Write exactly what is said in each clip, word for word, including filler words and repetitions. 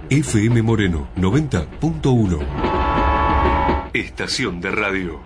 F M Moreno noventa punto uno. Estación de radio.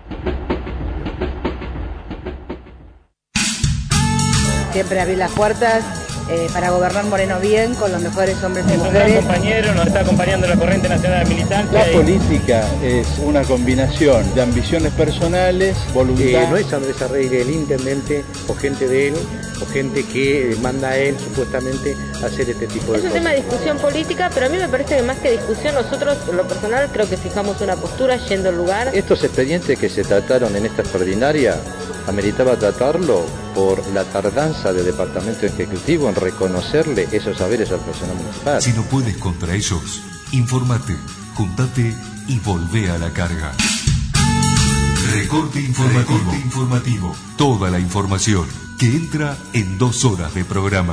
Siempre abrir las puertas eh, para gobernar Moreno bien, con los mejores hombres y mujeres. Es un gran compañero, nos está acompañando la corriente nacional de militancia. La y... política es una combinación de ambiciones personales, voluntad. Eh, no es Andrés Arregui el intendente o gente de él, o gente que manda a él supuestamente a hacer este tipo de cosas. Es un tema de discusión política, pero a mí me parece que más que discusión, nosotros, en lo personal, creo que fijamos una postura yendo al lugar. Estos expedientes que se trataron en esta extraordinaria, ameritaba tratarlo por la tardanza del Departamento Ejecutivo en reconocerle esos saberes al personal municipal. Si no puedes contra ellos, infórmate, juntate y volvé a la carga. Recorte informativo. Recorte informativo. Toda la información que entra en dos horas de programa.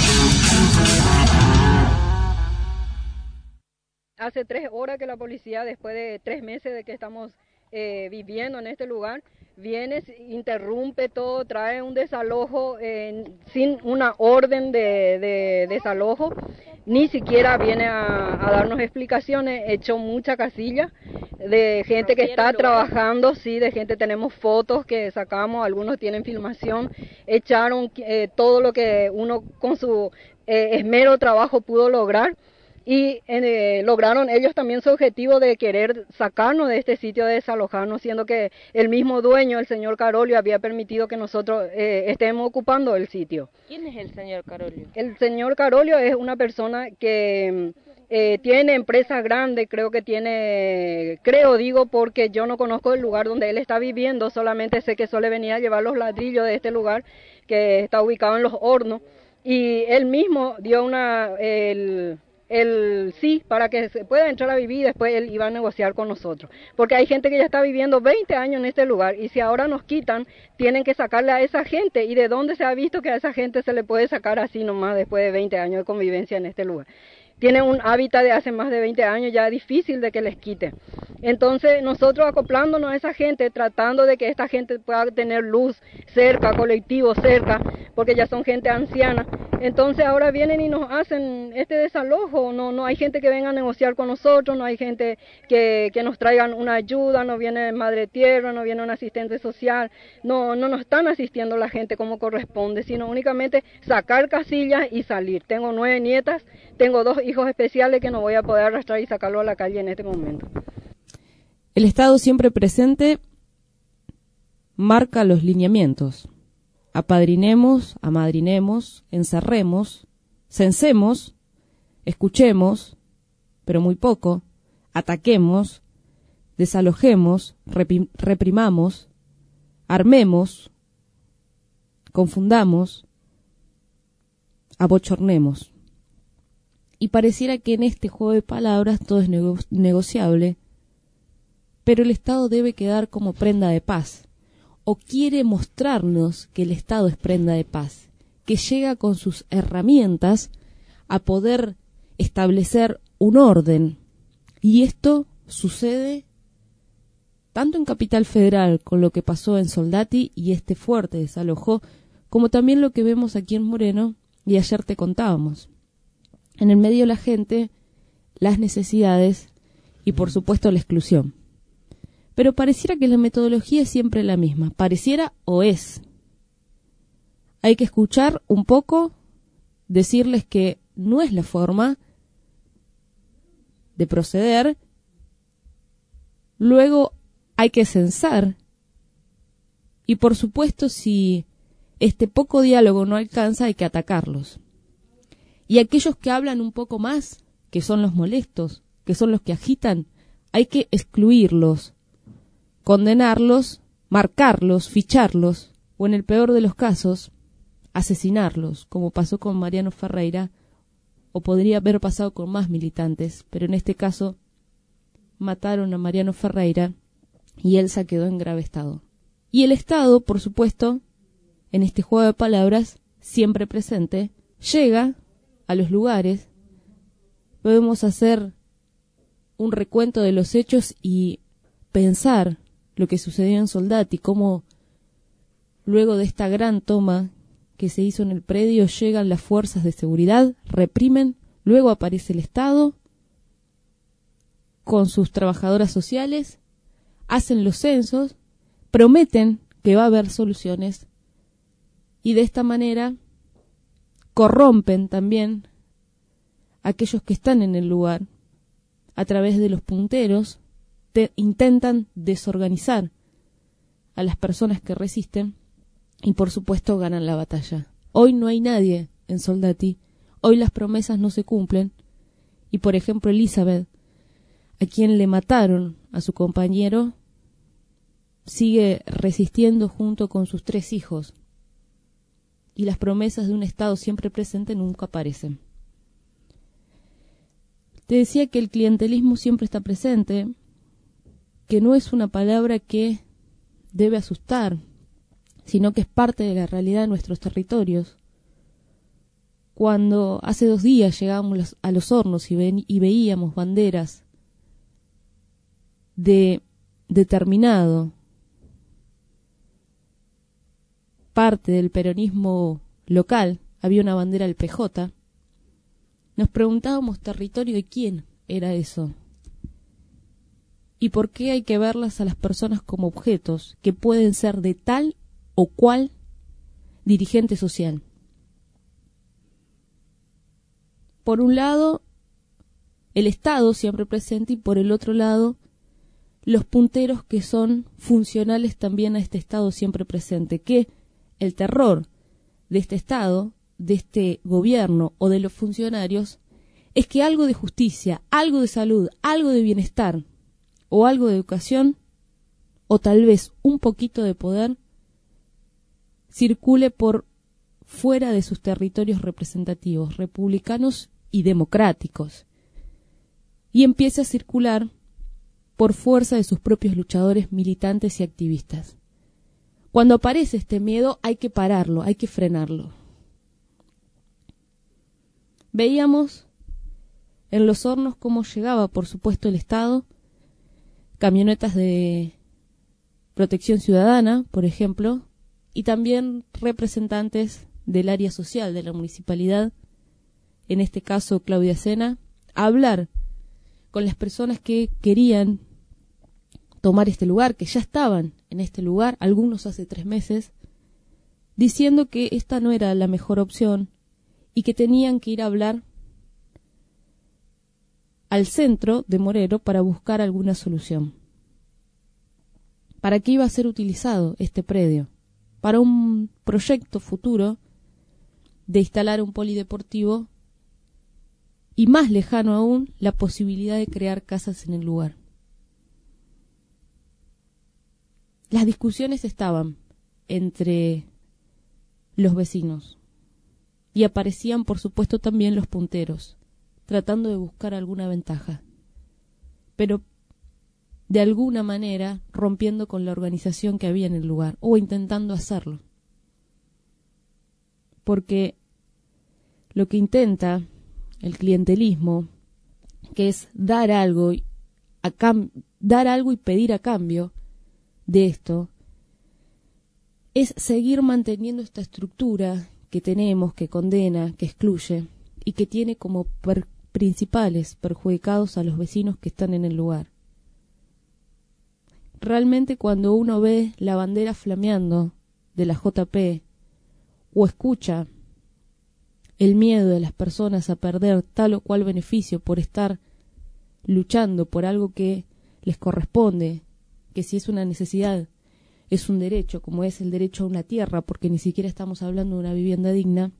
Hace tres horas que la policía, después de tres meses de que estamos eh, viviendo en este lugar, viene, interrumpe todo, trae un desalojo eh, sin una orden de, de desalojo, ni siquiera viene a, a darnos explicaciones, echó mucha casilla de gente que está trabajando, sí, de gente, tenemos fotos que sacamos, algunos tienen filmación, echaron eh, todo lo que uno con su eh, esmero trabajo pudo lograr. Y eh, lograron ellos también su objetivo de querer sacarnos de este sitio, de desalojarnos, siendo que el mismo dueño, el señor Carolio, había permitido que nosotros eh, estemos ocupando el sitio. ¿Quién es el señor Carolio? El señor Carolio es una persona que eh, tiene empresas grandes, creo que tiene, creo digo porque yo no conozco el lugar donde él está viviendo, solamente sé que suele venir a llevar los ladrillos de este lugar que está ubicado en Los Hornos, y él mismo dio una... el el sí, para que se pueda entrar a vivir y después él iba a negociar con nosotros. Porque hay gente que ya está viviendo veinte años en este lugar y si ahora nos quitan, tienen que sacarle a esa gente. ¿Y de dónde se ha visto que a esa gente se le puede sacar así nomás después de veinte años de convivencia en este lugar? Tienen un hábitat de hace más de veinte años, ya es difícil de que les quite. Entonces nosotros acoplándonos a esa gente, tratando de que esta gente pueda tener luz cerca, colectivo cerca, porque ya son gente anciana. Entonces ahora vienen y nos hacen este desalojo, no no hay gente que venga a negociar con nosotros, no hay gente que, que nos traigan una ayuda, no viene Madre Tierra, no viene un asistente social, no, no nos están asistiendo la gente como corresponde, sino únicamente sacar casillas y salir. Tengo nueve nietas, tengo dos hijos especiales que no voy a poder arrastrar y sacarlo a la calle en este momento. El Estado siempre presente marca los lineamientos. Apadrinemos, amadrinemos, encerremos, censemos, escuchemos, pero muy poco, ataquemos, desalojemos, reprim- reprimamos, armemos, confundamos, abochornemos. Y pareciera que en este juego de palabras todo es nego- negociable, pero el Estado debe quedar como prenda de paz, o quiere mostrarnos que el Estado es prenda de paz, que llega con sus herramientas a poder establecer un orden. Y esto sucede tanto en Capital Federal, con lo que pasó en Soldati y este fuerte desalojo, como también lo que vemos aquí en Moreno, y ayer te contábamos. En el medio de la gente, las necesidades y por supuesto la exclusión. Pero pareciera que la metodología es siempre la misma. Pareciera o es. Hay que escuchar un poco, decirles que no es la forma de proceder. Luego hay que censar. Y por supuesto, si este poco diálogo no alcanza, hay que atacarlos. Y aquellos que hablan un poco más, que son los molestos, que son los que agitan, hay que excluirlos, condenarlos, marcarlos, ficharlos, o en el peor de los casos, asesinarlos, como pasó con Mariano Ferreira, o podría haber pasado con más militantes, pero en este caso mataron a Mariano Ferreira y Elsa quedó en grave estado. Y el Estado, por supuesto, en este juego de palabras, siempre presente, llega a los lugares. Podemos hacer un recuento de los hechos y pensar lo que sucedió en Soldati, cómo luego de esta gran toma que se hizo en el predio llegan las fuerzas de seguridad, reprimen, luego aparece el Estado, con sus trabajadoras sociales, hacen los censos, prometen que va a haber soluciones y de esta manera corrompen también a aquellos que están en el lugar. A través de los punteros te, intentan desorganizar a las personas que resisten y por supuesto ganan la batalla. Hoy no hay nadie en Soldati, hoy las promesas no se cumplen y por ejemplo Elizabeth, a quien le mataron a su compañero, sigue resistiendo junto con sus tres hijos y las promesas de un Estado siempre presente nunca aparecen. Te decía que el clientelismo siempre está presente, que no es una palabra que debe asustar, sino que es parte de la realidad de nuestros territorios. Cuando hace dos días llegábamos a Los Hornos y, ven, y veíamos banderas de determinado parte del peronismo local, había una bandera del P J, nos preguntábamos territorio de quién era eso y por qué hay que verlas a las personas como objetos que pueden ser de tal o cual dirigente social. Por un lado, el Estado siempre presente y por el otro lado, los punteros que son funcionales también a este Estado siempre presente, que el terror de este Estado, de este gobierno o de los funcionarios es que algo de justicia, algo de salud, algo de bienestar o algo de educación o tal vez un poquito de poder circule por fuera de sus territorios representativos, republicanos y democráticos, y empiece a circular por fuerza de sus propios luchadores, militantes y activistas. Cuando aparece este miedo hay que pararlo, hay que frenarlo. Veíamos en Los Hornos cómo llegaba, por supuesto, el Estado, camionetas de protección ciudadana, por ejemplo, y también representantes del área social de la municipalidad, en este caso Claudia Sena, a hablar con las personas que querían tomar este lugar, que ya estaban en este lugar, algunos hace tres meses, diciendo que esta no era la mejor opción y que tenían que ir a hablar al centro de Moreno para buscar alguna solución. ¿Para qué iba a ser utilizado este predio? Para un proyecto futuro de instalar un polideportivo y más lejano aún la posibilidad de crear casas en el lugar. Las discusiones estaban entre los vecinos y aparecían por supuesto también los punteros tratando de buscar alguna ventaja, pero de alguna manera rompiendo con la organización que había en el lugar o intentando hacerlo, porque lo que intenta el clientelismo, que es dar algo a cam- dar algo y pedir a cambio de esto, es seguir manteniendo esta estructura que tenemos, que condena, que excluye y que tiene como per- principales perjudicados a los vecinos que están en el lugar. Realmente cuando uno ve la bandera flameando de la J P o escucha el miedo de las personas a perder tal o cual beneficio por estar luchando por algo que les corresponde, que si es una necesidad es un derecho, como es el derecho a una tierra, porque ni siquiera estamos hablando de una vivienda digna,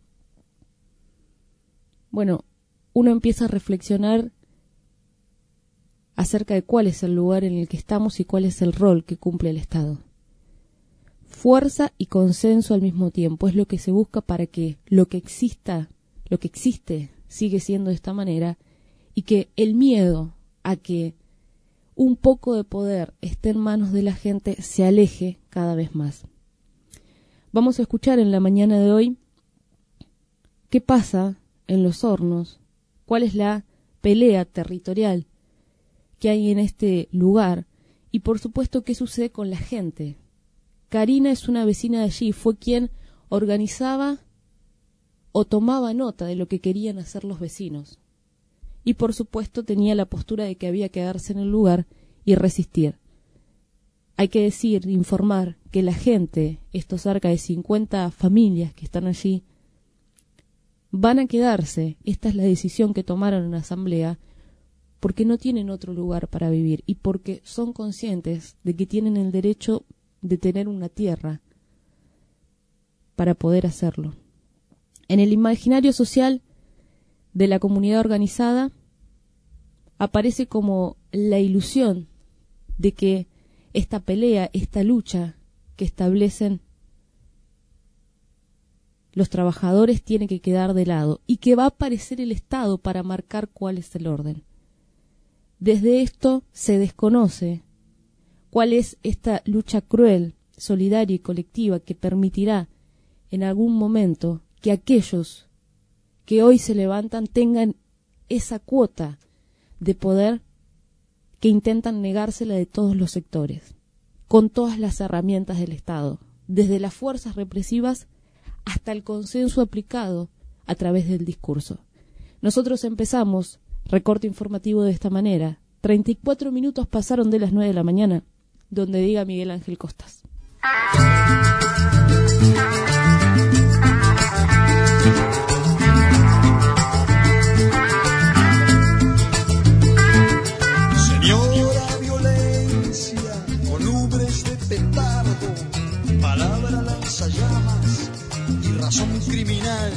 bueno, uno empieza a reflexionar acerca de cuál es el lugar en el que estamos y cuál es el rol que cumple el Estado. Fuerza y consenso al mismo tiempo es lo que se busca para que lo que exista, lo que existe sigue siendo de esta manera y que el miedo a que un poco de poder esté en manos de la gente se aleje cada vez más. Vamos a escuchar en la mañana de hoy qué pasa en Los Hornos, cuál es la pelea territorial que hay en este lugar y por supuesto qué sucede con la gente. Karina es una vecina de allí, fue quien organizaba o tomaba nota de lo que querían hacer los vecinos y por supuesto tenía la postura de que había que quedarse en el lugar y resistir. Hay que decir, informar que la gente, estos cerca de cincuenta familias que están allí, van a quedarse, esta es la decisión que tomaron en la asamblea, porque no tienen otro lugar para vivir y porque son conscientes de que tienen el derecho de tener una tierra para poder hacerlo. En el imaginario social de la comunidad organizada aparece como la ilusión de que esta pelea, esta lucha que establecen los trabajadores tiene que quedar de lado y que va a aparecer el Estado para marcar cuál es el orden. Desde esto se desconoce cuál es esta lucha cruel, solidaria y colectiva que permitirá en algún momento que aquellos que hoy se levantan tengan esa cuota de poder que intentan negársela de todos los sectores, con todas las herramientas del Estado, desde las fuerzas represivas hasta el consenso aplicado a través del discurso. Nosotros empezamos recorte informativo de esta manera. treinta y cuatro minutos pasaron de las nueve de la mañana, donde diga Miguel Ángel Costas. Señora violencia, con ubres de petardo, palabra lanzallamas y razón criminal.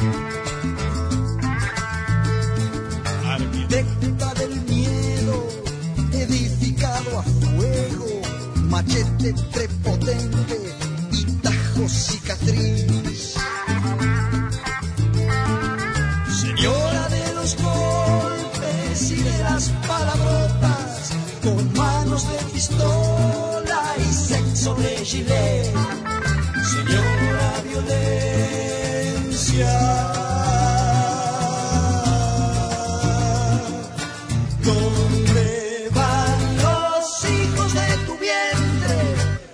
Arquitecta del miedo, edificado a fuego, machete prepotente y tajo cicatriz. Señora de los golpes y de las palabrotas, con manos de pistola y sexo de gilet. Señora violencia, ¿dónde van los hijos de tu vientre?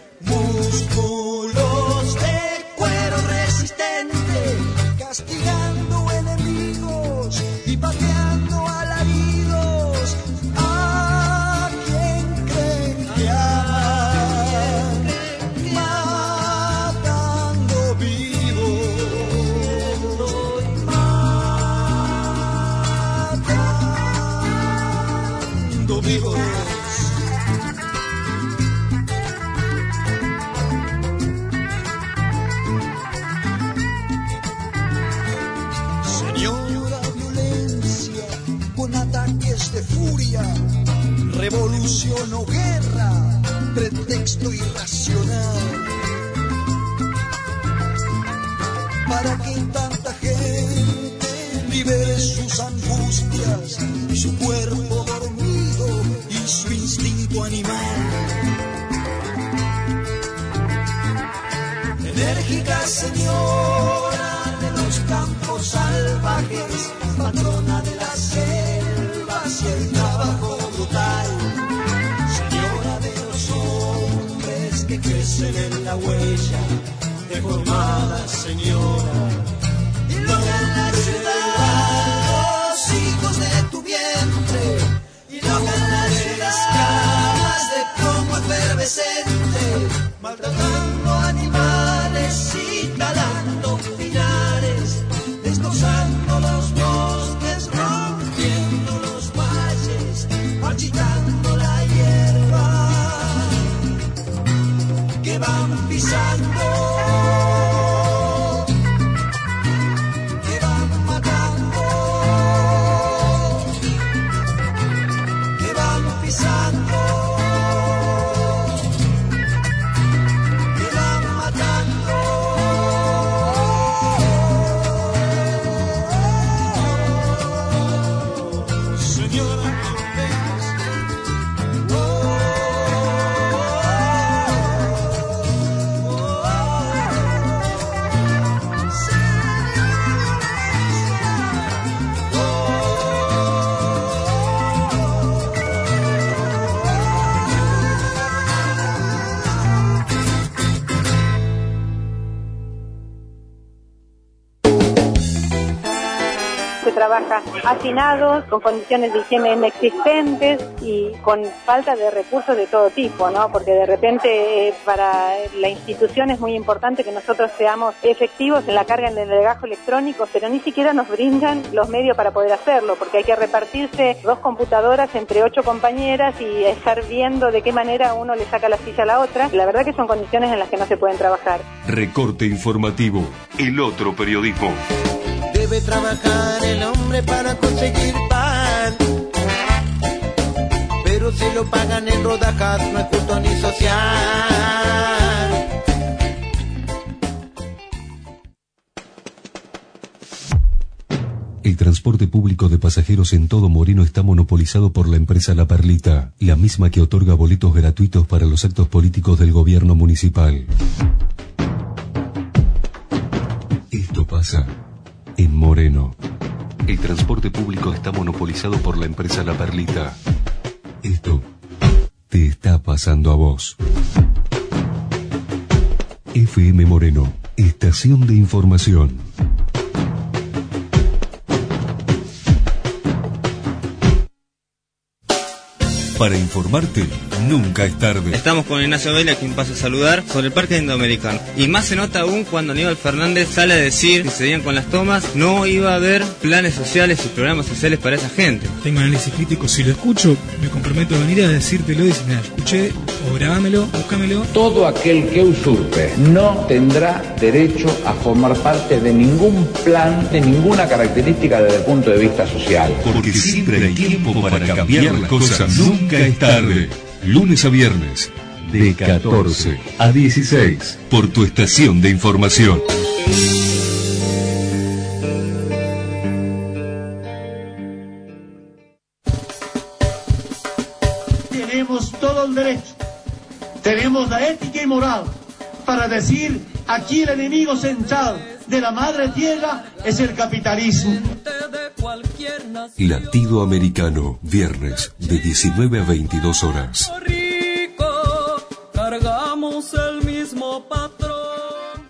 Músculos de cuero resistente, castigando enemigos y pateando alaridos. ¿A quién creen que aman? Matando vivos, matando vivos. Señora violencia, con ataques de furia, revolución o guerra, pretexto irracional. Para que tanta gente libere sus angustias, su cuerpo dormido y su instinto animal. Enérgica señora de los campos salvajes, patrona de las selvas y el trabajo brutal. Señora de los hombres que crecen en la huella, deformada señora. Y luego en la ciudad, los hijos de tu vientre, y luego en la ciudad, escamas de plomo efervescente, maltratando animales y talando pinares, destrozando los bosques, rompiendo los valles, marchitando la hierba que van pisando, que van matando, que van pisando, que van matando. Señora trabaja hacinados, con condiciones de higiene inexistentes y con falta de recursos de todo tipo, ¿no? Porque de repente eh, para la institución es muy importante que nosotros seamos efectivos en la carga en el legajo electrónico, pero ni siquiera nos brindan los medios para poder hacerlo, porque hay que repartirse dos computadoras entre ocho compañeras y estar viendo de qué manera uno le saca la silla a la otra. La verdad que son condiciones en las que no se pueden trabajar. Recorte informativo, el otro periodismo. Debe trabajar el hombre para conseguir pan, pero si lo pagan en rodajas no es justo ni social. El transporte público de pasajeros en todo Moreno está monopolizado por la empresa La Perlita, la misma que otorga boletos gratuitos para los actos políticos del gobierno municipal. Esto pasa en Moreno. El transporte público está monopolizado por la empresa La Perlita. Esto te está pasando a vos. F M Moreno, estación de información. Para informarte, nunca es tarde. Estamos con Ignacio Vela, quien pasa a saludar, sobre el Parque Indoamericano. Y más se nota aún cuando Aníbal Fernández sale a decir que se seguían con las tomas, no iba a haber planes sociales y programas sociales para esa gente. Tengo análisis crítico, si lo escucho, me comprometo a venir a decírtelo y decir, mira, escuché, o grabámelo, búscamelo. Todo aquel que usurpe no tendrá derecho a formar parte de ningún plan, de ninguna característica desde el punto de vista social. Porque siempre hay tiempo para cambiar las cosas, nunca es tarde. Lunes a viernes, de catorce a dieciséis, por tu estación de información. Tenemos todo el derecho, tenemos la ética y moral para decir aquí el enemigo central de la madre tierra es el capitalismo. Latido Americano, viernes de diecinueve a veintidós horas. Cargamos el mismo patrón.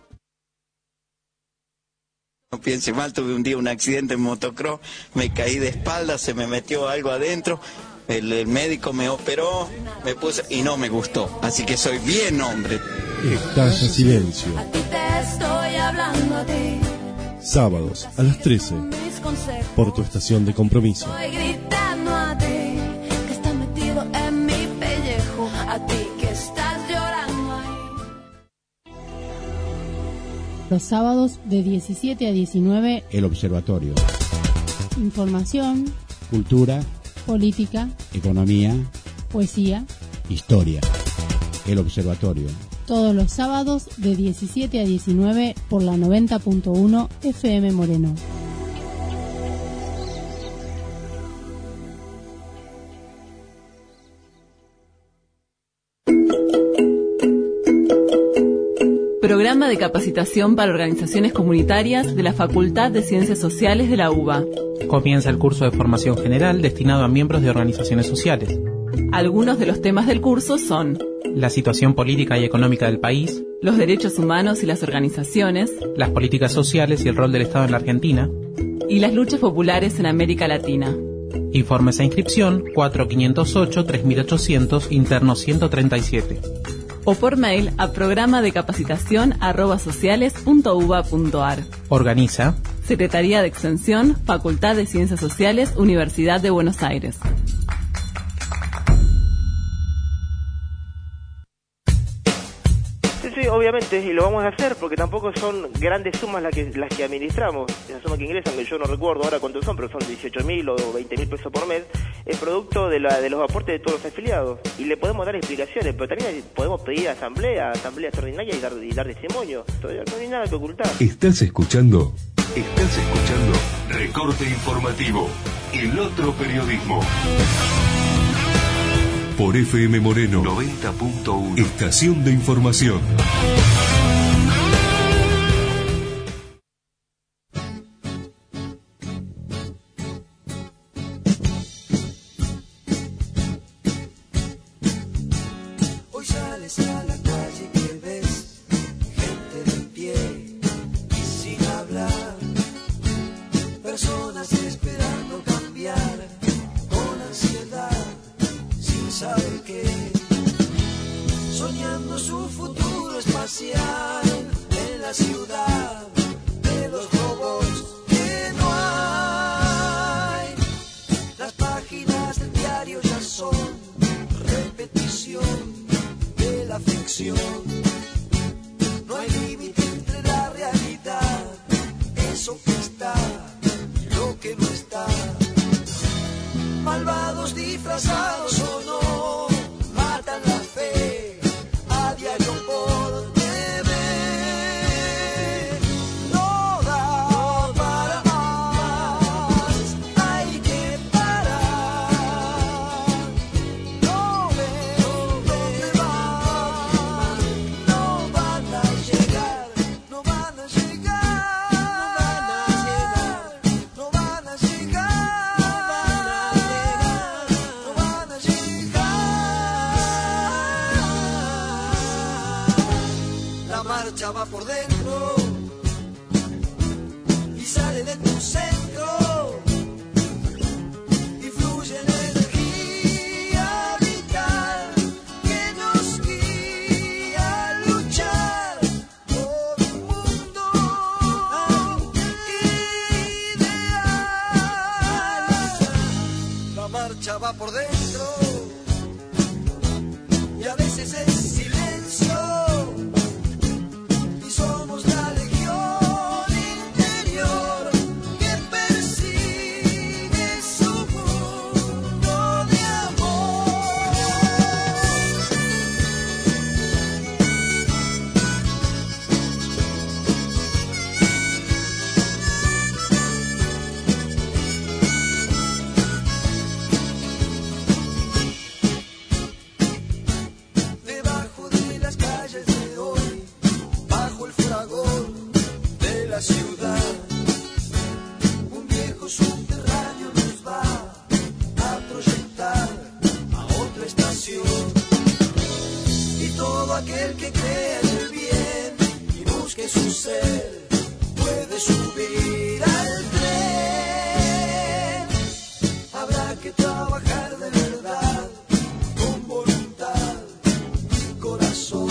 No piense mal, tuve un día un accidente en motocross, me caí de espalda, se me metió algo adentro, el, el médico me operó, me puse y no me gustó, así que soy bien hombre. Estalla Silencio. A ti te estoy hablando a ti. Sábados a las trece. Por tu estación de compromiso. Estoy gritando a ti que estás metido en mi pellejo, a ti que estás llorando ahí. Los sábados de diecisiete a diecinueve. El Observatorio. Información. Cultura. Política. Economía. Poesía. Historia. El Observatorio. Todos los sábados de diecisiete a diecinueve por la noventa punto uno F M Moreno. Programa de capacitación para organizaciones comunitarias de la Facultad de Ciencias Sociales de la U B A. Comienza el curso de formación general destinado a miembros de organizaciones sociales. Algunos de los temas del curso son: la situación política y económica del país, los derechos humanos y las organizaciones, las políticas sociales y el rol del Estado en la Argentina, y las luchas populares en América Latina. Informes e inscripción cuatro quinientos ocho tres mil ochocientos, interno ciento treinta y siete. O por mail a programa de capacitación arroba sociales punto u b a punto a r. Organiza Secretaría de Extensión, Facultad de Ciencias Sociales, Universidad de Buenos Aires. Sí, obviamente, y lo vamos a hacer porque tampoco son grandes sumas las que las que administramos. Esas sumas que ingresan, que yo no recuerdo ahora cuántos son, pero son dieciocho mil o veinte mil pesos por mes, es producto de la de los aportes de todos los afiliados. Y le podemos dar explicaciones, pero también podemos pedir asamblea, asamblea extraordinaria y dar, y dar testimonio. Todavía no hay nada que ocultar. ¿Estás escuchando? Estás escuchando Recorte Informativo, el otro periodismo. Por F M Moreno noventa punto uno, estación de información. Hoy sales a la calle que ves gente de pie y sin hablar, personas esperando. pasear en la ciudad de los robots que no hay. Las páginas del diario ya son repetición de la ficción. No hay límite entre la realidad, eso que está y lo que no está. Malvados disfrazados o no, matan la fe a diario por T V. No da para más, hay que parar. No ven dónde van, no van a llegar, no van a llegar, no van a llegar, no van a llegar. La marcha va por dentro y sale de tu centro y fluye en energía vital que nos guía a luchar por un mundo ideal. La marcha va por dentro y a veces es silencio. Y somos la legión interior que persigue su mundo de amor. Debajo de las calles de hoy, bajo el fragor de la ciudad, un viejo subterráneo nos va a proyectar a otra estación. Y todo aquel que crea en el bien y busque su ser puede subir al tren. Habrá que trabajar de verdad, con voluntad y corazón,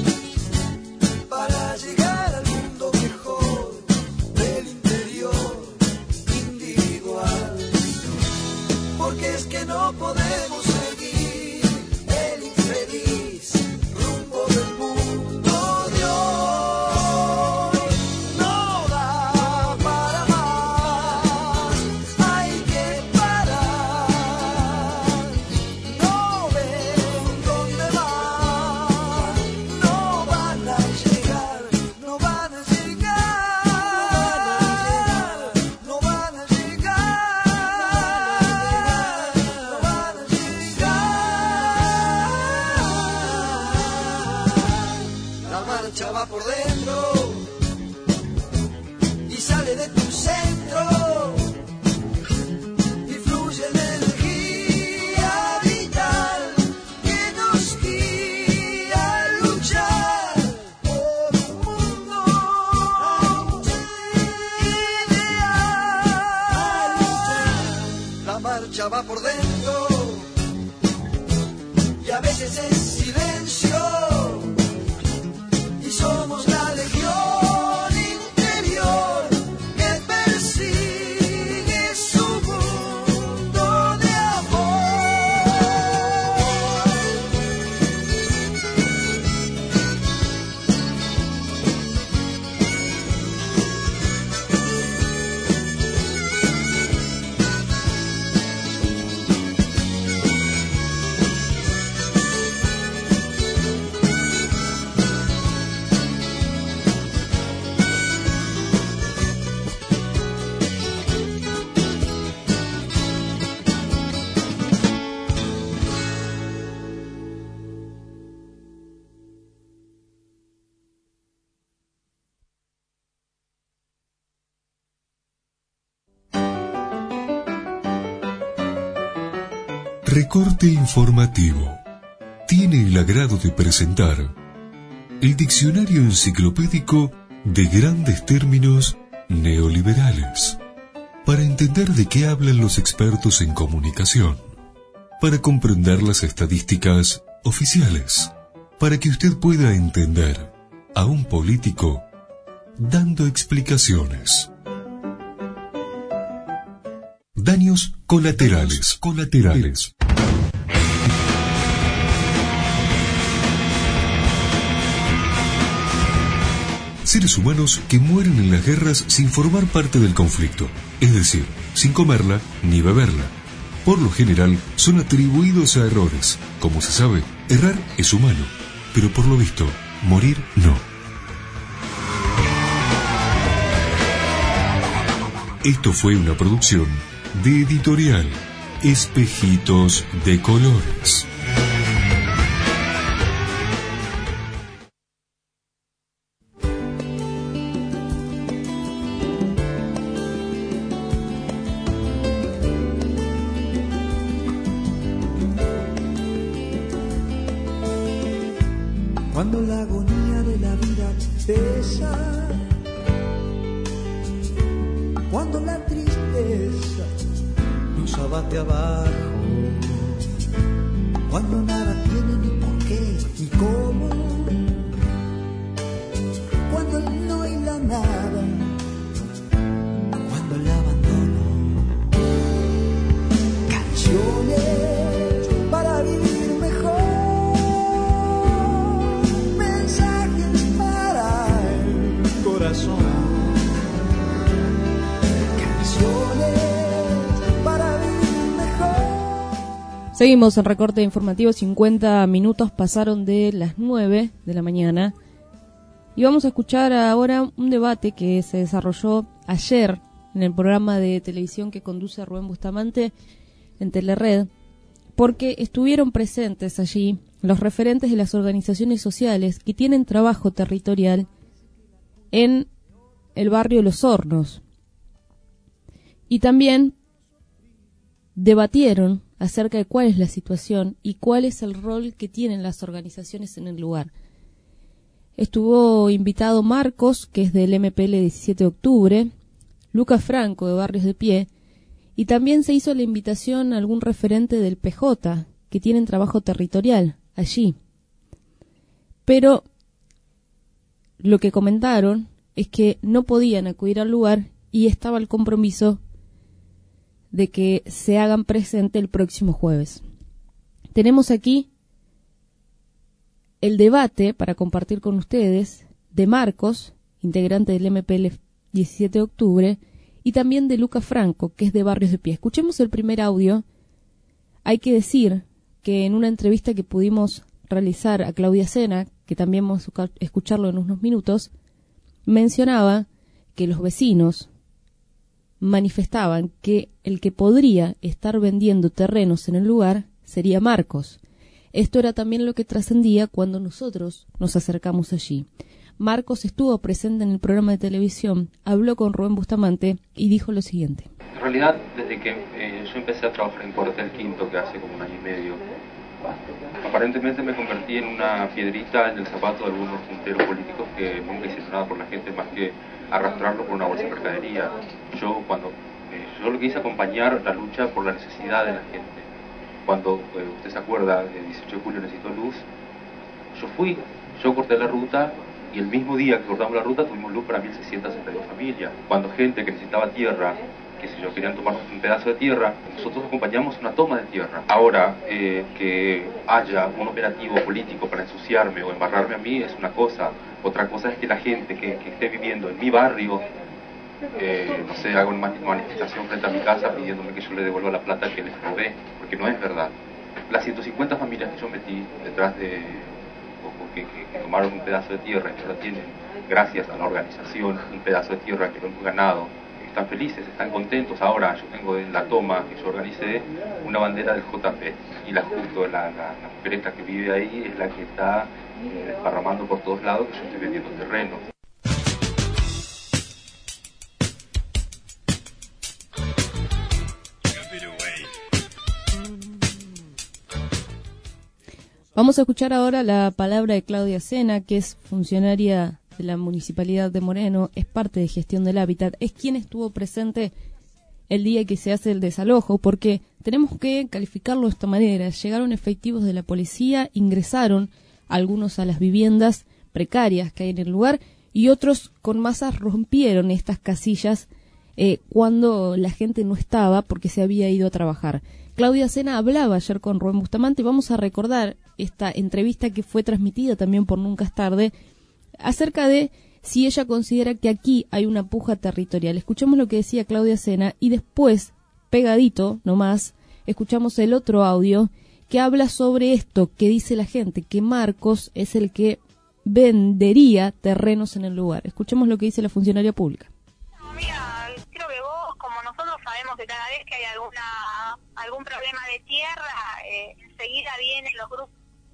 para llegar al mundo mejor del interior individual. Porque es que no podemos seguir el infeliz rumbo del mundo de hoy. No da para más, hay que parar. No ven dónde van, no van a llegar, no van a llegar, no van a llegar, no van a llegar. La marcha va por dentro y sale de tu centro y fluye en energía vital que nos guía a luchar por un mundo ideal. La marcha va por dentro y a veces es silencio. Y somos la legión interior que persigue su mundo de amor. Recorte informativo. Tiene el agrado de presentar el diccionario enciclopédico de grandes términos neoliberales, para entender de qué hablan los expertos en comunicación, para comprender las estadísticas oficiales, para que usted pueda entender a un político dando explicaciones. Daños colaterales, colaterales. Seres humanos que mueren en las guerras sin formar parte del conflicto, es decir, sin comerla ni beberla. Por lo general, son atribuidos a errores. Como se sabe, errar es humano, pero por lo visto, morir no. Esto fue una producción de Editorial Espejitos de Colores. Cuando la agonía de la vida pesa, cuando la tristeza nos abate abajo, cuando nada tiene ni por qué ni cómo, cuando el no y la nada, cuando el abandono, canciones para vivir mejor. Seguimos en recorte informativo, cincuenta minutos pasaron de las nueve de la mañana y vamos a escuchar ahora un debate que se desarrolló ayer en el programa de televisión que conduce Rubén Bustamante en Telered, porque estuvieron presentes allí los referentes de las organizaciones sociales que tienen trabajo territorial en el barrio Los Hornos. Y también debatieron acerca de cuál es la situación y cuál es el rol que tienen las organizaciones en el lugar. Estuvo invitado Marcos, que es del M P L diecisiete de octubre, Lucas Franco, de Barrios de Pie, y también se hizo la invitación a algún referente del P J, que tienen trabajo territorial allí. Pero lo que comentaron es que no podían acudir al lugar y estaba el compromiso de que se hagan presente el próximo jueves. Tenemos aquí el debate para compartir con ustedes de Marcos, integrante del M P L diecisiete de octubre, y también de Lucas Franco, que es de Barrios de Pie. Escuchemos el primer audio. Hay que decir que en una entrevista que pudimos realizar a Claudia Sena, que también vamos a escucharlo en unos minutos, mencionaba que los vecinos manifestaban que el que podría estar vendiendo terrenos en el lugar sería Marcos. Esto era también lo que trascendía cuando nosotros nos acercamos allí. Marcos estuvo presente en el programa de televisión, habló con Rubén Bustamante y dijo lo siguiente. En realidad, desde que eh, yo empecé a trabajar en Cuartel Quinto, que hace como un año y medio, aparentemente me convertí en una piedrita en el zapato de algunos punteros políticos que nunca hicieron nada por la gente más que arrastrarlo por una bolsa de mercadería. Yo cuando eh, yo lo que hice acompañar la lucha por la necesidad de la gente. Cuando eh, usted se acuerda, el dieciocho de julio necesitó luz, yo fui, yo corté la ruta y el mismo día que cortamos la ruta tuvimos luz para mil seiscientas sesenta y dos familias. Cuando gente que necesitaba tierra, que si yo querían tomar un pedazo de tierra, nosotros acompañamos una toma de tierra. Ahora, eh, que haya un operativo político para ensuciarme o embarrarme a mí es una cosa. Otra cosa es que la gente que, que esté viviendo en mi barrio, eh, no sé, haga una manifestación frente a mi casa pidiéndome que yo le devuelva la plata que les robé, porque no es verdad. Las ciento cincuenta familias que yo metí detrás de, o que, que, que tomaron un pedazo de tierra y que ahora tienen, gracias a la organización, un pedazo de tierra que lo hemos ganado, están felices, están contentos. Ahora yo tengo en la toma que yo organicé una bandera del J P y la justo la, la, la mujer esta que vive ahí es la que está eh, desparramando por todos lados que yo estoy vendiendo terreno. Vamos a escuchar ahora la palabra de Claudia Sena, que es funcionaria de la Municipalidad de Moreno, es parte de Gestión del Hábitat, es quien estuvo presente el día que se hace el desalojo, porque tenemos que calificarlo de esta manera. Llegaron efectivos de la policía, ingresaron algunos a las viviendas, precarias que hay en el lugar, y otros con masas rompieron estas casillas eh, cuando la gente no estaba porque se había ido a trabajar. Claudia Sena hablaba ayer con Rubén Bustamante, vamos a recordar esta entrevista que fue transmitida también por Nunca es Tarde, acerca de si ella considera que aquí hay una puja territorial. Escuchemos lo que decía Claudia Sena y después, pegadito nomás, escuchamos el otro audio que habla sobre esto que dice la gente, que Marcos es el que vendería terrenos en el lugar. Escuchemos lo que dice la funcionaria pública. No, mira, creo que vos, como nosotros sabemos que cada vez que hay alguna algún problema de tierra, eh, enseguida vienen los grupos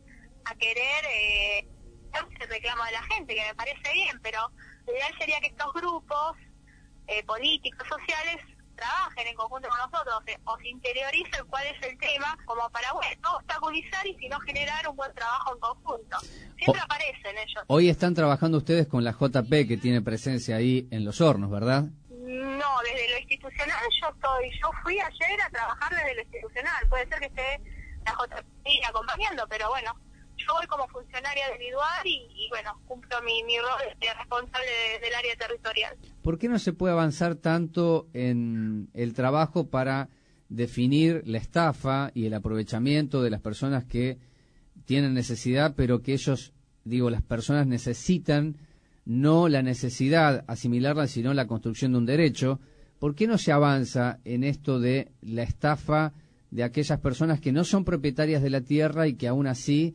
a querer eh, el reclamo de la gente, que me parece bien, pero lo ideal sería que estos grupos eh, políticos, sociales, trabajen en conjunto con nosotros, eh, o se interioricen cuál es el tema, como para, bueno, no obstaculizar y sino generar un buen trabajo en conjunto. Siempre o, aparecen ellos. Hoy están trabajando ustedes con la J P, que tiene presencia ahí en Los Hornos, ¿verdad? No, desde lo institucional yo estoy, yo fui ayer a trabajar desde lo institucional, puede ser que esté la J P acompañando, pero bueno, yo voy como funcionaria del IDUAR y, y bueno, cumplo mi, mi rol de responsable de, del área territorial. ¿Por qué no se puede avanzar tanto en el trabajo para definir la estafa y el aprovechamiento de las personas que tienen necesidad, pero que ellos, digo, las personas necesitan, no la necesidad asimilarla, sino la construcción de un derecho? ¿Por qué no se avanza en esto de la estafa de aquellas personas que no son propietarias de la tierra y que aún así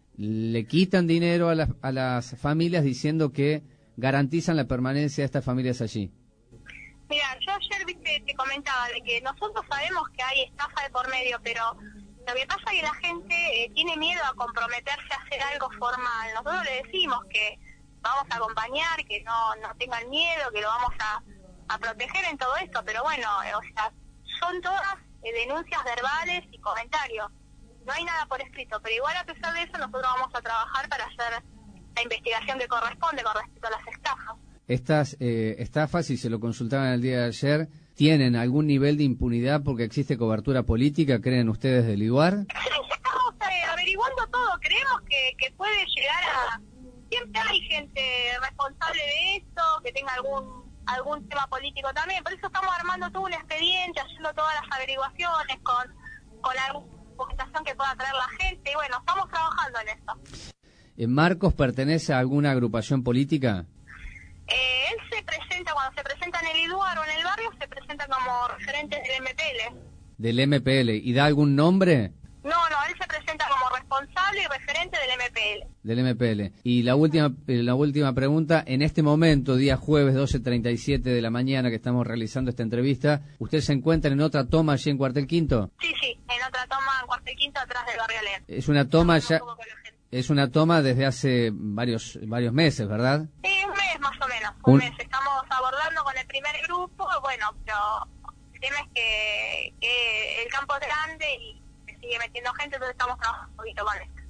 le quitan dinero a las, a las familias diciendo que garantizan la permanencia de estas familias allí? Mira, yo ayer viste, te comentaba de que nosotros sabemos que hay estafa de por medio, pero lo que pasa es que la gente eh, tiene miedo a comprometerse a hacer algo formal. Nosotros le decimos que vamos a acompañar, que no, no tengan miedo, que lo vamos a, a proteger en todo esto, pero bueno, eh, o sea, son todas eh, denuncias verbales y comentarios. No hay nada por escrito, pero igual a pesar de eso nosotros vamos a trabajar para hacer la investigación que corresponde con respecto a las estafas. Estas eh, estafas, si se lo consultaban el día de ayer, ¿tienen algún nivel de impunidad porque existe cobertura política, creen ustedes, del IDUAR? Sí, estamos eh, averiguando todo, creemos que, que puede llegar a... Siempre hay gente responsable de esto, que tenga algún algún tema político también, por eso estamos armando todo un expediente, haciendo todas las averiguaciones con, con alguna documentación que pueda traer la gente, y bueno, estamos trabajando en esto. ¿En Marcos pertenece a alguna agrupación política? Eh, él se presenta, cuando se presenta en el IDUAR o en el barrio, se presenta como referente del M P L. ¿Del M P L? ¿Y da algún nombre? No, no, él se presenta como responsable y referente del M P L. Del M P L. Y la última la última pregunta, en este momento, día jueves, doce treinta y siete de la mañana, que estamos realizando esta entrevista, ¿usted se encuentra en otra toma allí en Cuartel Quinto? Sí, sí, en otra toma en Cuartel Quinto, atrás del barrio Alén. Es una toma ya... Es una toma desde hace varios varios meses, ¿verdad? Sí, un mes más o menos, un, un mes. Estamos abordando con el primer grupo, bueno, pero el tema es que, que el campo es grande y se sigue metiendo gente, entonces estamos trabajando un poquito con esto.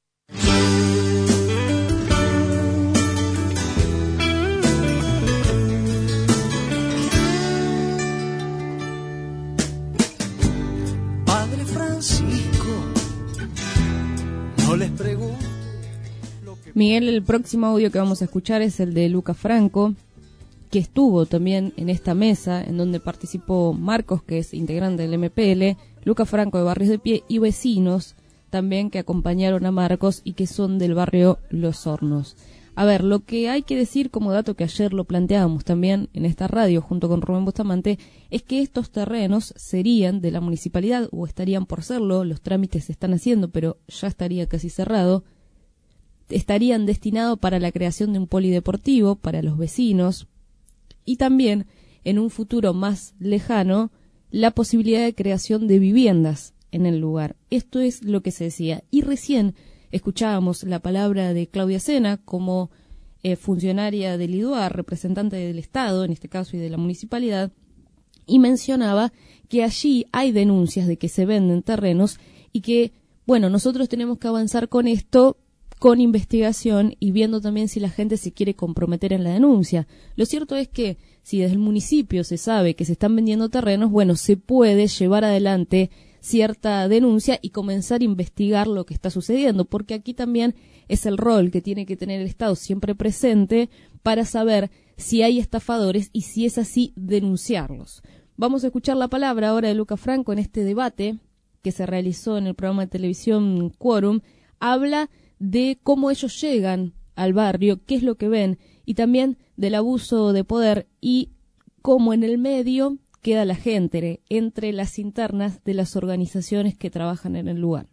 Padre Francisco, no les pregunto. Miguel, el próximo audio que vamos a escuchar es el de Luca Franco, que estuvo también en esta mesa, en donde participó Marcos, que es integrante del M P L, Luca Franco de Barrios de Pie y vecinos también que acompañaron a Marcos y que son del barrio Los Hornos. A ver, lo que hay que decir como dato, que ayer lo planteábamos también en esta radio junto con Rubén Bustamante, es que estos terrenos serían de la municipalidad, o estarían por serlo, los trámites se están haciendo, pero ya estaría casi cerrado. Estarían destinados para la creación de un polideportivo para los vecinos y también, en un futuro más lejano, la posibilidad de creación de viviendas en el lugar. Esto es lo que se decía. Y recién escuchábamos la palabra de Claudia Sena como eh, funcionaria del IDUAR, representante del Estado, en este caso, y de la municipalidad, y mencionaba que allí hay denuncias de que se venden terrenos y que, bueno, nosotros tenemos que avanzar con esto, con investigación y viendo también si la gente se quiere comprometer en la denuncia. Lo cierto es que si desde el municipio se sabe que se están vendiendo terrenos, bueno, se puede llevar adelante cierta denuncia y comenzar a investigar lo que está sucediendo, porque aquí también es el rol que tiene que tener el Estado siempre presente para saber si hay estafadores y si es así, denunciarlos. Vamos a escuchar la palabra ahora de Luca Franco en este debate que se realizó en el programa de televisión Quórum. Habla de cómo ellos llegan al barrio, qué es lo que ven, y también del abuso de poder y cómo en el medio queda la gente entre las internas de las organizaciones que trabajan en el lugar.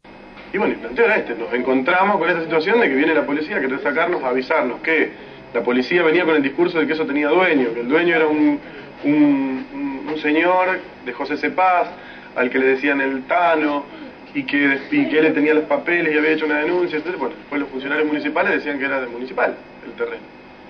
Y bueno, el planteo era este, nos encontramos con esta situación de que viene la policía a querer sacarnos, a avisarnos que la policía venía con el discurso de que eso tenía dueño, que el dueño era un, un, un, un señor de José Cepaz, al que le decían el Tano, y que, y que él tenía los papeles y había hecho una denuncia. Entonces, bueno, después los funcionarios municipales decían que era del municipal el terreno.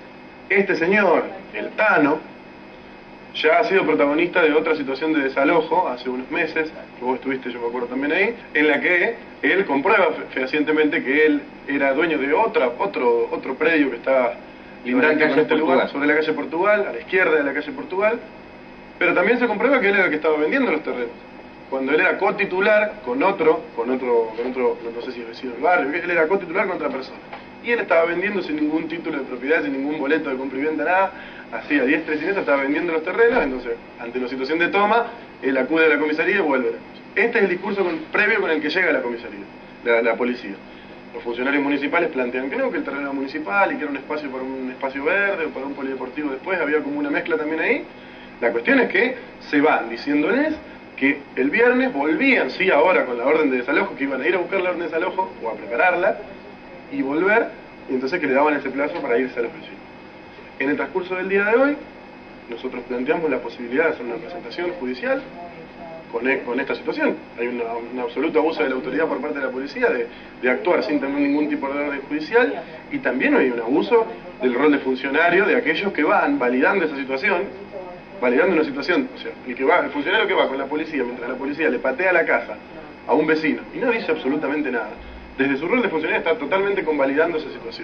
Este señor, el Tano, ya ha sido protagonista de otra situación de desalojo hace unos meses, que vos estuviste, yo me acuerdo también ahí, en la que él comprueba fehacientemente que él era dueño de otra, otro, otro predio que estaba lindante con este lugar, sobre la calle Portugal, a la izquierda de la calle Portugal, pero también se comprueba que él era el que estaba vendiendo los terrenos, cuando él era cotitular con otro, con otro, con otro, no sé si es vecino del barrio, él era cotitular con otra persona, y él estaba vendiendo sin ningún título de propiedad, sin ningún boleto de compra y venta, nada, así a diestra y siniestra estaba vendiendo los terrenos. Entonces, ante la situación de toma, él acude a la comisaría y vuelve. Este es el discurso con, previo con el que llega a la comisaría, la, la policía. Los funcionarios municipales plantean que no, que el terreno era municipal y que era un espacio para un espacio verde o para un polideportivo después, había como una mezcla también ahí. La cuestión es que se van diciéndoles que el viernes volvían, sí, ahora con la orden de desalojo, que iban a ir a buscar la orden de desalojo o a prepararla y volver, y entonces que le daban ese plazo para irse a los vecinos. En el transcurso del día de hoy, nosotros planteamos la posibilidad de hacer una presentación judicial con, e, con esta situación. Hay una, un absoluto abuso de la autoridad por parte de la policía de, de actuar sin tener ningún tipo de orden judicial, y también hay un abuso del rol de funcionario de aquellos que van validando esa situación, validando una situación, o sea, el, que va, el funcionario que va con la policía, mientras la policía le patea la casa a un vecino y no dice absolutamente nada, desde su rol de funcionario está totalmente convalidando esa situación.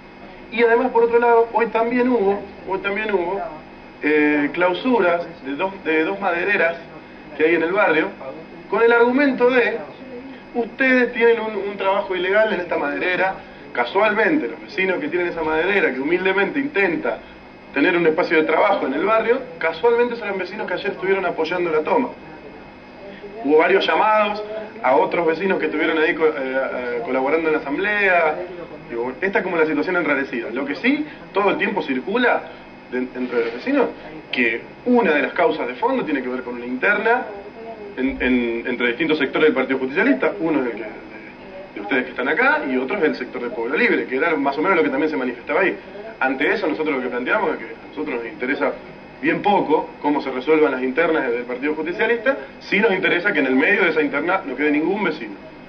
Y además, por otro lado, hoy también hubo, hoy también hubo eh, clausuras de dos, de dos madereras que hay en el barrio, con el argumento de, ustedes tienen un, un trabajo ilegal en esta maderera, casualmente los vecinos que tienen esa maderera, que humildemente intenta tener un espacio de trabajo en el barrio, casualmente son los vecinos que ayer estuvieron apoyando la toma. Hubo varios llamados a otros vecinos que estuvieron ahí co eh, colaborando en la asamblea. Digo, esta es como la situación enrarecida. Lo que sí, todo el tiempo circula de, dentro de los vecinos, que una de las causas de fondo tiene que ver con una interna en, en, entre distintos sectores del Partido Justicialista. Uno es el que, de, de ustedes que están acá, y otro es el sector del Pueblo Libre, que era más o menos lo que también se manifestaba ahí. Ante eso, nosotros lo que planteamos es que a nosotros nos interesa bien poco cómo se resuelvan las internas del Partido Justicialista, sí nos interesa que en el medio de esa interna no quede ningún vecino.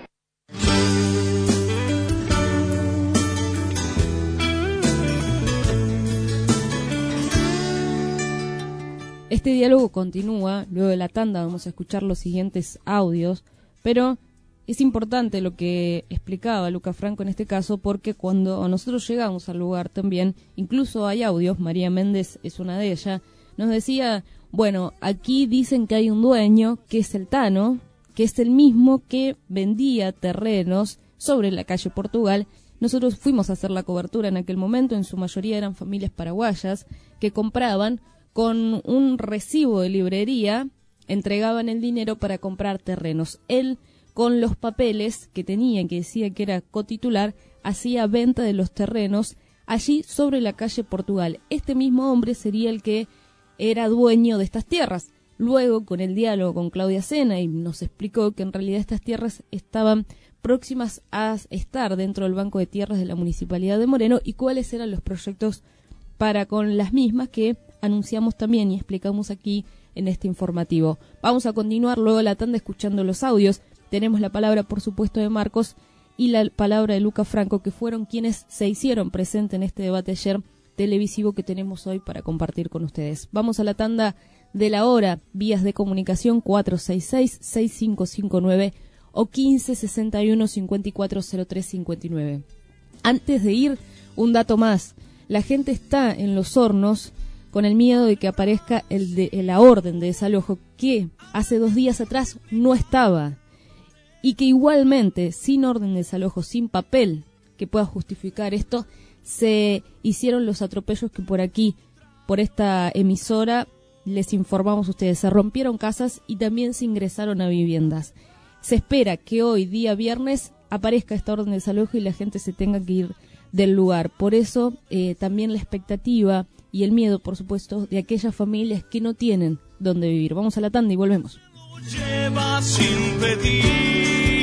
Este diálogo continúa, luego de la tanda vamos a escuchar los siguientes audios, pero es importante lo que explicaba Luca Franco en este caso, porque cuando nosotros llegamos al lugar también, incluso hay audios, María Méndez es una de ellas, nos decía, bueno, aquí dicen que hay un dueño, que es el Tano, que es el mismo que vendía terrenos sobre la calle Portugal. Nosotros fuimos a hacer la cobertura en aquel momento, en su mayoría eran familias paraguayas que compraban con un recibo de librería, entregaban el dinero para comprar terrenos. Él, con los papeles que tenía, que decía que era cotitular, hacía venta de los terrenos allí sobre la calle Portugal. Este mismo hombre sería el que era dueño de estas tierras. Luego, con el diálogo con Claudia Sena, y nos explicó que en realidad estas tierras estaban próximas a estar dentro del Banco de Tierras de la Municipalidad de Moreno, y cuáles eran los proyectos para con las mismas que anunciamos también y explicamos aquí en este informativo. Vamos a continuar luego de la tanda escuchando los audios. Tenemos la palabra, por supuesto, de Marcos y la palabra de Luca Franco, que fueron quienes se hicieron presentes en este debate ayer televisivo que tenemos hoy para compartir con ustedes. Vamos a la tanda de la hora, vías de comunicación cuatro seis seis, seis cinco cinco nueve o quince sesenta y uno cincuenta y cuatro cero tres cincuenta y nueve. Antes de ir, un dato más. La gente está en los hornos con el miedo de que aparezca el de, la orden de desalojo que hace dos días atrás no estaba, y que igualmente, sin orden de desalojo, sin papel que pueda justificar esto, se hicieron los atropellos que por aquí, por esta emisora, les informamos a ustedes. Se rompieron casas y también se ingresaron a viviendas. Se espera que hoy, día viernes, aparezca esta orden de desalojo y la gente se tenga que ir del lugar. Por eso, eh, también la expectativa y el miedo, por supuesto, de aquellas familias que no tienen dónde vivir. Vamos a la tanda y volvemos. Lleva sin pedir.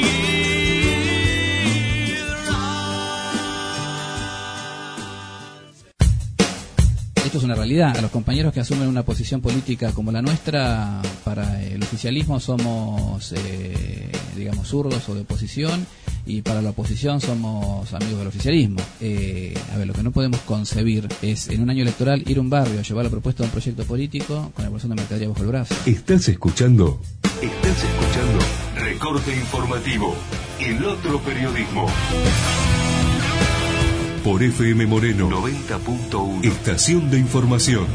Esto es una realidad. A los compañeros que asumen una posición política como la nuestra, para el oficialismo somos, eh, digamos, zurdos o de oposición, y para la oposición somos amigos del oficialismo. Eh, a ver, lo que no podemos concebir es, en un año electoral, ir a un barrio a llevar la propuesta de un proyecto político con la bolsón de mercadería bajo el brazo. ¿Estás escuchando? ¿Estás escuchando? Recorte informativo. El otro periodismo. Por F M Moreno noventa punto uno. Estación de información.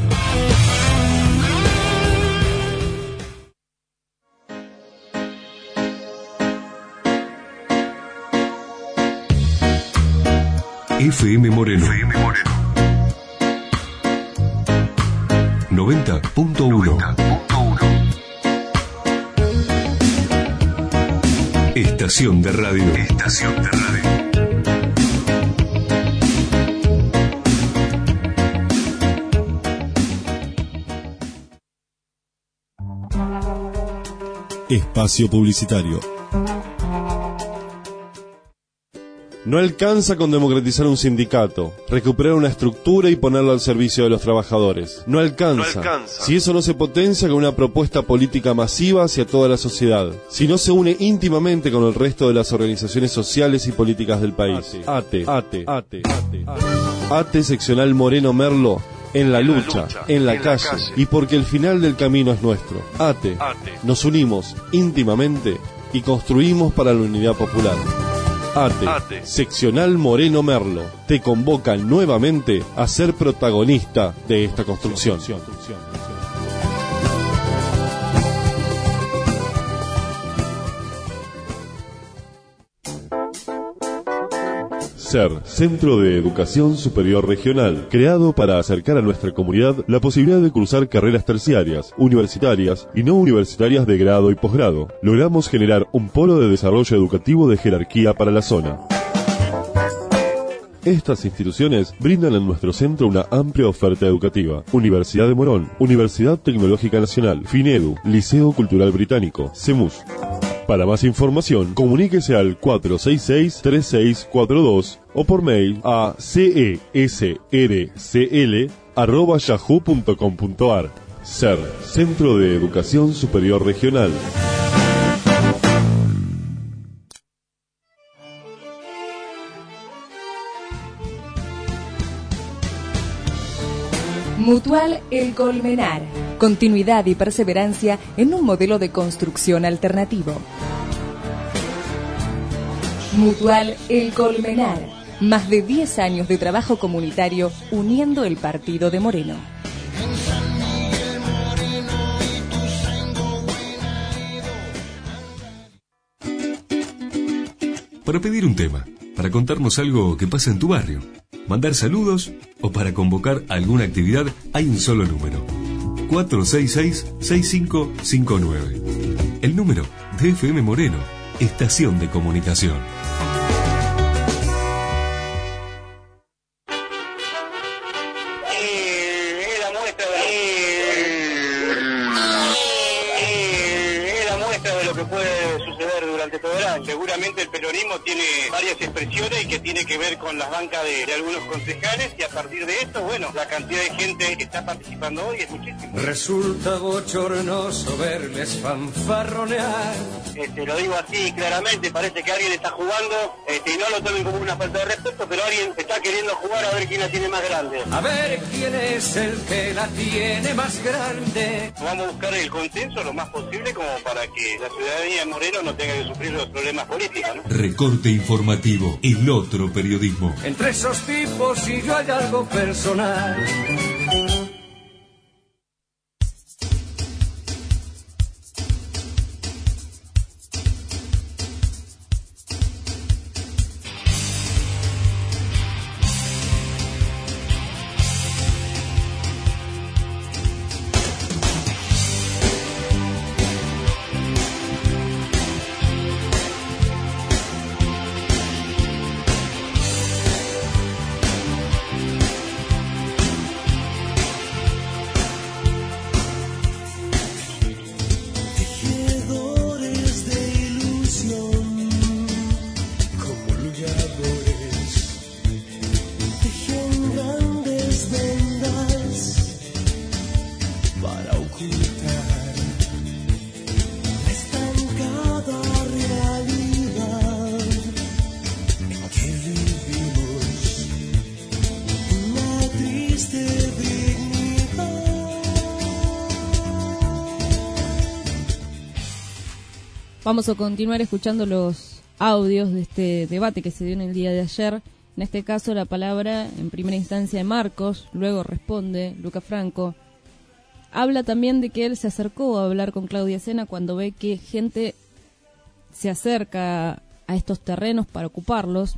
F M Moreno. F M Moreno. noventa punto uno. Estación de radio. Estación de radio. Espacio publicitario. No alcanza con democratizar un sindicato, recuperar una estructura y ponerlo al servicio de los trabajadores. No alcanza, no alcanza. Si eso no se potencia con una propuesta política masiva hacia toda la sociedad, si no se une íntimamente con el resto de las organizaciones sociales y políticas del país. ATE, ATE, ATE, ATE, ATE seccional Moreno Merlo. En la lucha, en la calle, y porque el final del camino es nuestro. ATE, nos unimos íntimamente y construimos para la unidad popular. ATE, seccional Moreno Merlo, te convoca nuevamente a ser protagonista de esta construcción. SER, Centro de Educación Superior Regional, creado para acercar a nuestra comunidad la posibilidad de cursar carreras terciarias, universitarias y no universitarias de grado y posgrado. Logramos generar un polo de desarrollo educativo de jerarquía para la zona. Estas instituciones brindan en nuestro centro una amplia oferta educativa. Universidad de Morón, Universidad Tecnológica Nacional, FINEDU, Liceo Cultural Británico, CEMUS. Para más información, comuníquese al cuatro seis seis, tres seis cuatro dos o por mail a cesrcl arroba yahoo punto com punto ar. SER, Centro de Educación Superior Regional. Mutual El Colmenar. Continuidad y perseverancia en un modelo de construcción alternativo. Mutual El Colmenar. Más de diez años de trabajo comunitario uniendo el partido de Moreno. Para pedir un tema, para contarnos algo que pasa en tu barrio, mandar saludos o para convocar alguna actividad, hay un solo número: cuatro seis seis, seis cinco cinco nueve. El número de F M Moreno, Estación de Comunicación. Seguramente el peronismo tiene varias expresiones y que tiene que ver con las bancas de, de algunos concejales, y a partir de esto, bueno, la cantidad de gente que está participando hoy es muchísima. Resulta bochornoso verles fanfarronear. Este, lo digo así claramente, parece que alguien está jugando, este, y no lo tomen como una falta de respeto, pero alguien está queriendo jugar a ver quién la tiene más grande. A ver quién es el que la tiene más grande. Vamos a buscar el consenso lo más posible como para que la ciudadanía de Moreno no tenga que sufrir los problemas políticos, ¿no? Recorte informativo, el otro periodismo. Entre esos tipos y yo hay algo personal. Vamos a continuar escuchando los audios de este debate que se dio en el día de ayer. En este caso la palabra en primera instancia de Marcos, luego responde Luca Franco. Habla también de que él se acercó a hablar con Claudia Sena cuando ve que gente se acerca a estos terrenos para ocuparlos.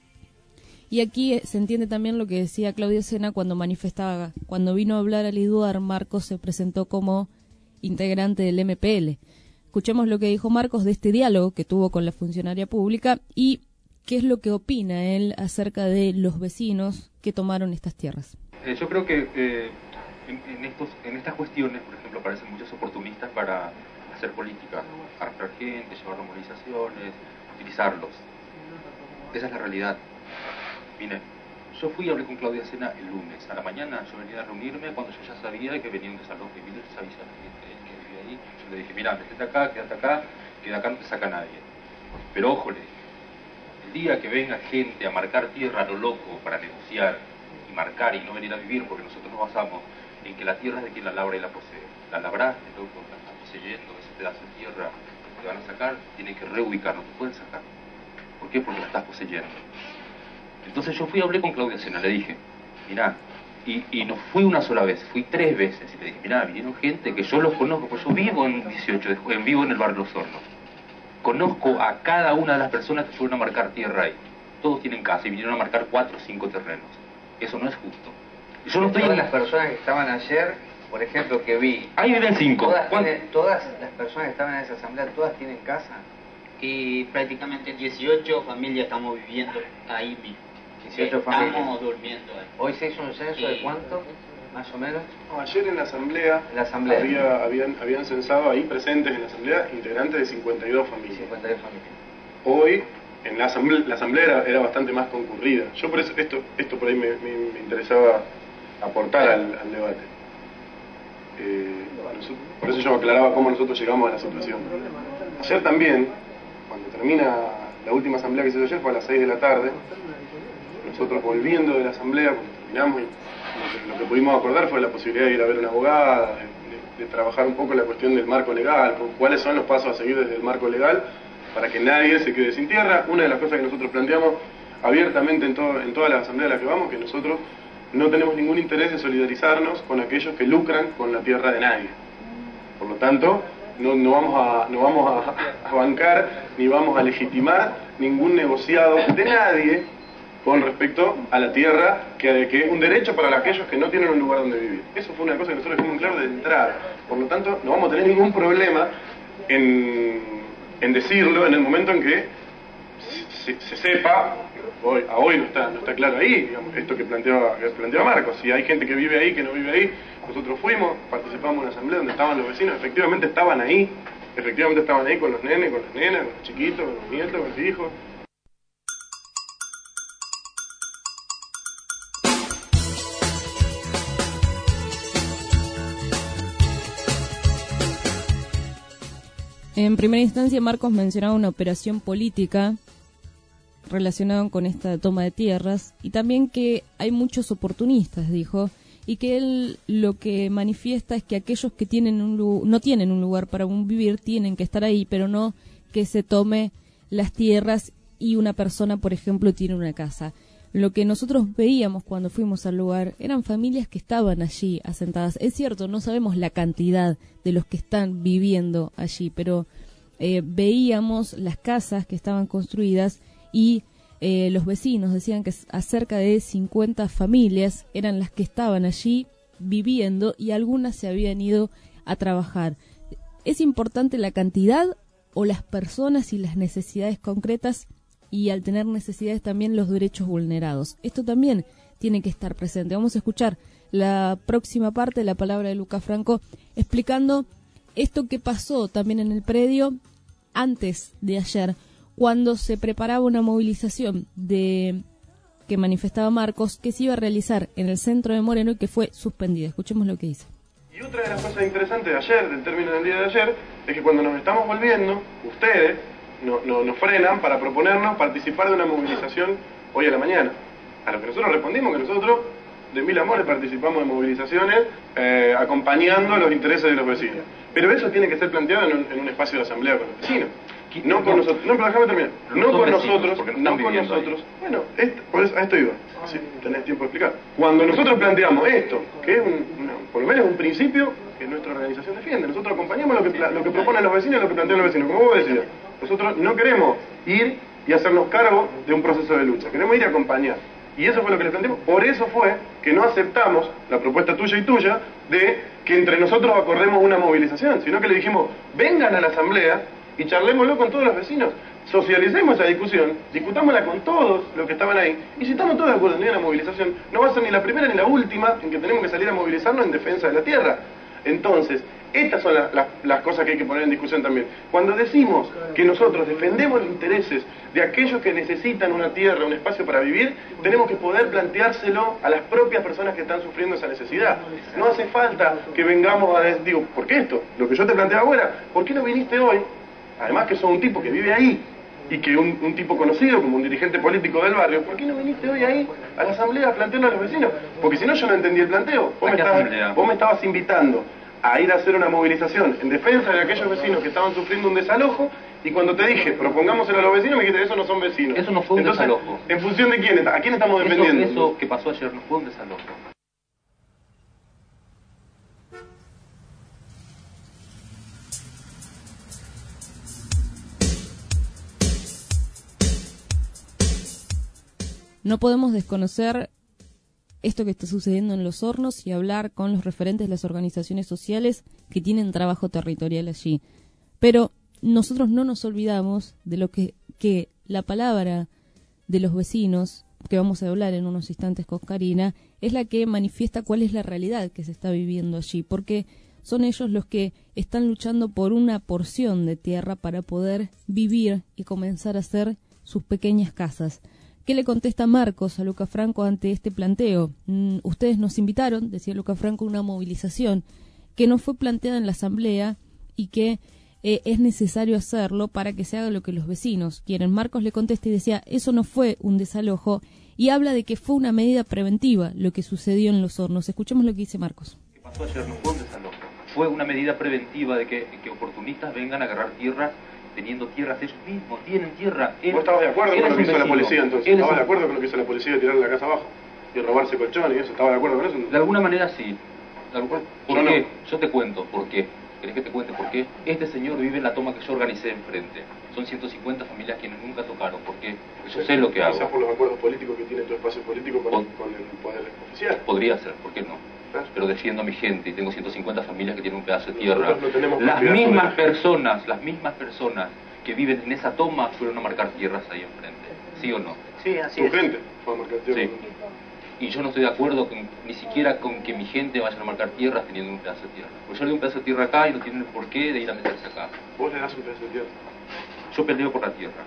Y aquí se entiende también lo que decía Claudia Sena cuando manifestaba, cuando vino a hablar al IDUAR, Marcos se presentó como integrante del M P L. Escuchemos lo que dijo Marcos de este diálogo que tuvo con la funcionaria pública y qué es lo que opina él acerca de los vecinos que tomaron estas tierras. Eh, yo creo que eh, en, en, estos, en estas cuestiones, por ejemplo, aparecen muchos oportunistas para hacer política, arrastrar gente, llevar movilizaciones, utilizarlos. Esa es la realidad. Mire, yo fui y hablé con Claudia Sena el lunes. A la mañana yo venía a reunirme cuando yo ya sabía que venía un desalojo. Y les avisé a la gente que vivía ahí. Yo le dije, mira, métete acá, quédate acá, que de acá no te saca nadie. Pero ojo, le dije, el día que venga gente a marcar tierra a lo loco para negociar y marcar y no venir a vivir, porque nosotros nos basamos en que la tierra es de quien la labra y la posee. La labraste, loco, la estás poseyendo, ese pedazo de tierra que te van a sacar, tienen que reubicar, no te pueden sacar. ¿Por qué? Porque la estás poseyendo. Entonces yo fui y hablé con Claudia Sena, le dije, mirá, y, y no fui una sola vez, fui tres veces, y le dije, mirá, vinieron gente que yo los conozco, pues yo vivo en dieciocho de julio, vivo en el barrio Los Hornos, conozco a cada una de las personas que fueron a marcar tierra ahí, todos tienen casa y vinieron a marcar cuatro o cinco terrenos, eso no es justo. Y yo no estoy... Todas las personas que estaban ayer, por ejemplo, que vi... Ahí viven cinco. Todas, tienen, todas las personas que estaban en esa asamblea, ¿todas tienen casa? Y prácticamente dieciocho familias estamos viviendo ahí mismo. dieciocho Estamos familias. durmiendo ahí. ¿Hoy se hizo un censo Y- de cuánto, más o menos? No, ayer en la asamblea, La asamblea. Había, habían, habían censado ahí presentes en la asamblea integrantes de cincuenta y dos familias. cincuenta y dos familias. Hoy en la asamblea, la asamblea era, era bastante más concurrida. Yo por eso, esto, esto por ahí me, me- me interesaba aportar al, al debate. Eh, nosotros- por eso yo aclaraba cómo nosotros llegamos a la situación. Ayer también, cuando termina la última asamblea que se hizo ayer, fue a las seis de la tarde, nosotros volviendo de la asamblea, cuando terminamos, y lo que, lo que pudimos acordar fue la posibilidad de ir a ver una abogada, de, de- de trabajar un poco la cuestión del marco legal, cu- cuáles son los pasos a seguir desde el marco legal para que nadie se quede sin tierra. Una de las cosas que nosotros planteamos abiertamente en, todo, en todas las asambleas a las que vamos, que nosotros no tenemos ningún interés en solidarizarnos con aquellos que lucran con la tierra de nadie. Por lo tanto, no, no vamos, a, no vamos a, a bancar ni vamos a legitimar ningún negociado de nadie con respecto a la tierra, que, que es un derecho para aquellos que no tienen un lugar donde vivir. Eso fue una cosa que nosotros dijimos claro de entrada. Por lo tanto, no vamos a tener ningún problema en, en decirlo en el momento en que se, se sepa, hoy, a hoy no está, no está claro ahí, digamos, esto que planteaba, que planteaba Marcos. Si hay gente que vive ahí, que no vive ahí, nosotros fuimos, participamos en una asamblea donde estaban los vecinos, efectivamente estaban ahí, efectivamente estaban ahí con los nenes, con las nenas, con los chiquitos, con los nietos, con los hijos. En primera instancia, Marcos mencionaba una operación política relacionada con esta toma de tierras y también que hay muchos oportunistas, dijo, y que él lo que manifiesta es que aquellos que tienen un lu- no tienen un lugar para un vivir tienen que estar ahí, pero no que se tome las tierras y una persona, por ejemplo, tiene una casa. Lo que nosotros veíamos cuando fuimos al lugar eran familias que estaban allí asentadas. Es cierto, no sabemos la cantidad de los que están viviendo allí, pero eh, veíamos las casas que estaban construidas y eh, los vecinos decían que cerca de cincuenta familias eran las que estaban allí viviendo y algunas se habían ido a trabajar. ¿Es importante la cantidad o las personas y las necesidades concretas? Y al tener necesidades también los derechos vulnerados. Esto también tiene que estar presente. Vamos a escuchar la próxima parte de la palabra de Luca Franco explicando esto que pasó también en el predio antes de ayer, cuando se preparaba una movilización de que manifestaba Marcos que se iba a realizar en el centro de Moreno y que fue suspendida. Escuchemos lo que dice. Y otra de las cosas interesantes de ayer, del término del día de ayer, es que cuando nos estamos volviendo, ustedes no, no, nos frenan para proponernos participar de una movilización hoy a la mañana. A lo que nosotros respondimos que nosotros, de mil amores, participamos de movilizaciones eh, acompañando los intereses de los vecinos. Pero eso tiene que ser planteado en un, en un espacio de asamblea con los vecinos. No con nosotros. No, pero déjame terminar. No con nosotros. No con viviendo nosotros. Bueno, esto, por eso, a esto iba. Si tenés tiempo de explicar. Cuando nosotros planteamos esto, que es un, una- por lo menos un principio que nuestra organización defiende, nosotros acompañamos lo que, pla- lo que proponen los vecinos y lo que plantean los vecinos. Como vos decías, nosotros no queremos ir y hacernos cargo de un proceso de lucha. Queremos ir a acompañar. Y eso fue lo que les planteamos. Por eso fue que no aceptamos la propuesta tuya y tuya de que entre nosotros acordemos una movilización, sino que le dijimos, vengan a la asamblea y charlémoslo con todos los vecinos. Socialicemos esa discusión, discutámosla con todos los que estaban ahí, y si estamos todos de acuerdo en ir a la movilización, no va a ser ni la primera ni la última en que tenemos que salir a movilizarnos en defensa de la tierra. Entonces, estas son la- la- las cosas que hay que poner en discusión también. Cuando decimos que nosotros defendemos los intereses de aquellos que necesitan una tierra, un espacio para vivir, tenemos que poder planteárselo a las propias personas que están sufriendo esa necesidad. No hace falta que vengamos a decir, digo, ¿por qué esto? Lo que yo te planteaba ahora, ¿por qué no viniste hoy? Además que sos un tipo que vive ahí, y que un, un tipo conocido como un dirigente político del barrio, ¿por qué no viniste hoy ahí a la asamblea a plantearlo a los vecinos? Porque si no, yo no entendí el planteo. Vos ¿A me, qué estabas, asamblea? vos me estabas invitando a ir a hacer una movilización en defensa de aquellos vecinos que estaban sufriendo un desalojo, y cuando te dije, propongámoselo a los vecinos, me dijiste, esos no son vecinos. Eso no fue un Entonces, desalojo. ¿en función de quién? ¿A quién estamos Eso, defendiendo? eso que pasó ayer no fue un desalojo. No podemos desconocer esto que está sucediendo en Los Hornos y hablar con los referentes de las organizaciones sociales que tienen trabajo territorial allí. Pero nosotros no nos olvidamos de lo que, que la palabra de los vecinos, que vamos a hablar en unos instantes con Karina, es la que manifiesta cuál es la realidad que se está viviendo allí, porque son ellos los que están luchando por una porción de tierra para poder vivir y comenzar a hacer sus pequeñas casas. ¿Qué le contesta Marcos a Luca Franco ante este planteo? Mm, ustedes nos invitaron, decía Luca Franco, a una movilización que no fue planteada en la asamblea y que eh, es necesario hacerlo para que se haga lo que los vecinos quieren. Marcos le contesta y decía, eso no fue un desalojo, y habla de que fue una medida preventiva lo que sucedió en Los Hornos. Escuchemos lo que dice Marcos. Lo que pasó ayer no fue un desalojo. Fue una medida preventiva de que, que oportunistas vengan a agarrar tierras teniendo tierras ellos mismos, tienen tierra. Él, ¿Vos estabas de acuerdo él con lo que es un hizo la vecino. policía entonces? Él es ¿Estabas un- de acuerdo con lo que hizo la policía de tirarle la casa abajo? Y robarse colchones y eso, ¿estabas de acuerdo con eso? De alguna manera sí. De algún- ¿Por Yo no. qué? Yo te cuento por qué. ¿Querés que te cuente por qué? Este señor vive en la toma que yo organicé enfrente. Son ciento cincuenta familias quienes nunca tocaron. ¿Por qué? Porque yo sé lo que hago. Quizás por los acuerdos políticos que tiene tu espacio político con, con el poder oficial. Podría ser, ¿por qué no? Pero defiendo a mi gente y tengo ciento cincuenta familias que tienen un pedazo de tierra. Nosotros no tenemos Las propiedad mismas sobre- personas, las mismas personas que viven en esa toma fueron a marcar tierras ahí enfrente. ¿Sí o no? Sí, así Tu es. gente fue a marcar tierra. Sí. Y yo no estoy de acuerdo con, ni siquiera con que mi gente vaya a marcar tierras teniendo un pedazo de tierra. Porque yo le doy un pedazo de tierra acá y no tienen por qué de ir a meterse acá. Vos le das un pedazo de tierra. Yo peleo por la tierra.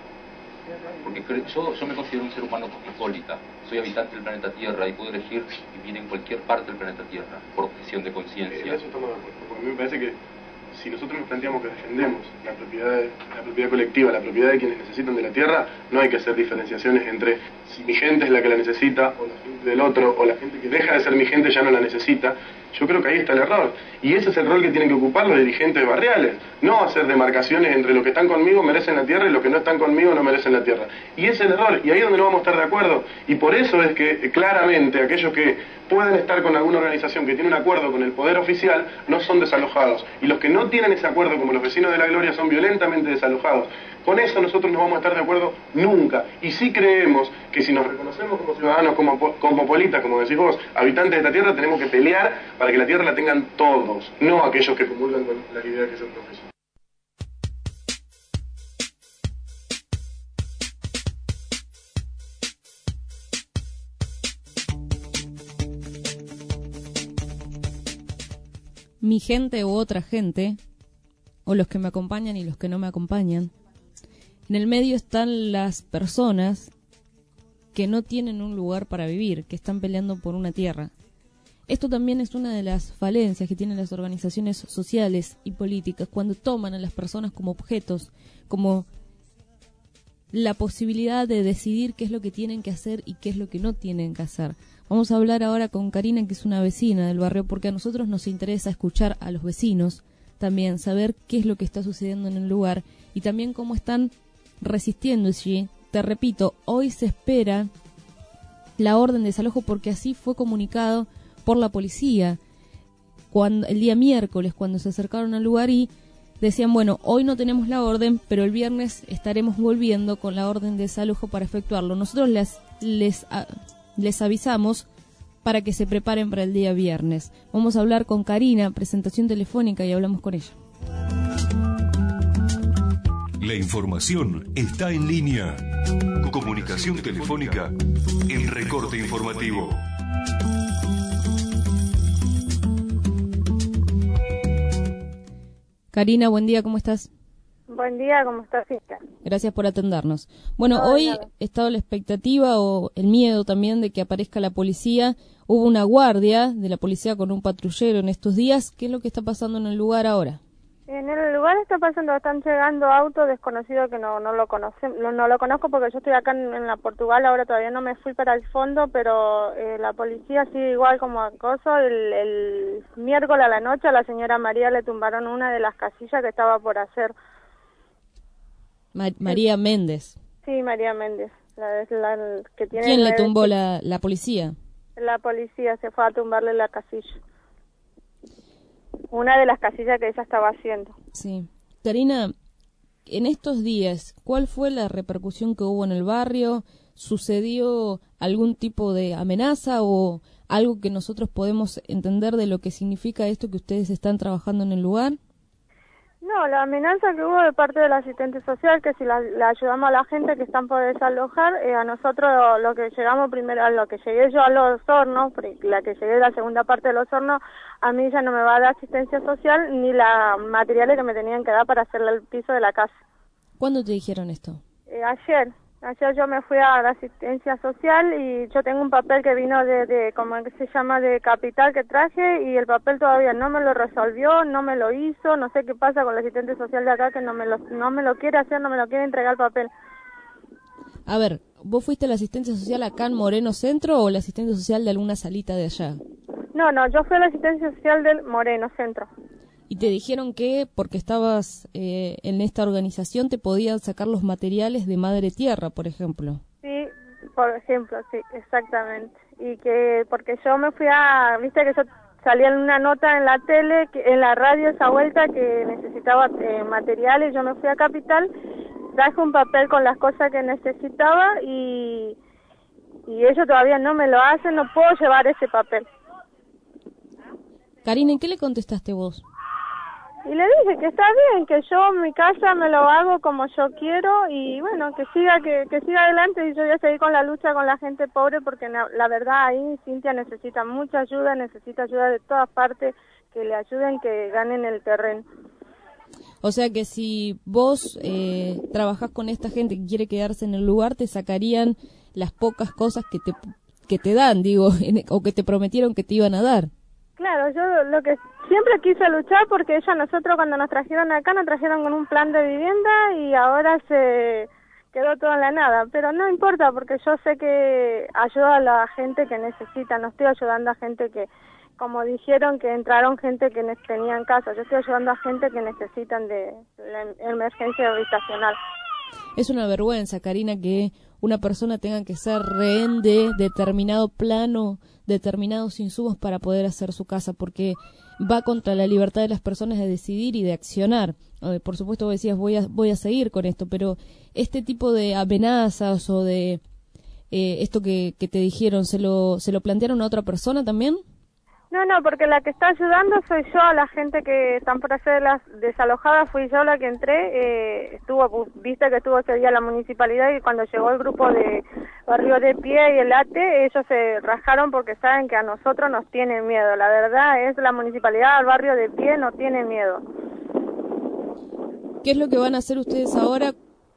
Porque cre- yo, yo me considero un ser humano cosmopolita. Soy habitante del planeta Tierra y puedo elegir vivir en cualquier parte del planeta Tierra por objeción de En conciencia. eso estamos de acuerdo. Porque a mí me parece que si nosotros nos planteamos que defendemos la propiedad, la propiedad colectiva, la propiedad de quienes necesitan de la tierra, no hay que hacer diferenciaciones entre si mi gente es la que la necesita o la gente del otro, o la gente que deja de ser mi gente ya no la necesita. Yo creo que ahí está el error. Y ese es el rol que tienen que ocupar los dirigentes barriales. No hacer demarcaciones entre los que están conmigo merecen la tierra y los que no están conmigo no merecen la tierra. Y ese es el error. Y ahí es donde no vamos a estar de acuerdo. Y por eso es que eh, claramente aquellos que pueden estar con alguna organización que tiene un acuerdo con el poder oficial no son desalojados. Y los que no tienen ese acuerdo, como los vecinos de la Gloria, son violentamente desalojados. Con eso nosotros no vamos a estar de acuerdo nunca. Y sí creemos que si nos reconocemos como ciudadanos, como po- cosmopolitas, como decís vos, habitantes de esta tierra, tenemos que pelear para que la tierra la tengan todos, no aquellos que comulgan con las ideas que yo profeso. Mi gente u otra gente, o los que me acompañan y los que no me acompañan. En el medio están las personas que no tienen un lugar para vivir, que están peleando por una tierra. Esto también es una de las falencias que tienen las organizaciones sociales y políticas cuando toman a las personas como objetos, como la posibilidad de decidir qué es lo que tienen que hacer y qué es lo que no tienen que hacer. Vamos a hablar ahora con Karina, que es una vecina del barrio, porque a nosotros nos interesa escuchar a los vecinos también saber qué es lo que está sucediendo en el lugar y también cómo están resistiendo allí. Te repito, hoy se espera la orden de desalojo porque así fue comunicado por la policía cuando el día miércoles cuando se acercaron al lugar y decían, bueno, hoy no tenemos la orden, pero el viernes estaremos volviendo con la orden de desalojo para efectuarlo. Nosotros les les a, les avisamos para que se preparen para el día viernes. Vamos a hablar con Karina, presentación telefónica, y hablamos con ella. La información está en línea. Comunicación telefónica en Recorte Informativo. Karina, buen día, ¿cómo estás? Buen día, ¿cómo estás, Fisca? Gracias por atendernos. Bueno, No, hoy nada. estaba la expectativa o el miedo también de que aparezca la policía. Hubo una guardia de la policía con un patrullero en estos días. ¿Qué es lo que está pasando en el lugar ahora? En el lugar está pasando, están llegando autos desconocidos que no no lo conocen, no, no lo conozco porque yo estoy acá en, en la Portugal, ahora todavía no me fui para el fondo, pero eh, la policía sigue igual como acoso. El, el miércoles a la noche a la señora María le tumbaron una de las casillas que estaba por hacer. Ma- María Méndez. Sí, María Méndez, la, la que tiene. ¿Quién le nueve- tumbó la, la policía? La policía se fue a tumbarle la casilla. Una de las casillas que ella estaba haciendo. Sí. Karina, en estos días, ¿cuál fue la repercusión que hubo en el barrio? ¿Sucedió algún tipo de amenaza o algo que nosotros podemos entender de lo que significa esto que ustedes están trabajando en el lugar? No, la amenaza que hubo de parte del asistente social, que si la, la ayudamos a la gente que están por desalojar, eh, a nosotros lo, lo que llegamos primero, a lo que llegué yo a los hornos, porque la que llegué la segunda parte de los hornos, a mí ya no me va a dar asistencia social ni la materiales que me tenían que dar para hacerle el piso de la casa. ¿Cuándo te dijeron esto? Eh, ayer, ayer yo me fui a la asistencia social y yo tengo un papel que vino de, de ¿cómo que se llama?, de Capital que traje y el papel todavía no me lo resolvió, no me lo hizo, no sé qué pasa con el asistente social de acá que no me lo, no me lo quiere hacer, no me lo quiere entregar el papel. A ver, ¿vos fuiste la asistencia social acá en Moreno Centro o la asistencia social de alguna salita de allá? No, no, yo fui a la asistencia social del Moreno Centro. Y te dijeron que porque estabas eh, en esta organización te podían sacar los materiales de Madre Tierra, por ejemplo. Sí, por ejemplo, sí, exactamente. Y que porque yo me fui a, viste que yo salía en una nota en la tele, que, en la radio esa vuelta que necesitaba eh, materiales, yo me fui a Capital, traje un papel con las cosas que necesitaba y, y ellos todavía no me lo hacen, no puedo llevar ese papel. Karina, ¿en qué le contestaste vos? Y le dije que está bien, que yo en mi casa me lo hago como yo quiero y bueno, que siga que, que siga adelante y yo voy a seguir con la lucha con la gente pobre porque la, la verdad ahí Cintia necesita mucha ayuda, necesita ayuda de todas partes, que le ayuden, que ganen el terreno. O sea que si vos eh, trabajás con esta gente que quiere quedarse en el lugar, te sacarían las pocas cosas que te, que te dan, digo, en, o que te prometieron que te iban a dar. Claro, yo lo que siempre quise luchar porque ella, nosotros cuando nos trajeron acá, nos trajeron con un plan de vivienda y ahora se quedó todo en la nada. Pero no importa porque yo sé que ayudo a la gente que necesita, no estoy ayudando a gente que, como dijeron, que entraron gente que tenían casa. Yo estoy ayudando a gente que necesitan de la emergencia habitacional. Es una vergüenza, Karina, que una persona tenga que ser rehén de determinado plano, determinados insumos para poder hacer su casa, porque va contra la libertad de las personas de decidir y de accionar. Eh, por supuesto, vos decías, voy a, voy a seguir con esto, pero este tipo de amenazas o de eh, esto que, que te dijeron, ¿se lo, ¿se lo plantearon a otra persona también? No, no, porque la que está ayudando soy yo, a la gente que están por hacer las desalojadas fui yo la que entré, eh, estuvo, viste que estuvo ese día la municipalidad y cuando llegó el grupo de Barrio de Pie y el A T E, ellos se rajaron porque saben que a nosotros nos tienen miedo, la verdad es la municipalidad al Barrio de Pie no tiene miedo. ¿Qué es lo que van a hacer ustedes ahora?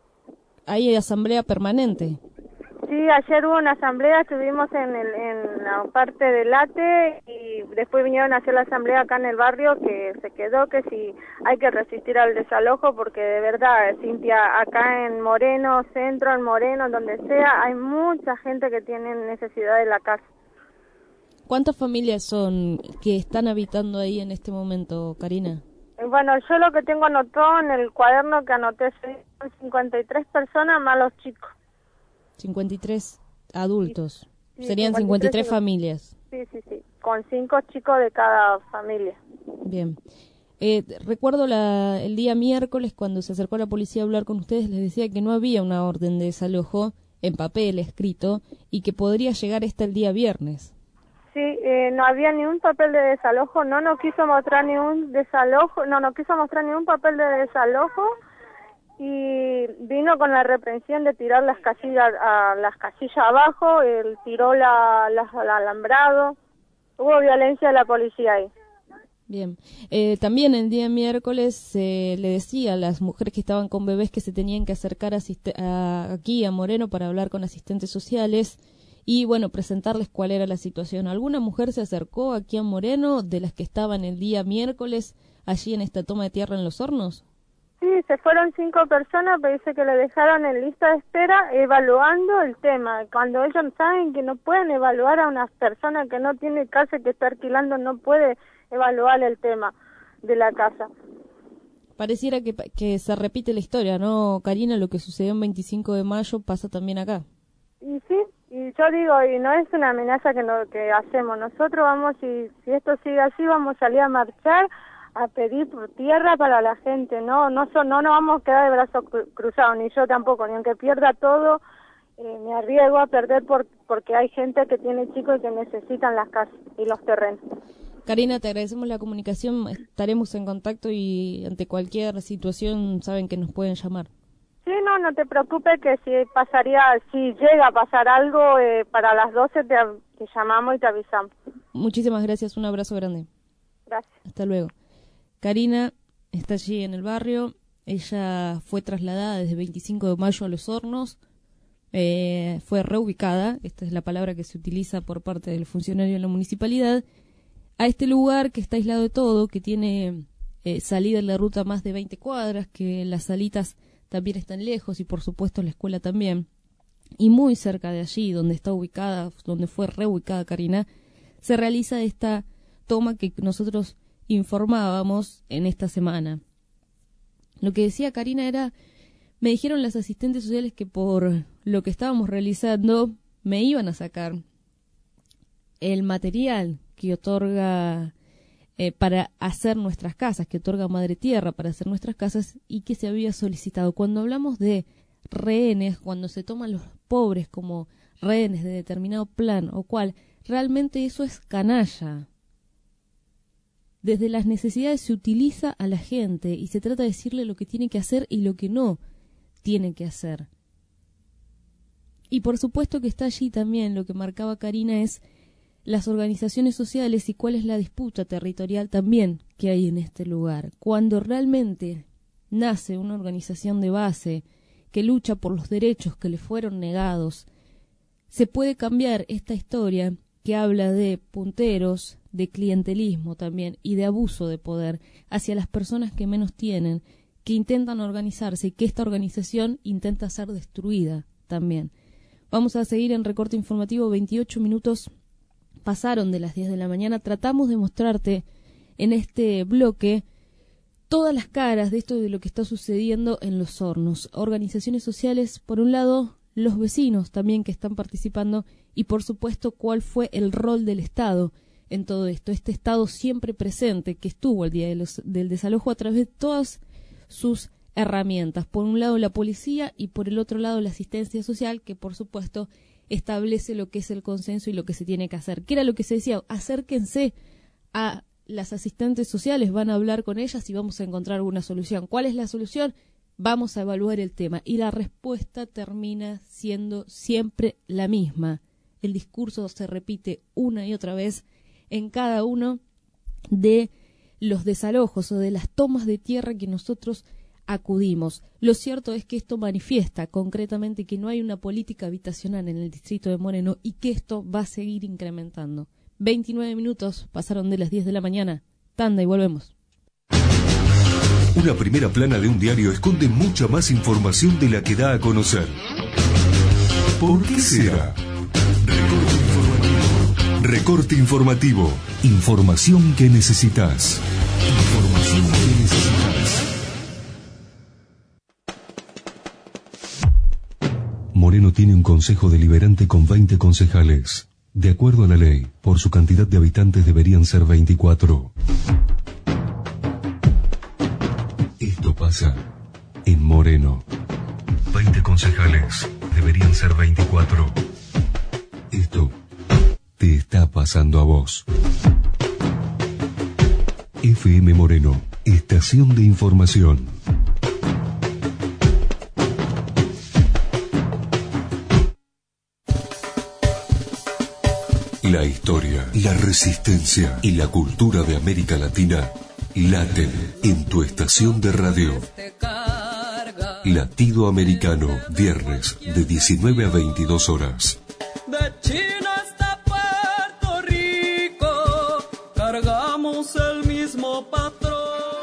¿Hay asamblea permanente? Sí, ayer hubo una asamblea, estuvimos en, el, en la parte del A T E y después vinieron a hacer la asamblea acá en el barrio que se quedó, que si hay que resistir al desalojo porque de verdad, Cintia, acá en Moreno, Centro, en Moreno, donde sea, hay mucha gente que tiene necesidad de la casa. ¿Cuántas familias son que están habitando ahí en este momento, Karina? Bueno, yo lo que tengo anotado en el cuaderno que anoté son cincuenta y tres personas más los chicos. cincuenta y tres adultos. Sí, Serían cincuenta y tres familias. Sí, sí, sí, con cinco chicos de cada familia. Bien. Eh, recuerdo la, el día miércoles cuando se acercó la policía a hablar con ustedes, les decía que no había una orden de desalojo en papel escrito y que podría llegar hasta el día viernes. Sí, eh, no había ni un papel de desalojo, no nos quiso mostrar ni un desalojo, no nos quiso mostrar ni un papel de desalojo y vino con la reprensión de tirar las casillas a las casillas abajo, él tiró la, la, el alambrado, hubo violencia de la policía ahí. Bien, eh, también el día miércoles eh, le decía a las mujeres que estaban con bebés que se tenían que acercar a, aquí a Moreno para hablar con asistentes sociales y bueno, presentarles cuál era la situación. ¿Alguna mujer se acercó aquí a Moreno de las que estaban el día miércoles allí en esta toma de tierra en Los Hornos? Sí, se fueron cinco personas, pero dice que le dejaron en lista de espera evaluando el tema. Cuando ellos saben que no pueden evaluar a una persona que no tiene casa, que está alquilando, no puede evaluar el tema de la casa. Pareciera que, que se repite la historia, ¿no, Karina? Lo que sucedió en veinticinco de mayo pasa también acá. Y sí, y yo digo, y no es una amenaza que, no, que hacemos. Nosotros vamos, y si esto sigue así, vamos a salir a marchar, a pedir por tierra para la gente. No no so, no nos vamos a quedar de brazos cru cruzados, ni yo tampoco, ni aunque pierda todo, eh, me arriesgo a perder por, porque hay gente que tiene chicos y que necesitan las casas y los terrenos. Karina, te agradecemos la comunicación, estaremos en contacto y ante cualquier situación saben que nos pueden llamar. Sí, no, no te preocupes que si pasaría, si llega a pasar algo, eh, para las doce te, te llamamos y te avisamos. Muchísimas gracias, un abrazo grande. Gracias. Hasta luego. Karina está allí en el barrio, ella fue trasladada desde veinticinco de mayo a Los Hornos, eh, fue reubicada, esta es la palabra que se utiliza por parte del funcionario de la municipalidad, a este lugar que está aislado de todo, que tiene eh, salida en la ruta más de veinte cuadras, que las salitas también están lejos y por supuesto la escuela también. Y muy cerca de allí, donde está ubicada, donde fue reubicada Karina, se realiza esta toma que nosotros informábamos en esta semana. Lo que decía Karina era, me dijeron las asistentes sociales que por lo que estábamos realizando me iban a sacar el material que otorga eh, para hacer nuestras casas, que otorga Madre Tierra para hacer nuestras casas y que se había solicitado. Cuando hablamos de rehenes, cuando se toman los pobres como rehenes de determinado plan o cual, realmente eso es canalla. Desde las necesidades se utiliza a la gente y se trata de decirle lo que tiene que hacer y lo que no tiene que hacer. Y por supuesto que está allí también lo que marcaba Karina es las organizaciones sociales y cuál es la disputa territorial también que hay en este lugar. Cuando realmente nace una organización de base que lucha por los derechos que le fueron negados, se puede cambiar esta historia que habla de punteros, de clientelismo también y de abuso de poder hacia las personas que menos tienen, que intentan organizarse y que esta organización intenta ser destruida también. Vamos a seguir en recorte informativo, veintiocho minutos pasaron de las diez de la mañana. Tratamos de mostrarte en este bloque todas las caras de esto de lo que está sucediendo en Los Hornos. Organizaciones sociales, por un lado, los vecinos también que están participando y, por supuesto, cuál fue el rol del Estado en todo esto. Este Estado siempre presente que estuvo el día de los, del desalojo a través de todas sus herramientas. Por un lado, la policía y por el otro lado, la asistencia social que, por supuesto, establece lo que es el consenso y lo que se tiene que hacer. ¿Qué era lo que se decía? Acérquense a las asistentes sociales, van a hablar con ellas y vamos a encontrar alguna solución. ¿Cuál es la solución? Vamos a evaluar el tema. Y la respuesta termina siendo siempre la misma. El discurso se repite una y otra vez en cada uno de los desalojos o de las tomas de tierra que nosotros acudimos. Lo cierto es que esto manifiesta concretamente que no hay una política habitacional en el distrito de Moreno y que esto va a seguir incrementando. veintinueve minutos pasaron de las diez de la mañana. Tanda y volvemos. Una primera plana de un diario esconde mucha más información de la que da a conocer. ¿Por qué será? Recorte informativo. Información que necesitas. Información que necesitas. Moreno tiene un consejo deliberante con veinte concejales. De acuerdo a la ley, por su cantidad de habitantes deberían ser veinticuatro. Esto pasa en Moreno. veinte concejales, deberían ser veinticuatro. Esto te está pasando a vos. F M Moreno, estación de información. La historia, la resistencia y la cultura de América Latina laten en tu estación de radio. Latido Americano, viernes de diecinueve a veintidós horas. De China hasta Puerto Rico, cargamos el mismo patrón.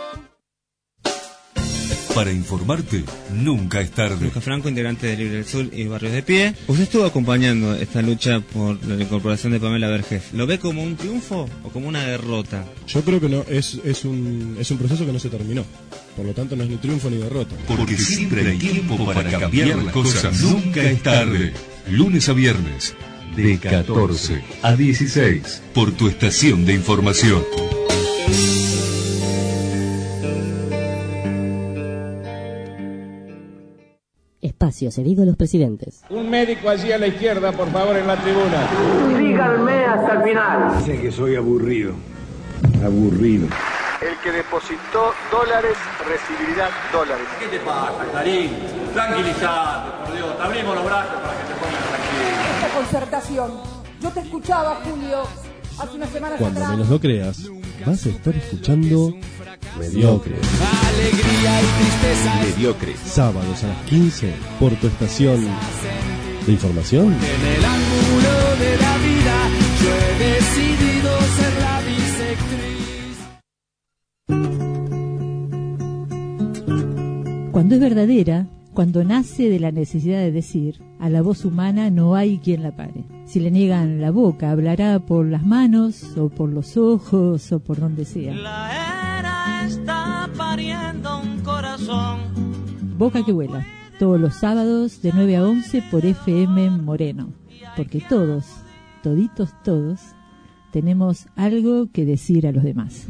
Para informarte, nunca es tarde. Lucas Franco, integrante de Libre del Sur y Barrios de Pie. Usted estuvo acompañando esta lucha por la incorporación de Pamela Vergés. ¿Lo ve como un triunfo o como una derrota? Yo creo que no, es, es, un, es un proceso que no se terminó. Por lo tanto, no es ni triunfo ni derrota. Porque siempre hay tiempo para cambiar las cosas. Nunca es tarde. Lunes a viernes, de catorce a dieciséis, por tu estación de información. Espacio cedido a los presidentes. Un médico allí a la izquierda, por favor, en la tribuna. Síganme hasta el final. Dice que soy aburrido. Aburrido. El que depositó dólares recibirá dólares. ¿Qué te pasa, Clarín? Tranquilizate, por Dios. Te abrimos los brazos para que te pongas tranquilo. Esta concertación. Yo te escuchaba, Julio, hace unas semanas Cuando atrás. menos lo creas, vas a estar escuchando Mediocre. Alegría y tristeza. Mediocre. Sábados a las quince por tu estación de información. En el ángulo de la vida yo he decidido ser la bisectriz. Cuando es verdadera, cuando nace de la necesidad de decir, a la voz humana no hay quien la pare. Si le niegan la boca, hablará por las manos o por los ojos o por donde sea. La era está pariendo un corazón. Boca que vuela, todos los sábados de nueve a once por F M Moreno. Porque todos, toditos todos, tenemos algo que decir a los demás.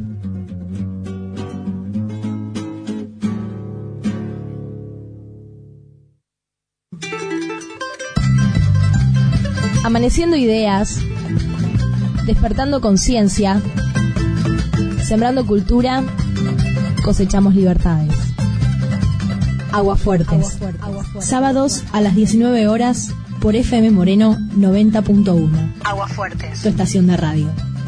Amaneciendo ideas, despertando conciencia, sembrando cultura, cosechamos libertades. Aguafuertes. Agua Fuertes. Agua Fuertes. Sábados a las diecinueve horas por F M Moreno noventa punto uno. Aguafuertes. Tu estación de radio.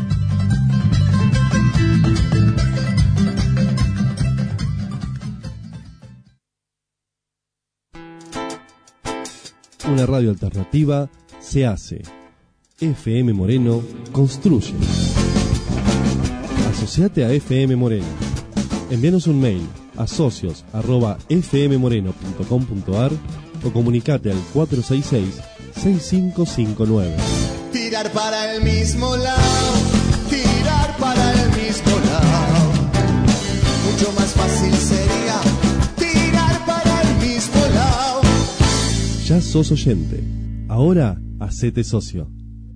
Una radio alternativa se hace. F M Moreno construye. Asociate a F M Moreno. Envíanos un mail a socios arroba f m moreno punto com punto a r o comunicate al cuatro seis seis, seis cinco cinco nueve. Tirar para el mismo lado, tirar para el mismo lado. Mucho más fácil sería tirar para el mismo lado. Ya sos oyente. Ahora, hacete socio.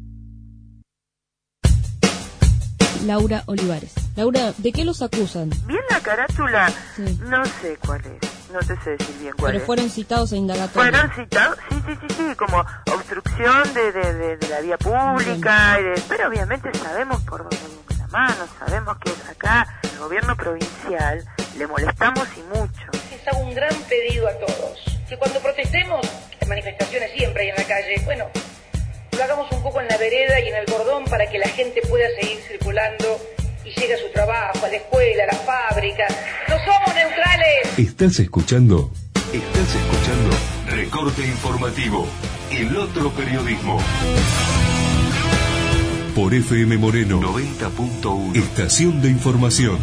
Laura Olivares. Laura, ¿de qué los acusan? Bien la carátula, Sí. no sé cuál es, no te sé decir bien cuál Pero es. fueron citados a indagatoria. Fueron citados, sí, sí, sí, sí, como obstrucción de, de, de, de la vía pública, y de- pero obviamente sabemos por dónde viene la mano, sabemos que acá el gobierno provincial le molestamos y mucho. Les hago un gran pedido a todos, que cuando protestemos, en manifestaciones siempre hay en la calle, bueno, lo hagamos un poco en la vereda y en el cordón para que la gente pueda seguir circulando y llegue a su trabajo, a la escuela, a la fábrica. ¡No somos neutrales! ¿Estás escuchando? Estás escuchando Recorte Informativo, el otro periodismo. Por F M Moreno noventa punto uno, estación de información.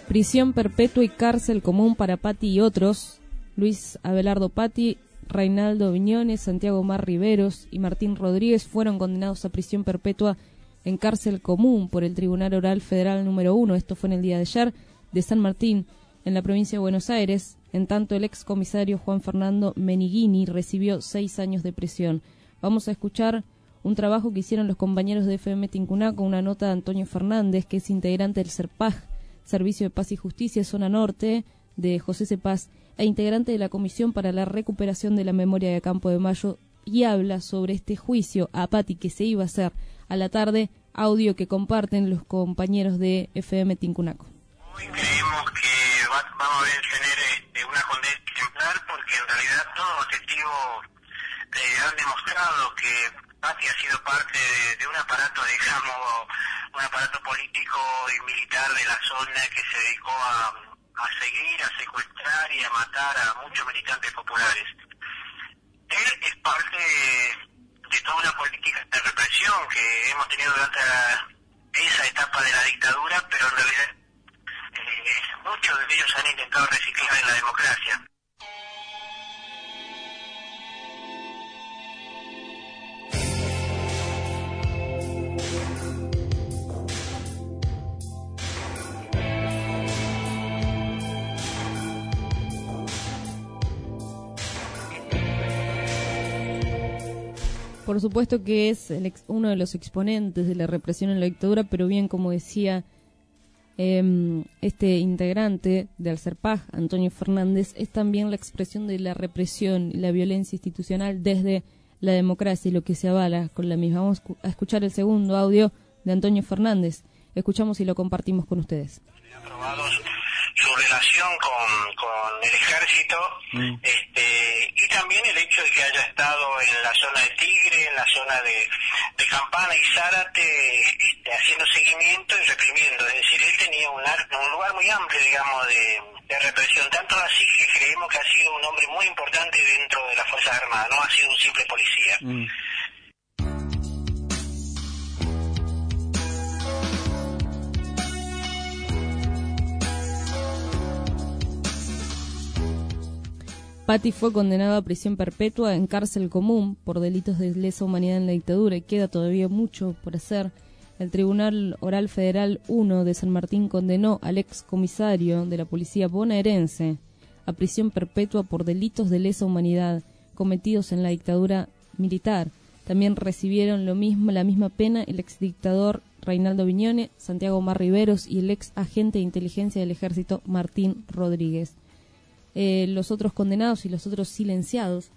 Prisión perpetua y cárcel común para Patti y otros. Luis Abelardo Patti, Reinaldo Viñones, Santiago Mar Riveros y Martín Rodríguez fueron condenados a prisión perpetua en cárcel común por el Tribunal Oral Federal número uno. Esto fue en el día de ayer, de San Martín, en la provincia de Buenos Aires. En tanto, el ex comisario Juan Fernando Meneghini recibió seis años de prisión. Vamos a escuchar un trabajo que hicieron los compañeros de F M Tincunaco, una nota de Antonio Fernández, que es integrante del SERPAJ, Servicio de Paz y Justicia, Zona Norte, de José Cepaz, e integrante de la Comisión para la Recuperación de la Memoria de Campo de Mayo, y habla sobre este juicio a Patti que se iba a hacer a la tarde, audio que comparten los compañeros de F M Tincunaco. Hoy creemos que va, vamos a tener este, una condena ejemplar, porque en realidad todos los testigos eh, han demostrado que Patti ha sido parte de, de un aparato, digamos, un aparato político y militar de la zona que se dedicó a, a seguir, a secuestrar y a matar a muchos militantes populares. Él es parte de, de toda una política de represión que hemos tenido durante la, esa etapa de la dictadura, pero en realidad eh, muchos de ellos han intentado reciclar en la democracia. Por supuesto que es el ex, uno de los exponentes de la represión en la dictadura, pero bien, como decía eh, este integrante del SERPAJ, Antonio Fernández, es también la expresión de la represión y la violencia institucional desde la democracia y lo que se avala con la misma. Vamos a escuchar el segundo audio de Antonio Fernández. Escuchamos y lo compartimos con ustedes. Su relación con, con el ejército, mm. este, y también el hecho de que haya estado en la zona de Tigre, en la zona de, de Campana y Zárate, este, haciendo seguimiento y reprimiendo. Es decir, él tenía un, un lugar muy amplio, digamos, de, de represión, tanto así que creemos que ha sido un hombre muy importante dentro de las Fuerzas Armadas, no ha sido un simple policía. Mm. Patti fue condenado a prisión perpetua en cárcel común por delitos de lesa humanidad en la dictadura y queda todavía mucho por hacer. El Tribunal Oral Federal uno de San Martín condenó al ex comisario de la policía bonaerense a prisión perpetua por delitos de lesa humanidad cometidos en la dictadura militar. También recibieron lo mismo, la misma pena el exdictador Reinaldo Viñones, Santiago Mar Riveros y el ex agente de inteligencia del ejército Martín Rodríguez. Eh, los otros condenados y los otros silenciados.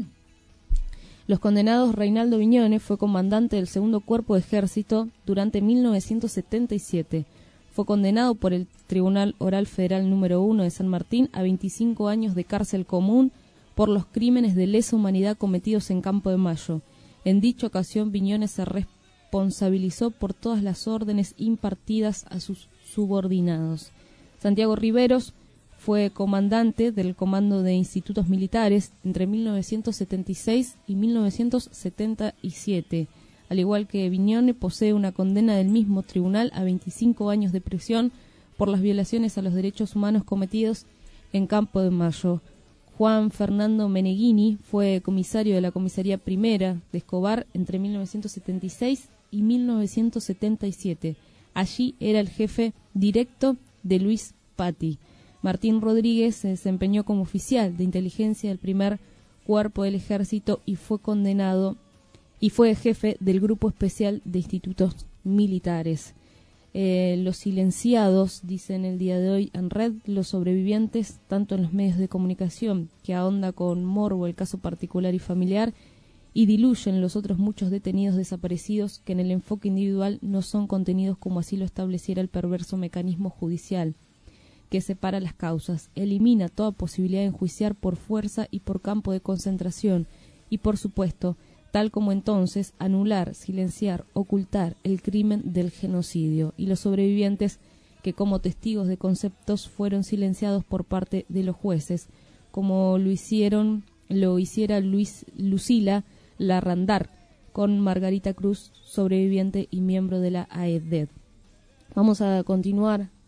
Los condenados, Reinaldo Viñones fue comandante del segundo cuerpo de ejército durante mil novecientos setenta y siete. Fue condenado por el Tribunal Oral Federal número uno de San Martín a veinticinco años de cárcel común por los crímenes de lesa humanidad cometidos en Campo de Mayo. En dicha ocasión, Viñones se responsabilizó por todas las órdenes impartidas a sus subordinados. Santiago Riveros fue comandante del Comando de Institutos Militares entre mil novecientos setenta y seis y mil novecientos setenta y siete. Al igual que Viñones, posee una condena del mismo tribunal a veinticinco años de prisión por las violaciones a los derechos humanos cometidos en Campo de Mayo. Juan Fernando Meneghini fue comisario de la Comisaría Primera de Escobar entre mil novecientos setenta y seis y mil novecientos setenta y siete. Allí era el jefe directo de Luis Patti. Martín Rodríguez se desempeñó como oficial de inteligencia del primer cuerpo del ejército y fue condenado y fue jefe del grupo especial de institutos militares. Eh, los silenciados, dicen el día de hoy en red, los sobrevivientes, tanto en los medios de comunicación, que ahonda con morbo el caso particular y familiar, y diluyen los otros muchos detenidos desaparecidos que en el enfoque individual no son contenidos como así lo estableciera el perverso mecanismo judicial, que separa las causas, elimina toda posibilidad de enjuiciar por fuerza y por campo de concentración, y por supuesto, tal como entonces, anular, silenciar, ocultar el crimen del genocidio, y los sobrevivientes que como testigos de conceptos fueron silenciados por parte de los jueces, como lo hicieron, lo hiciera Luis Lucila Larrandar, con Margarita Cruz, sobreviviente y miembro de la A E D E D. Vamos a continuar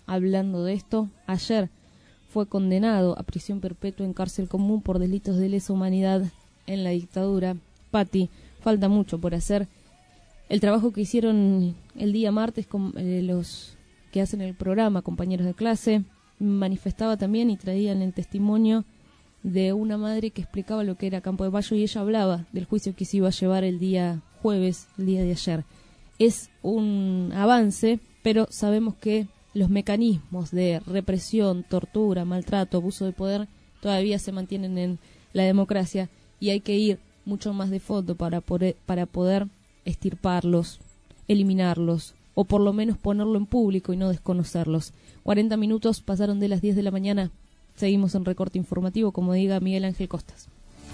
hablando de esto. Ayer fue condenado a prisión perpetua en cárcel común por delitos de lesa humanidad en la dictadura. Pati, falta mucho por hacer. El trabajo que hicieron el día martes con eh, los que hacen el programa, compañeros de clase, manifestaba también y traían el testimonio de una madre que explicaba lo que era Campo de Mayo, y ella hablaba del juicio que se iba a llevar el día jueves, el día de ayer. Es un avance, pero sabemos que los mecanismos de represión, tortura, maltrato, abuso de poder todavía se mantienen en la democracia, y hay que ir mucho más de fondo para poder, para poder extirparlos, eliminarlos, o por lo menos ponerlo en público y no desconocerlos. cuarenta minutos pasaron de las diez de la mañana. Seguimos en Recorte Informativo, como diga Miguel Ángel Costas.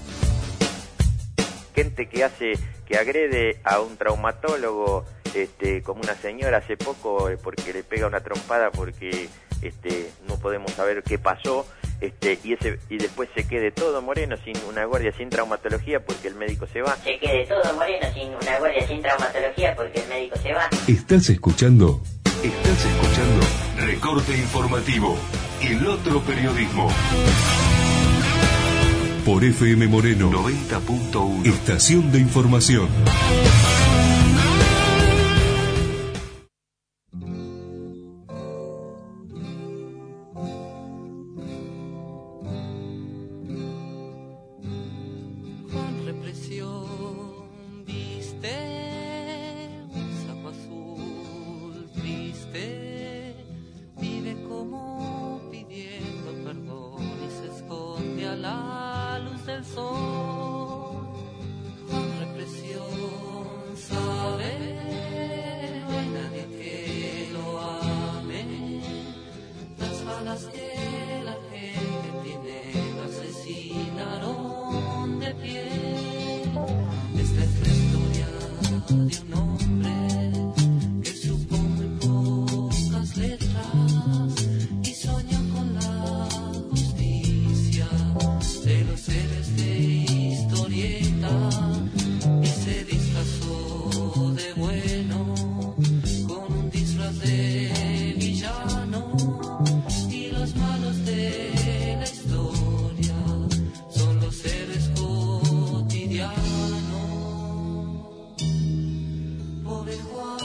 Gente que hace, que agrede a un traumatólogo, este, como una señora hace poco, porque le pega una trompada porque este, no podemos saber qué pasó, este, y ese y después se quede todo Moreno sin una guardia, sin traumatología, porque el médico se va. Se quede todo Moreno sin una guardia, sin traumatología, porque el médico se va. ¿Estás escuchando? Estás escuchando Recorte Informativo, el otro periodismo. Por F M Moreno noventa punto uno. Estación de información. Con represión viste un saco azul triste, vive como pidiendo perdón y se esconde a la luz del sol. Con represión sabe, no hay nadie que lo ame, las balas que la gente tiene lo asesinaron de pie. Esta es la historia de un hombre que supo muy pocas letras y soñó con la justicia de los seres de historieta, y se disfrazó de bueno con un disfraz de villano, y los malos de la historia son los seres cotidianos. Pobre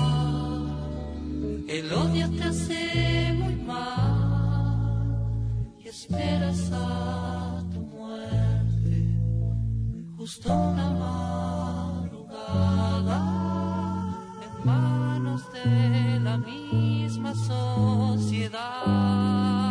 Juan, el odio te hace muy mal y esperas a tu muerte justo una madrugada en manos de la misma sociedad.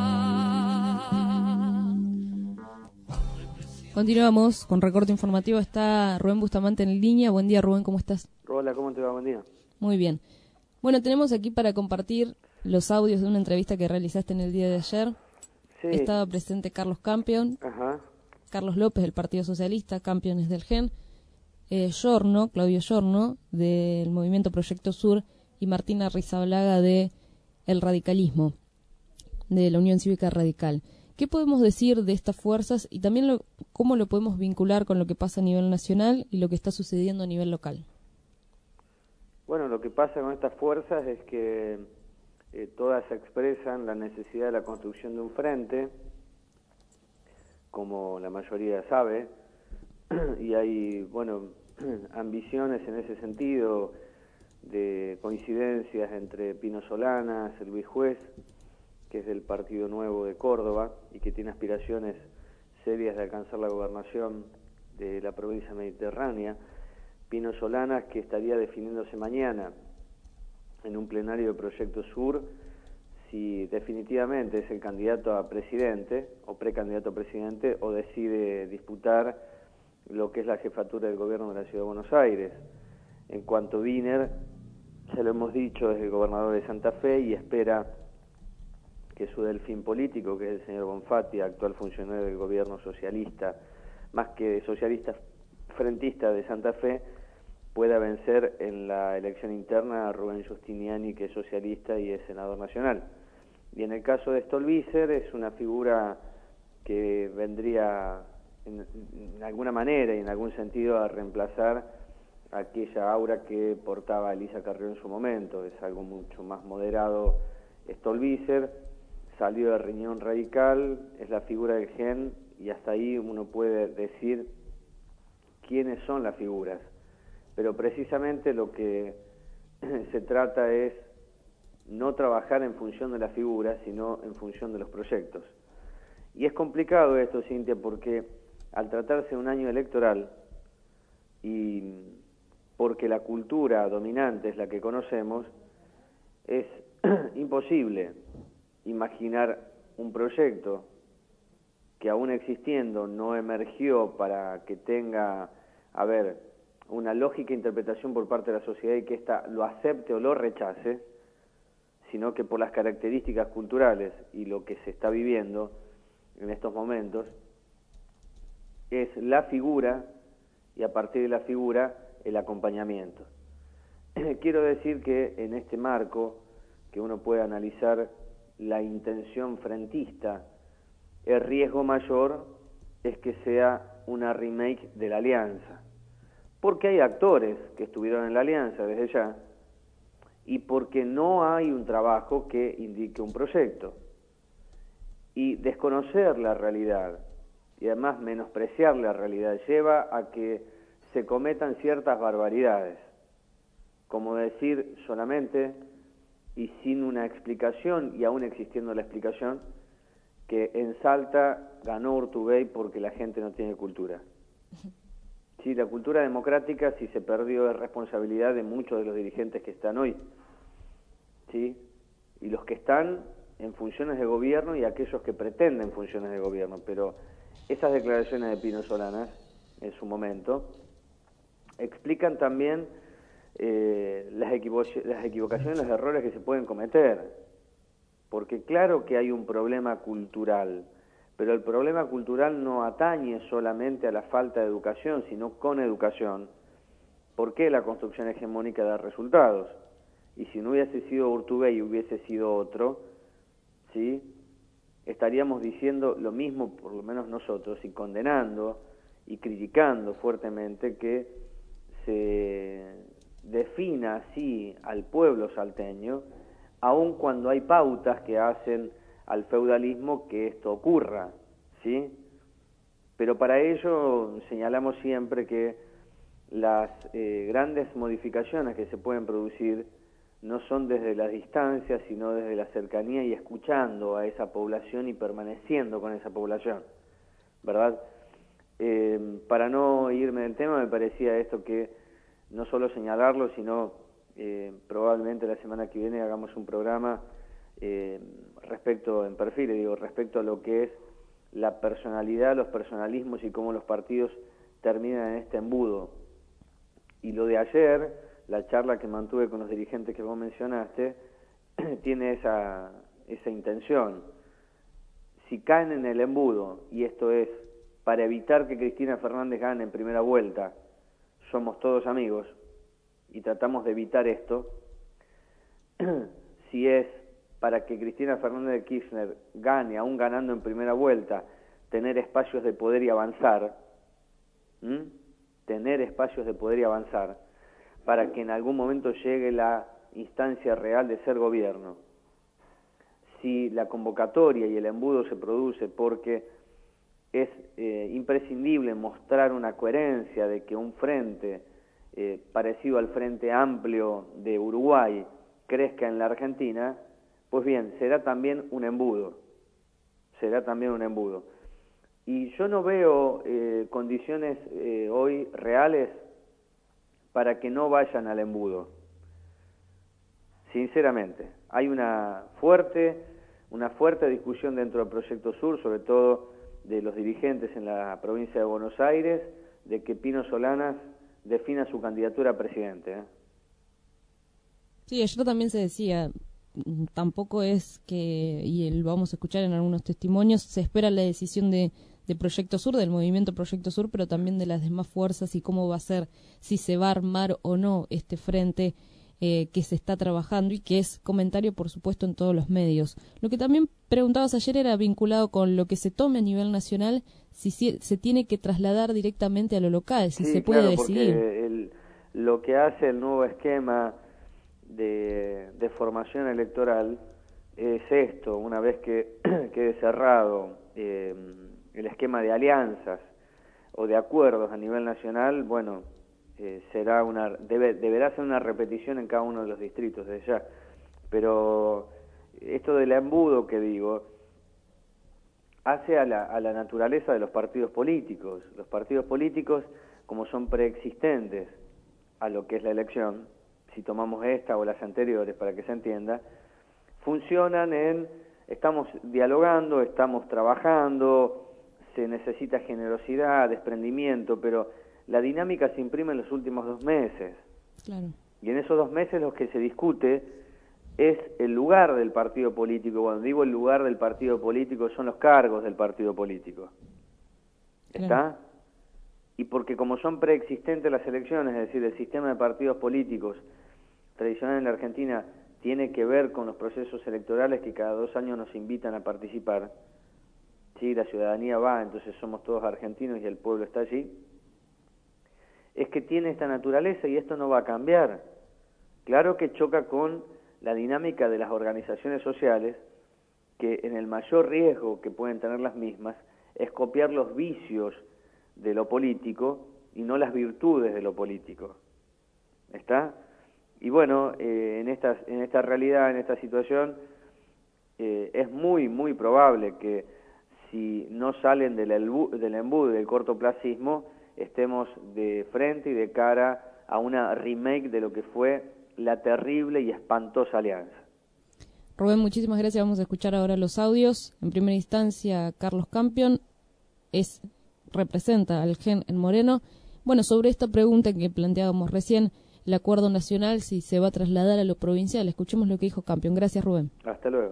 Continuamos con Recorte Informativo. Está Rubén Bustamante en línea. Buen día, Rubén, ¿cómo estás? Hola, ¿cómo te va? Buen día. Muy bien. Bueno, tenemos aquí para compartir los audios de una entrevista que realizaste en el día de ayer. Sí. Estaba presente Carlos Campion, Ajá. Carlos López del Partido Socialista, Campion del G E N, eh, Giorno, Claudio Giorno del Movimiento Proyecto Sur, y Martina Rizabalaga de El Radicalismo, de la Unión Cívica Radical. ¿Qué podemos decir de estas fuerzas y también lo, cómo lo podemos vincular con lo que pasa a nivel nacional y lo que está sucediendo a nivel local? Bueno, lo que pasa con estas fuerzas es que eh, todas expresan la necesidad de la construcción de un frente, como la mayoría sabe, y hay, bueno, ambiciones en ese sentido, de coincidencias entre Pino Solanas, Luis Juez, que es del Partido Nuevo de Córdoba y que tiene aspiraciones serias de alcanzar la gobernación de la provincia mediterránea. Pino Solanas, que estaría definiéndose mañana en un plenario de Proyecto Sur si definitivamente es el candidato a presidente o precandidato a presidente, o decide disputar lo que es la jefatura del gobierno de la Ciudad de Buenos Aires. En cuanto a Wiener, ya lo hemos dicho, es el gobernador de Santa Fe y espera que su delfín político, que es el señor Bonfatti, actual funcionario del gobierno socialista, más que socialista frentista de Santa Fe, pueda vencer en la elección interna a Rubén Giustiniani, que es socialista y es senador nacional. Y en el caso de Stolbizer, es una figura que vendría en, en alguna manera y en algún sentido a reemplazar aquella aura que portaba Elisa Carrió en su momento. Es algo mucho más moderado Stolbizer, salió de Riñón Radical, es la figura del G E N, y hasta ahí uno puede decir quiénes son las figuras. Pero precisamente lo que se trata es no trabajar en función de las figuras, sino en función de los proyectos. Y es complicado esto, Cintia, porque al tratarse de un año electoral y porque la cultura dominante es la que conocemos, es imposible imaginar un proyecto que aún existiendo no emergió para que tenga, a ver, una lógica interpretación por parte de la sociedad y que ésta lo acepte o lo rechace, sino que por las características culturales y lo que se está viviendo en estos momentos, es la figura y a partir de la figura el acompañamiento. Quiero decir que en este marco, que uno puede analizar la intención frentista, el riesgo mayor es que sea una remake de la Alianza, porque hay actores que estuvieron en la Alianza desde ya, y porque no hay un trabajo que indique un proyecto. Y desconocer la realidad, y además menospreciar la realidad, lleva a que se cometan ciertas barbaridades, como decir solamente y sin una explicación, y aún existiendo la explicación, que en Salta ganó Urtubey porque la gente no tiene cultura. Sí, la cultura democrática, si se perdió, es responsabilidad de muchos de los dirigentes que están hoy, ¿sí? Y los que están en funciones de gobierno y aquellos que pretenden funciones de gobierno. Pero esas declaraciones de Pino Solanas, en su momento, explican también eh, las, equivo las equivocaciones, los errores que se pueden cometer. Porque claro que hay un problema cultural, pero el problema cultural no atañe solamente a la falta de educación, sino con educación. ¿Por qué la construcción hegemónica da resultados? Y si no hubiese sido Urtubey y hubiese sido otro, ¿sí?, estaríamos diciendo lo mismo, por lo menos nosotros, y condenando y criticando fuertemente que se defina así al pueblo salteño, aun cuando hay pautas que hacen al feudalismo que esto ocurra, ¿sí? Pero para ello señalamos siempre que las eh, grandes modificaciones que se pueden producir no son desde la distancia, sino desde la cercanía y escuchando a esa población y permaneciendo con esa población, ¿verdad? Eh, para no irme del tema, me parecía esto que no solo señalarlo, sino eh, probablemente la semana que viene hagamos un programa eh, respecto, en perfiles, digo, respecto a lo que es la personalidad, los personalismos y cómo los partidos terminan en este embudo. Y lo de ayer, la charla que mantuve con los dirigentes que vos mencionaste, tiene esa, esa intención. Si caen en el embudo, y esto es para evitar que Cristina Fernández gane en primera vuelta, somos todos amigos, y tratamos de evitar esto, si es para que Cristina Fernández de Kirchner gane, aún ganando en primera vuelta, tener espacios de poder y avanzar, ¿m? tener espacios de poder y avanzar, para que en algún momento llegue la instancia real de ser gobierno. Si la convocatoria y el embudo se produce porque es eh, imprescindible mostrar una coherencia de que un frente eh, parecido al Frente Amplio de Uruguay crezca en la Argentina, pues bien, será también un embudo, será también un embudo. Y yo no veo eh, condiciones eh, hoy reales para que no vayan al embudo. Sinceramente, hay una fuerte, una fuerte discusión dentro del Proyecto Sur, sobre todo de los dirigentes en la provincia de Buenos Aires, de que Pino Solanas defina su candidatura a presidente. ¿eh? Sí, ayer también se decía, tampoco es que, y lo vamos a escuchar en algunos testimonios, se espera la decisión de de Proyecto Sur, del movimiento Proyecto Sur, pero también de las demás fuerzas y cómo va a ser, si se va a armar o no este frente eh, que se está trabajando y que es comentario, por supuesto, en todos los medios. Lo que también preguntabas ayer era vinculado con lo que se tome a nivel nacional, si se, se tiene que trasladar directamente a lo local, si sí, se puede claro, decidir. Porque el, lo que hace el nuevo esquema de, de formación electoral es esto, una vez que quede cerrado eh, el esquema de alianzas o de acuerdos a nivel nacional, bueno, eh, será una debe, deberá ser una repetición en cada uno de los distritos de allá. Pero esto del embudo que digo, hace a la, a la naturaleza de los partidos políticos. Los partidos políticos, como son preexistentes a lo que es la elección, si tomamos esta o las anteriores para que se entienda, funcionan en, estamos dialogando, estamos trabajando, se necesita generosidad, desprendimiento, pero la dinámica se imprime en los últimos dos meses. Claro. Y en esos dos meses lo que se discute es el lugar del partido político. Cuando digo el lugar del partido político, son los cargos del partido político. ¿Está? Claro. Y porque como son preexistentes las elecciones, es decir, el sistema de partidos políticos tradicional en la Argentina tiene que ver con los procesos electorales que cada dos años nos invitan a participar. Sí, la ciudadanía va, entonces somos todos argentinos y el pueblo está allí. Es que tiene esta naturaleza y esto no va a cambiar. Claro que choca con la dinámica de las organizaciones sociales, que en el mayor riesgo que pueden tener las mismas es copiar los vicios de lo político y no las virtudes de lo político. ¿Está? Y bueno, eh, en, esta, en esta realidad, en esta situación, eh, es muy, muy probable que si no salen del, elbu, del embudo del cortoplacismo, estemos de frente y de cara a una remake de lo que fue la terrible y espantosa alianza. Rubén, muchísimas gracias. Vamos a escuchar ahora los audios. En primera instancia, Carlos Campion es representa al G E N en Moreno. Bueno, sobre esta pregunta que planteábamos recién, el acuerdo nacional, si se va a trasladar a lo provincial. Escuchemos lo que dijo Campion. Gracias, Rubén. Hasta luego.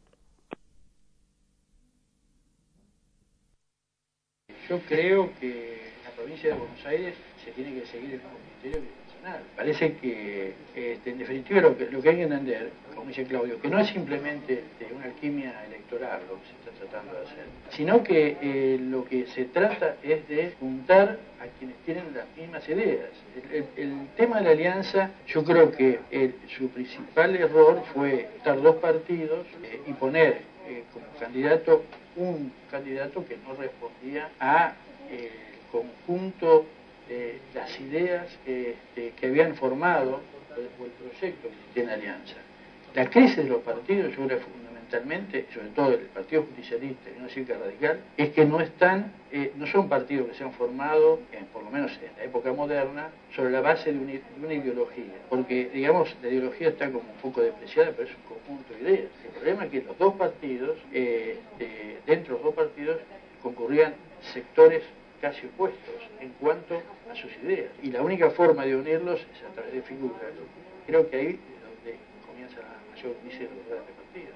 Yo creo que en la provincia de Buenos Aires se tiene que seguir el mismo criterio que el nacional. Parece que, este, en definitiva, lo que, lo que hay que entender, como dice Claudio, que no es simplemente de una alquimia electoral lo que se está tratando de hacer, sino que eh, lo que se trata es de juntar a quienes tienen las mismas ideas. El, el, el tema de la alianza, yo creo que el, su principal error fue estar dos partidos eh, y poner eh, como candidato un candidato que no respondía a eh, el conjunto de las ideas que, este, que habían formado o el proyecto que tiene Alianza. La crisis de los partidos, yo creo fundamentalmente, sobre todo el Partido Justicialista y no decir que radical, es que no están, eh, no son partidos que se han formado, eh, por lo menos en la época moderna, sobre la base de una, de una ideología. Porque, digamos, la ideología está como un poco despreciada, pero es un conjunto de ideas. El problema es que los dos partidos, eh, de, dentro de los dos partidos, concurrían sectores casi opuestos en cuanto a sus ideas. Y la única forma de unirlos es a través de figuras. Creo que ahí es donde comienza la mayor crisis de los grandes partidos.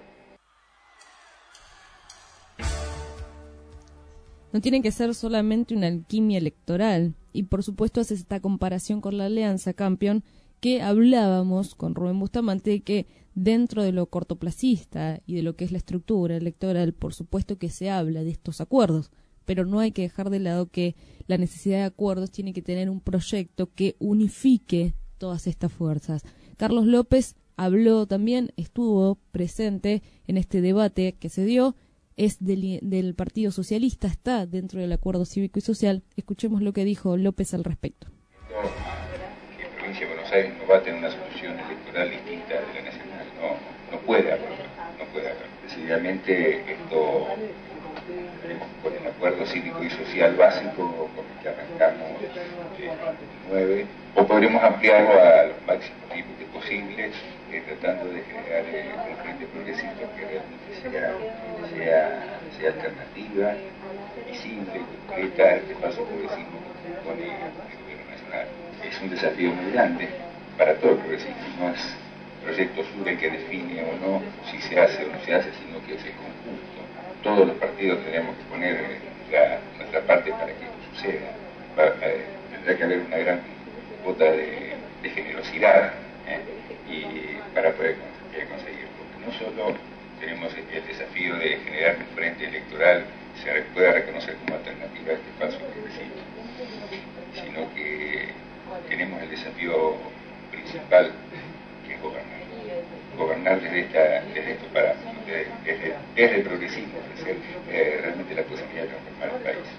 No tiene que ser solamente una alquimia electoral. Y por supuesto hace esta comparación con la Alianza, Campion, que hablábamos con Rubén Bustamante de que dentro de lo cortoplacista y de lo que es la estructura electoral, por supuesto que se habla de estos acuerdos, pero no hay que dejar de lado que la necesidad de acuerdos tiene que tener un proyecto que unifique todas estas fuerzas. Carlos López habló también, estuvo presente en este debate que se dio, es del, del Partido Socialista, está dentro del acuerdo cívico y social. Escuchemos lo que dijo López al respecto. Que la provincia de Buenos Aires no va a tener una solución electoral distinta de la nacional, no, no puede haberlo, no puede haberlo. Decididamente esto, con el acuerdo cívico y social básico con el que arrancamos eh, nueve, o podremos ampliarlo a los máximos límites posibles, eh, tratando de generar eh, un frente progresista que realmente sea, sea, sea alternativa, visible, concreta a este paso progresismo que propone el gobierno nacional. Es un desafío muy grande para todo el progresismo, no es proyecto sur el que define o no si se hace o no se hace, sino que es el conjunto. Todos los partidos tenemos que poner la, nuestra parte para que esto suceda. Va, eh, tendrá que haber una gran cuota de, de generosidad ¿eh? y para poder conseguirlo. Porque no solo tenemos el desafío de generar un frente electoral que se pueda reconocer como alternativa a este paso progresivo, sino que tenemos el desafío principal que es gobernar. gobernar desde, esta, desde estos parámetros, desde, desde, desde el progresismo, ofrecer eh, realmente la posibilidad de transformar el país.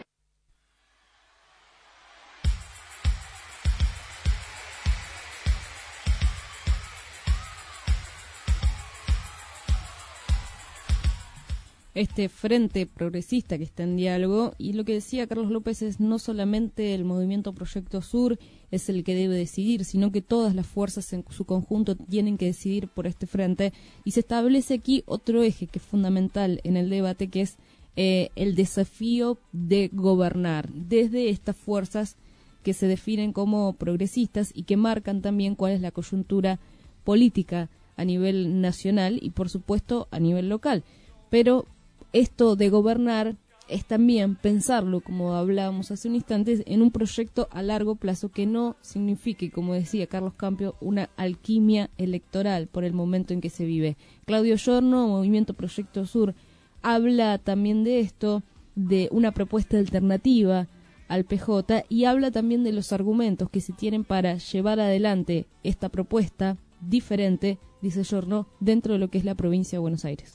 Este frente progresista que está en diálogo, y lo que decía Carlos López es no solamente el movimiento Proyecto Sur es el que debe decidir, sino que todas las fuerzas en su conjunto tienen que decidir por este frente, y se establece aquí otro eje que es fundamental en el debate, que es eh, el desafío de gobernar desde estas fuerzas que se definen como progresistas y que marcan también cuál es la coyuntura política a nivel nacional y por supuesto a nivel local. Pero esto de gobernar es también pensarlo, como hablábamos hace un instante, en un proyecto a largo plazo que no signifique, como decía Carlos Campio, una alquimia electoral por el momento en que se vive. Claudio Giorno, Movimiento Proyecto Sur, habla también de esto, de una propuesta alternativa al P J, y habla también de los argumentos que se tienen para llevar adelante esta propuesta diferente, dice Giorno, dentro de lo que es la provincia de Buenos Aires.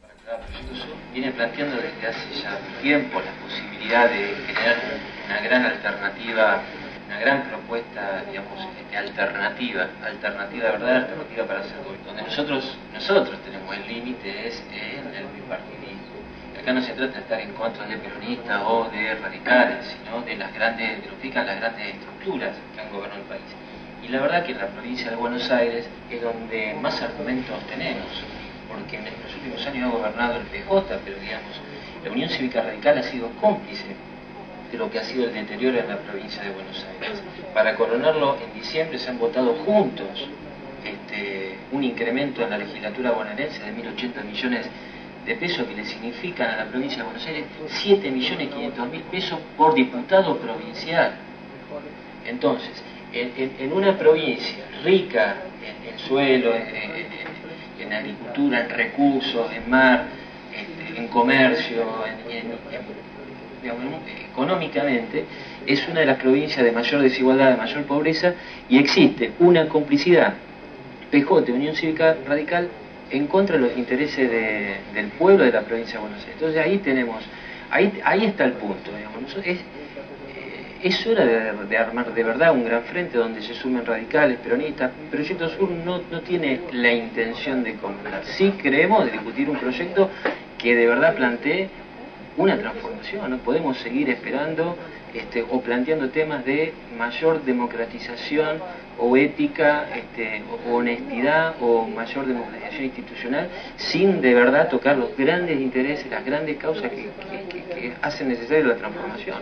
Viene planteando desde hace ya tiempo la posibilidad de crear una gran alternativa, una gran propuesta, digamos, este, alternativa, alternativa de verdad, alternativa para hacer gobierno. Donde nosotros, nosotros tenemos el límite es en el bipartidismo. Acá no se trata de estar en contra de peronistas o de radicales, sino de las grandes, de lo que las grandes estructuras que han gobernado el país. Y la verdad que en la provincia de Buenos Aires es donde más argumentos tenemos, porque en los últimos años ha gobernado el P J, pero digamos, la Unión Cívica Radical ha sido cómplice de lo que ha sido el deterioro en la provincia de Buenos Aires. Para coronarlo, en diciembre se han votado juntos este, un incremento en la legislatura bonaerense de mil ochenta millones de pesos, que le significan a la provincia de Buenos Aires siete millones quinientos mil pesos por diputado provincial. Entonces, en, en, en una provincia rica en, en suelo, en, en en agricultura, en recursos, en mar, en, en comercio, en, en, en, digamos, económicamente, es una de las provincias de mayor desigualdad, de mayor pobreza, y existe una complicidad P J, Unión Cívica Radical, en contra de los intereses de, del pueblo de la provincia de Buenos Aires. Entonces ahí tenemos, ahí, ahí está el punto, digamos, es, Es hora de, de armar de verdad un gran frente donde se sumen radicales, peronistas. Proyecto Sur no, no tiene la intención de comprar. Sí creemos de discutir un proyecto que de verdad plantee una transformación. No podemos seguir esperando este, o planteando temas de mayor democratización o ética, este, o honestidad o mayor democratización institucional sin de verdad tocar los grandes intereses, las grandes causas que, que, que, que hacen necesaria la transformación.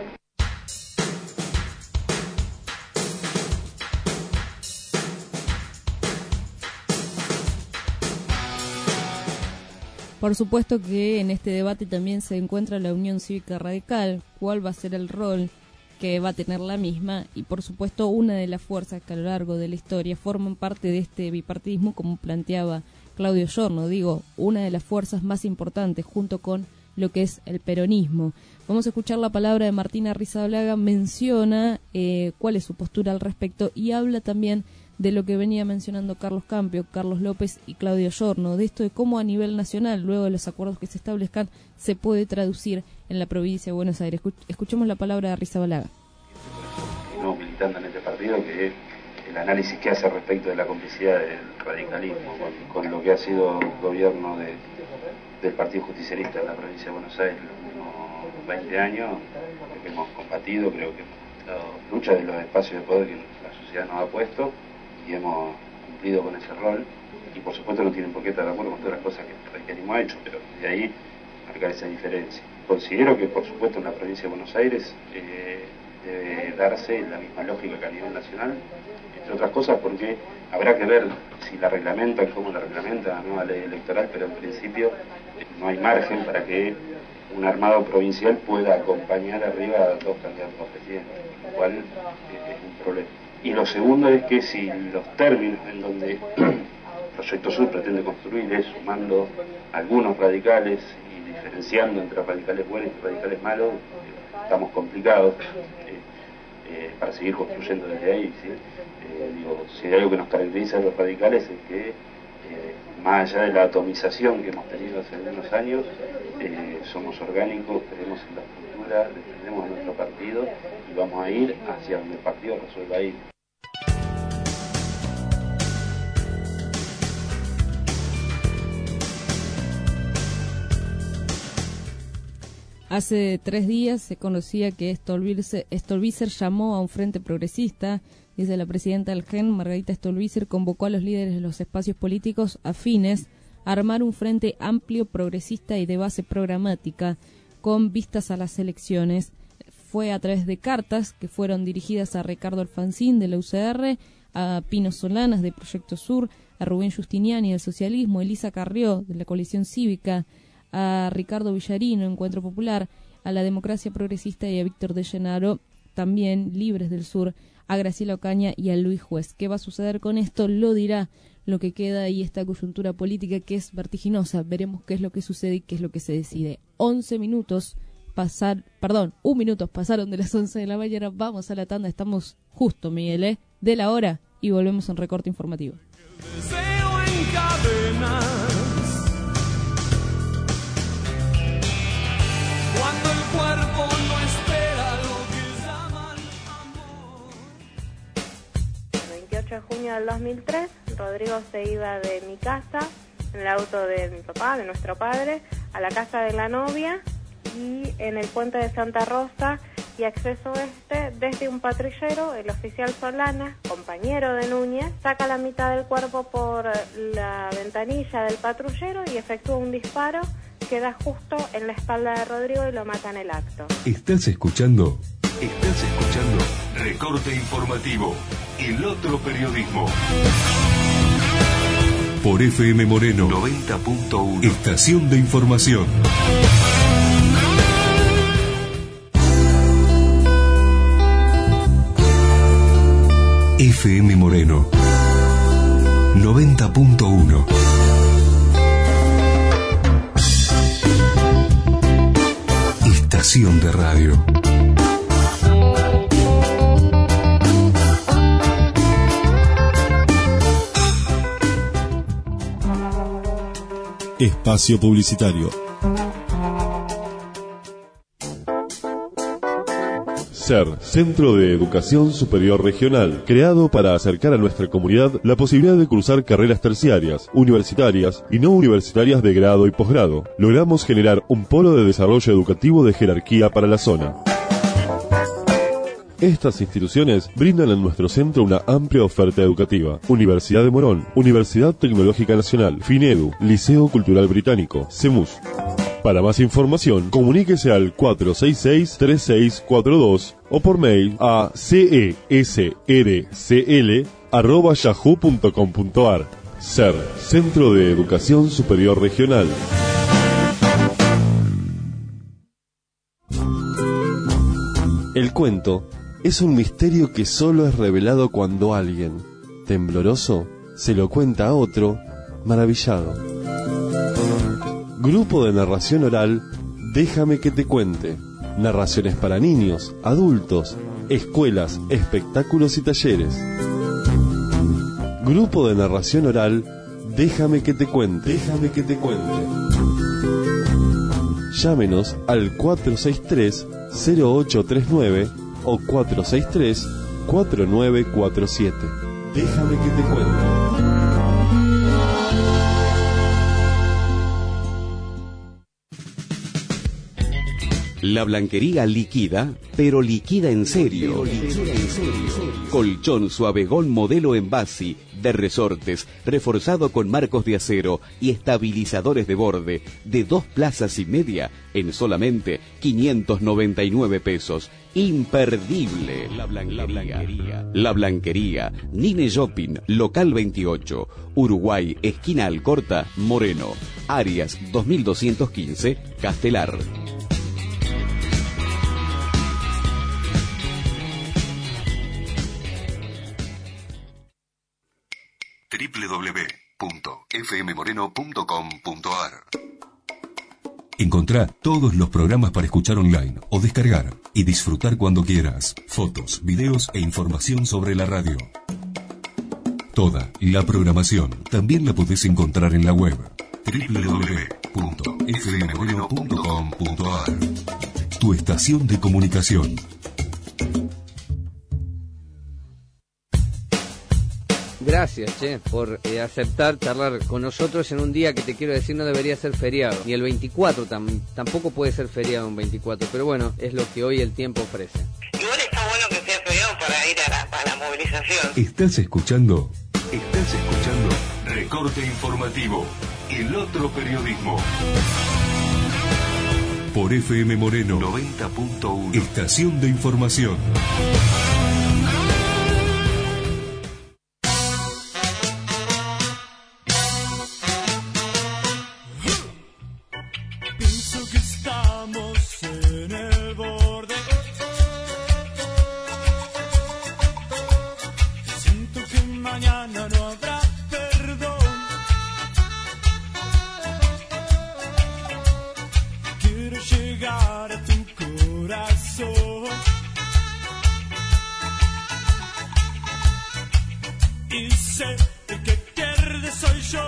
Por supuesto que en este debate también se encuentra la Unión Cívica Radical, cuál va a ser el rol que va a tener la misma, y por supuesto una de las fuerzas que a lo largo de la historia forman parte de este bipartidismo, como planteaba Claudio Giorno, digo, una de las fuerzas más importantes junto con lo que es el peronismo. Vamos a escuchar la palabra de Martina Arrizabalaga, menciona eh, cuál es su postura al respecto y habla también de lo que venía mencionando Carlos Campio, Carlos López y Claudio Giorno, de esto de cómo a nivel nacional, luego de los acuerdos que se establezcan, se puede traducir en la provincia de Buenos Aires. Escuchemos la palabra de Arrizabalaga. No militando en este partido, que el análisis que hace respecto de la complicidad del radicalismo con, con lo que ha sido el gobierno de, del Partido Justicialista en la provincia de Buenos Aires en los últimos veinte años, que hemos combatido, creo que hemos dado lucha de los espacios de poder que la sociedad nos ha puesto, y hemos cumplido con ese rol, y por supuesto no tienen por qué estar de acuerdo con todas las cosas que el radicalismo ha hecho, pero de ahí marcar esa diferencia. Considero que por supuesto en la provincia de Buenos Aires eh, debe darse la misma lógica que a nivel nacional, entre otras cosas porque habrá que ver si la reglamentan, cómo la reglamentan la nueva ley electoral, pero en principio eh, no hay margen para que un armado provincial pueda acompañar arriba a dos candidatos a presidente, lo cual eh, es un problema. Y lo segundo es que si los términos en donde el Proyecto Sur pretende construir es sumando algunos radicales y diferenciando entre radicales buenos y radicales malos, eh, estamos complicados eh, eh, para seguir construyendo desde ahí, ¿sí? Eh, digo, si hay algo que nos caracteriza a los radicales es que eh, más allá de la atomización que hemos tenido hace algunos años, eh, somos orgánicos, creemos en la estructura, defendemos a nuestro partido y vamos a ir hacia donde el partido resuelva ir. Hace tres días se conocía que Stolbizer llamó a un frente progresista. Dice la presidenta del G E N, Margarita Stolbizer, convocó a los líderes de los espacios políticos afines a armar un frente amplio, progresista y de base programática con vistas a las elecciones. Fue a través de cartas que fueron dirigidas a Ricardo Alfonsín de la U C R, a Pino Solanas de Proyecto Sur, a Rubén Justiniani del Socialismo, Elisa Carrió de la Coalición Cívica, a Ricardo Villarino, Encuentro Popular, a la Democracia Progresista y a Víctor de Llenaro, también Libres del Sur, a Graciela Ocaña y a Luis Juez. ¿Qué va a suceder con esto? Lo dirá lo que queda y esta coyuntura política que es vertiginosa. Veremos qué es lo que sucede y qué es lo que se decide. once minutos pasar, perdón, un minuto pasaron de las once de la mañana. Vamos a la tanda, estamos justo, Miguel, ¿eh? de la hora y volvemos en recorte informativo. Cuando el cuerpo no espera lo que llaman amor. El veintiocho de junio del dos mil tres, Rodrigo se iba de mi casa, en el auto de mi papá, de nuestro padre, a la casa de la novia y en el puente de Santa Rosa y acceso este, desde un patrullero, el oficial Solana, compañero de Núñez, saca la mitad del cuerpo por la ventanilla del patrullero y efectúa un disparo. Queda justo en la espalda de Rodrigo y lo mata en el acto. ¿Estás escuchando? Estás escuchando Recorte Informativo, el otro periodismo. Por F M Moreno noventa punto uno. Estación de información. F M Moreno noventa punto uno. Estación de radio. Espacio publicitario. C E R, Centro de Educación Superior Regional, creado para acercar a nuestra comunidad la posibilidad de cursar carreras terciarias, universitarias y no universitarias de grado y posgrado. Logramos generar un polo de desarrollo educativo de jerarquía para la zona. Estas instituciones brindan en nuestro centro una amplia oferta educativa. Universidad de Morón, Universidad Tecnológica Nacional, FINEDU, Liceo Cultural Británico, CEMUS. Para más información, comuníquese al cuatro seis seis, tres seis cuatro dos o por mail a cesrcl arroba yahoo punto com punto ar. C E R, Centro de Educación Superior Regional. El cuento es un misterio que solo es revelado cuando alguien, tembloroso, se lo cuenta a otro, maravillado. Grupo de narración oral, Déjame que te cuente. Narraciones para niños, adultos, escuelas, espectáculos y talleres. Grupo de narración oral, Déjame que te cuente. Déjame que te cuente. Llámenos al cuatro seis tres, cero ocho tres nueve o cuatro seis tres, cuatro nueve cuatro siete. Déjame que te cuente. La Blanquería liquida, pero liquida en serio. Colchón Suavegón modelo en base, de resortes, reforzado con marcos de acero y estabilizadores de borde, de dos plazas y media, en solamente quinientos noventa y nueve pesos. Imperdible. La Blanquería. La Blanquería. Nine Shopping, local veintiocho, Uruguay, esquina Alcorta, Moreno. Arias dos mil doscientos quince, Castelar. doble u doble u doble u punto f m moreno punto com punto a r. Encontrá todos los programas para escuchar online o descargar y disfrutar cuando quieras. Fotos, videos e información sobre la radio. Toda la programación también la podés encontrar en la web doble u doble u doble u punto f m moreno punto com punto a r. Tu estación de comunicación. Gracias, Che, por eh, aceptar charlar con nosotros en un día que te quiero decir no debería ser feriado. Ni el veinticuatro tam tampoco puede ser feriado un veinticuatro, pero bueno, es lo que hoy el tiempo ofrece. Igual está bueno que sea feriado para ir a la, a la movilización. ¿Estás escuchando? Estás escuchando Recorte Informativo, el otro periodismo. Por F M Moreno noventa punto uno. Estación de información. Pienso que estamos en el borde. Siento que mañana no habrá perdón. Quiero llegar a tu corazón y sé que el que pierde soy yo.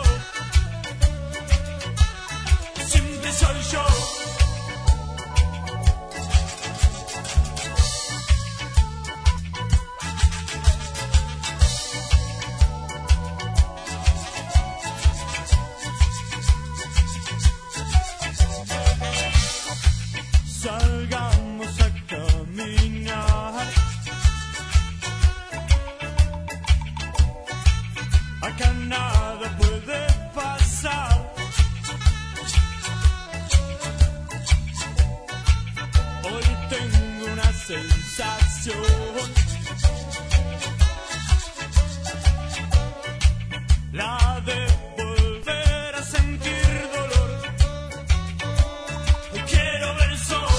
Siempre soy yo. Salgamos a caminar. Acá nada puede pasar. Hoy tengo una sensación. La de volver a sentir dolor. Hoy quiero ver el sol.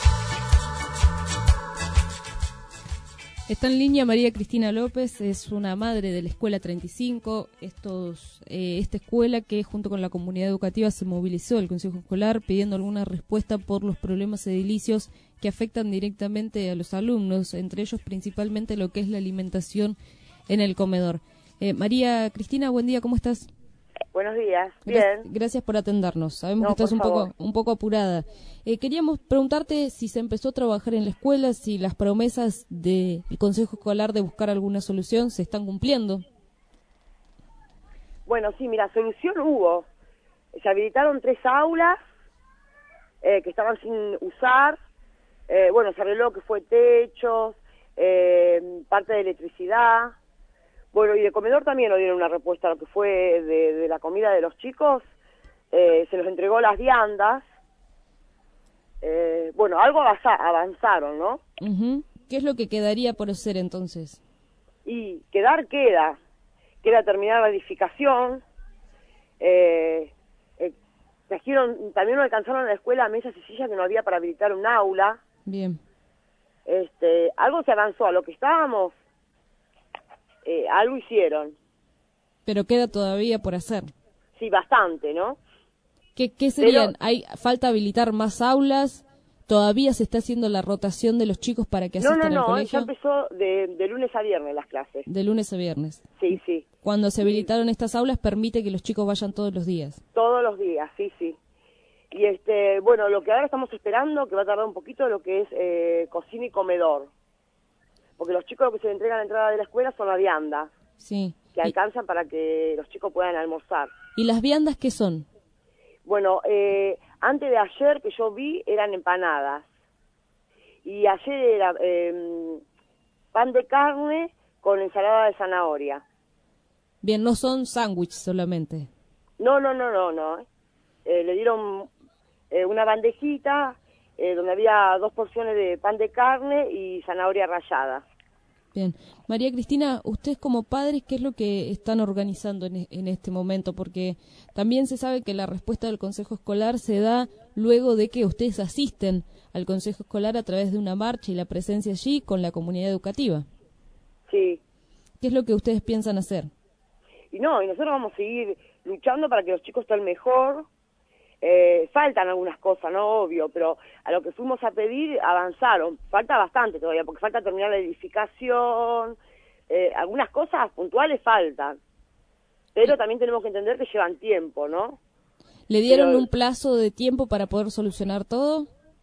Está en línea María Cristina López, es una madre de la Escuela treinta y cinco, estos, eh, esta escuela que junto con la comunidad educativa se movilizó el Consejo Escolar pidiendo alguna respuesta por los problemas edilicios que afectan directamente a los alumnos, entre ellos principalmente lo que es la alimentación en el comedor. Eh, María Cristina, buen día, ¿cómo estás? Buenos días, bien. Gra- gracias por atendernos. Sabemos No, que estás por un favor. poco, un poco apurada. Eh, queríamos preguntarte si se empezó a trabajar en la escuela, si las promesas del Consejo Escolar de buscar alguna solución se están cumpliendo. Bueno, sí, mira, solución hubo. Se habilitaron tres aulas eh, que estaban sin usar. Eh, bueno, se arregló que fue techos, eh, parte de electricidad. Bueno, y de comedor también nos dieron una respuesta a lo que fue de, de la comida de los chicos. Eh, se los entregó las viandas. Eh, bueno, algo avanza- avanzaron, ¿no? Ujú. ¿Qué es lo que quedaría por hacer entonces? Y quedar queda. Queda terminar la edificación. Eh, eh, trajeron, también no alcanzaron en la escuela mesas y sillas que no había para habilitar un aula. Bien. Este, algo se avanzó a lo que estábamos, eh, algo hicieron. Pero queda todavía por hacer. Sí, bastante, ¿no? ¿Qué, qué serían? Pero- ¿Hay falta habilitar más aulas? ¿Todavía se está haciendo la rotación de los chicos para que No, asistan no, al no, colegio? ya empezó de, de lunes a viernes las clases. De lunes a viernes. Sí, sí, Cuando se habilitaron estas aulas permite que los chicos vayan todos los días. todos los días, sí, sí. Y este, bueno, lo que ahora estamos esperando, que va a tardar un poquito, lo que es eh, cocina y comedor. Porque los chicos lo que se les entrega a la entrada de la escuela son las viandas, Sí. que ¿Y, alcanzan para que los chicos puedan almorzar. y las viandas qué son? Bueno, eh, antes de ayer que yo vi eran empanadas. Y ayer era eh, pan de carne con ensalada de zanahoria. Bien, no son sándwiches solamente. No, no, no, no, no. Eh, le dieron eh, una bandejita eh, donde había dos porciones de pan de carne y zanahoria rallada. Bien. María Cristina, ustedes como padres, ¿qué es lo que están organizando en, e- en este momento? Porque también se sabe que la respuesta del Consejo Escolar se da luego de que ustedes asisten al Consejo Escolar a través de una marcha y la presencia allí con la comunidad educativa. Sí. ¿Qué es lo que ustedes piensan hacer? Y no, y nosotros vamos a seguir luchando para que los chicos estén mejor. Eh, faltan algunas cosas, no obvio, pero a lo que fuimos a pedir avanzaron. Falta bastante todavía, porque falta terminar la edificación, eh, algunas cosas puntuales faltan, pero también tenemos que entender que llevan tiempo, ¿no? ¿Le dieron Pero, un plazo de tiempo para poder solucionar todo?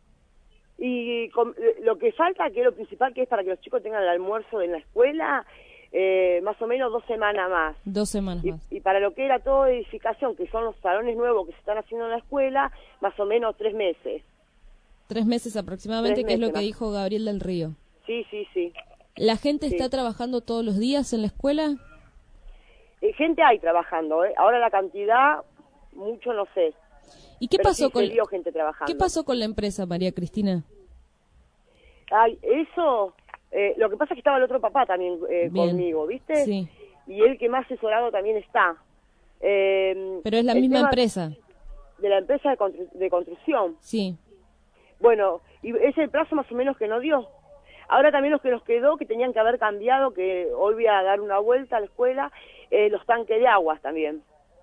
Y con, lo que falta, que es lo principal, que es para que los chicos tengan el almuerzo en la escuela, eh, más o menos dos semanas más. Dos semanas y, más. Y para lo que era toda edificación, que son los salones nuevos que se están haciendo en la escuela, más o menos tres meses. Tres meses aproximadamente, Tres que es lo meses que más. dijo Gabriel del Río. Sí, sí, sí. ¿La gente Sí. está trabajando todos los días en la escuela? Eh, gente hay trabajando, ¿eh? Ahora la cantidad, mucho no sé. ¿Y qué Pero pasó sí con se vio gente trabajando. ¿Qué pasó con la empresa, María Cristina? Ay, eso, eh, lo que pasa es que estaba el otro papá también eh, Bien. conmigo, ¿viste? Sí. Y él que más asesorado también está. Eh, Pero es la el misma tema empresa. De la empresa de, constru- de construcción. Sí. Bueno, y es el plazo más o menos que nos dio. Ahora también los que nos quedó, que tenían que haber cambiado, que hoy voy a dar una vuelta a la escuela, eh, los tanques de aguas también.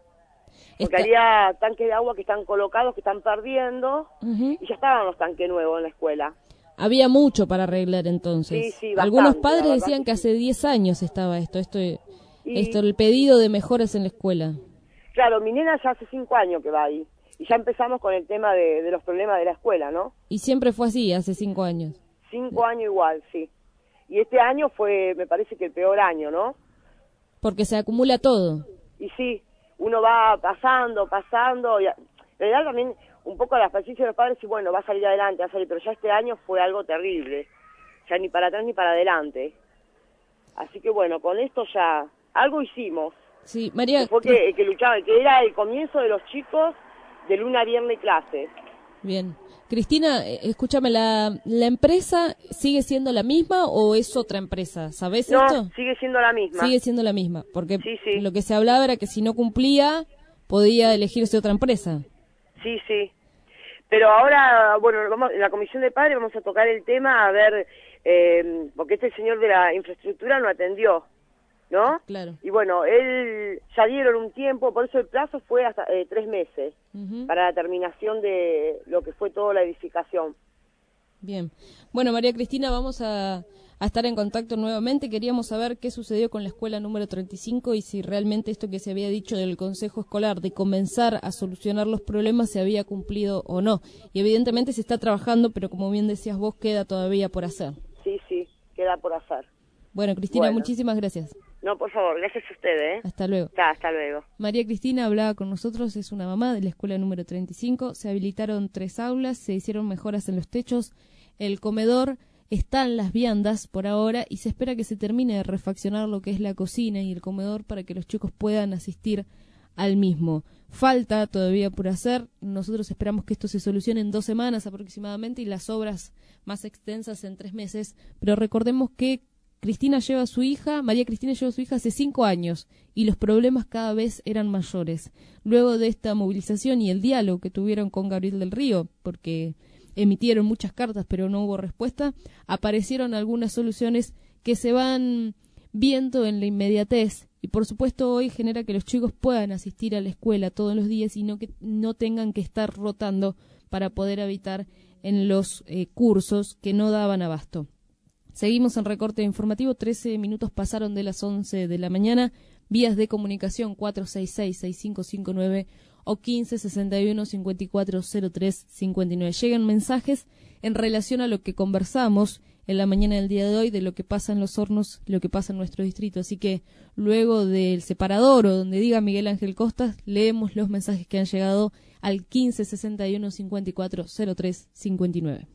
Porque Está- había tanques de agua que están colocados, que están perdiendo, Ujú. y ya estaban los tanques nuevos en la escuela. Había mucho para arreglar entonces. Sí, sí, bastante, Algunos la padres verdad decían que que hace diez años estaba esto, esto, Y- esto, el pedido de mejoras en la escuela. Claro, mi nena ya hace cinco años que va ahí, y ya empezamos con el tema de, de los problemas de la escuela, ¿no? Y siempre fue así, hace cinco años. Cinco años igual, sí. Y este año fue, me parece que el peor año, ¿no? Porque se acumula todo. Y sí, uno va pasando, pasando, y a- en realidad también un poco la paciencia de los padres, y bueno, va a salir adelante, va a salir, pero ya este año fue algo terrible, ya ni para atrás ni para adelante. Así que bueno, con esto ya algo hicimos. Sí, María. Que fue que, que luchaba, que era el comienzo de los chicos de lunes a viernes clases. Bien. Cristina, eh, escúchame, ¿la, ¿la empresa sigue siendo la misma o es otra empresa? ¿Sabés No, esto? sigue siendo la misma. Sigue siendo la misma, porque Sí, sí. lo que se hablaba era que si no cumplía, podía elegirse otra empresa. Sí, sí. Pero ahora, bueno, vamos, en la comisión de padres vamos a tocar el tema, a ver, eh, porque este señor de la infraestructura no atendió, ¿no? Claro. Y bueno, él ya dieron un tiempo, por eso el plazo fue hasta eh, tres meses Ujú. para la terminación de lo que fue toda la edificación. Bien. Bueno, María Cristina, vamos a, a estar en contacto nuevamente. Queríamos saber qué sucedió con la escuela número treinta y cinco y si realmente esto que se había dicho del Consejo Escolar de comenzar a solucionar los problemas se había cumplido o no. Y evidentemente se está trabajando, pero como bien decías vos, queda todavía por hacer. Sí, sí, queda por hacer. Bueno, Cristina, Bueno. muchísimas gracias. No, por favor, gracias a ustedes, ¿eh? Hasta luego. Ya, hasta luego. María Cristina hablaba con nosotros, es una mamá de la escuela número treinta y cinco. Se habilitaron tres aulas, se hicieron mejoras en los techos, el comedor está en las viandas por ahora y se espera que se termine de refaccionar lo que es la cocina y el comedor para que los chicos puedan asistir al mismo. Falta todavía por hacer, nosotros esperamos que esto se solucione en dos semanas aproximadamente y las obras más extensas en tres meses, pero recordemos que Cristina lleva a su hija, María Cristina lleva a su hija hace cinco años y los problemas cada vez eran mayores. Luego de esta movilización y el diálogo que tuvieron con Gabriel del Río, porque emitieron muchas cartas pero no hubo respuesta, aparecieron algunas soluciones que se van viendo en la inmediatez y por supuesto hoy genera que los chicos puedan asistir a la escuela todos los días y no que no tengan que estar rotando para poder habitar en los eh, cursos que no daban abasto. Seguimos en recorte informativo, trece minutos pasaron de las once de la mañana, vías de comunicación cuatro seis seis, seis cinco cinco nueve o quince sesenta y uno cincuenta y cuatro cero tres cincuenta y nueve. Llegan mensajes en relación a lo que conversamos en la mañana del día de hoy, de lo que pasa en Los Hornos, lo que pasa en nuestro distrito. Así que luego del separador o donde diga Miguel Ángel Costas, leemos los mensajes que han llegado al quince sesenta y uno cincuenta y cuatro cero tres cincuenta y nueve.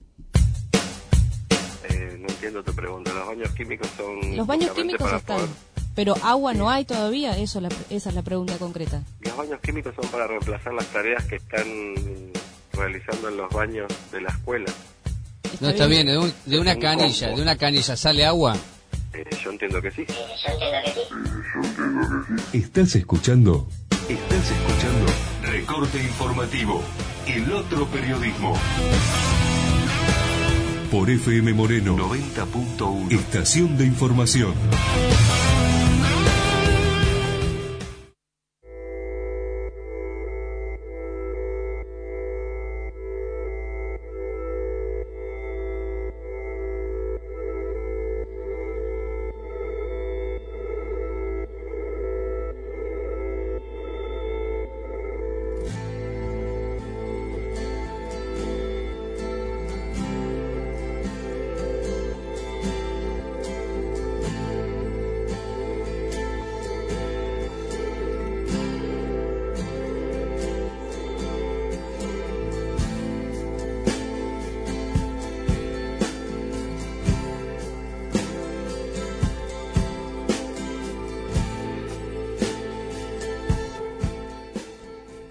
Eh, no entiendo tu pregunta. Los baños químicos son... Los baños justamente químicos para están, poder- pero agua no hay todavía, eso la, esa es la pregunta concreta. Los baños químicos son para reemplazar las tareas que están realizando en los baños de la escuela. No, está bien, de, un- de una Un canilla, combo. de una canilla sale agua. Eh, yo entiendo que sí. ¿Estás escuchando? Estás escuchando Recorte Informativo, el otro periodismo. Por F M Moreno noventa punto uno. Estación de información.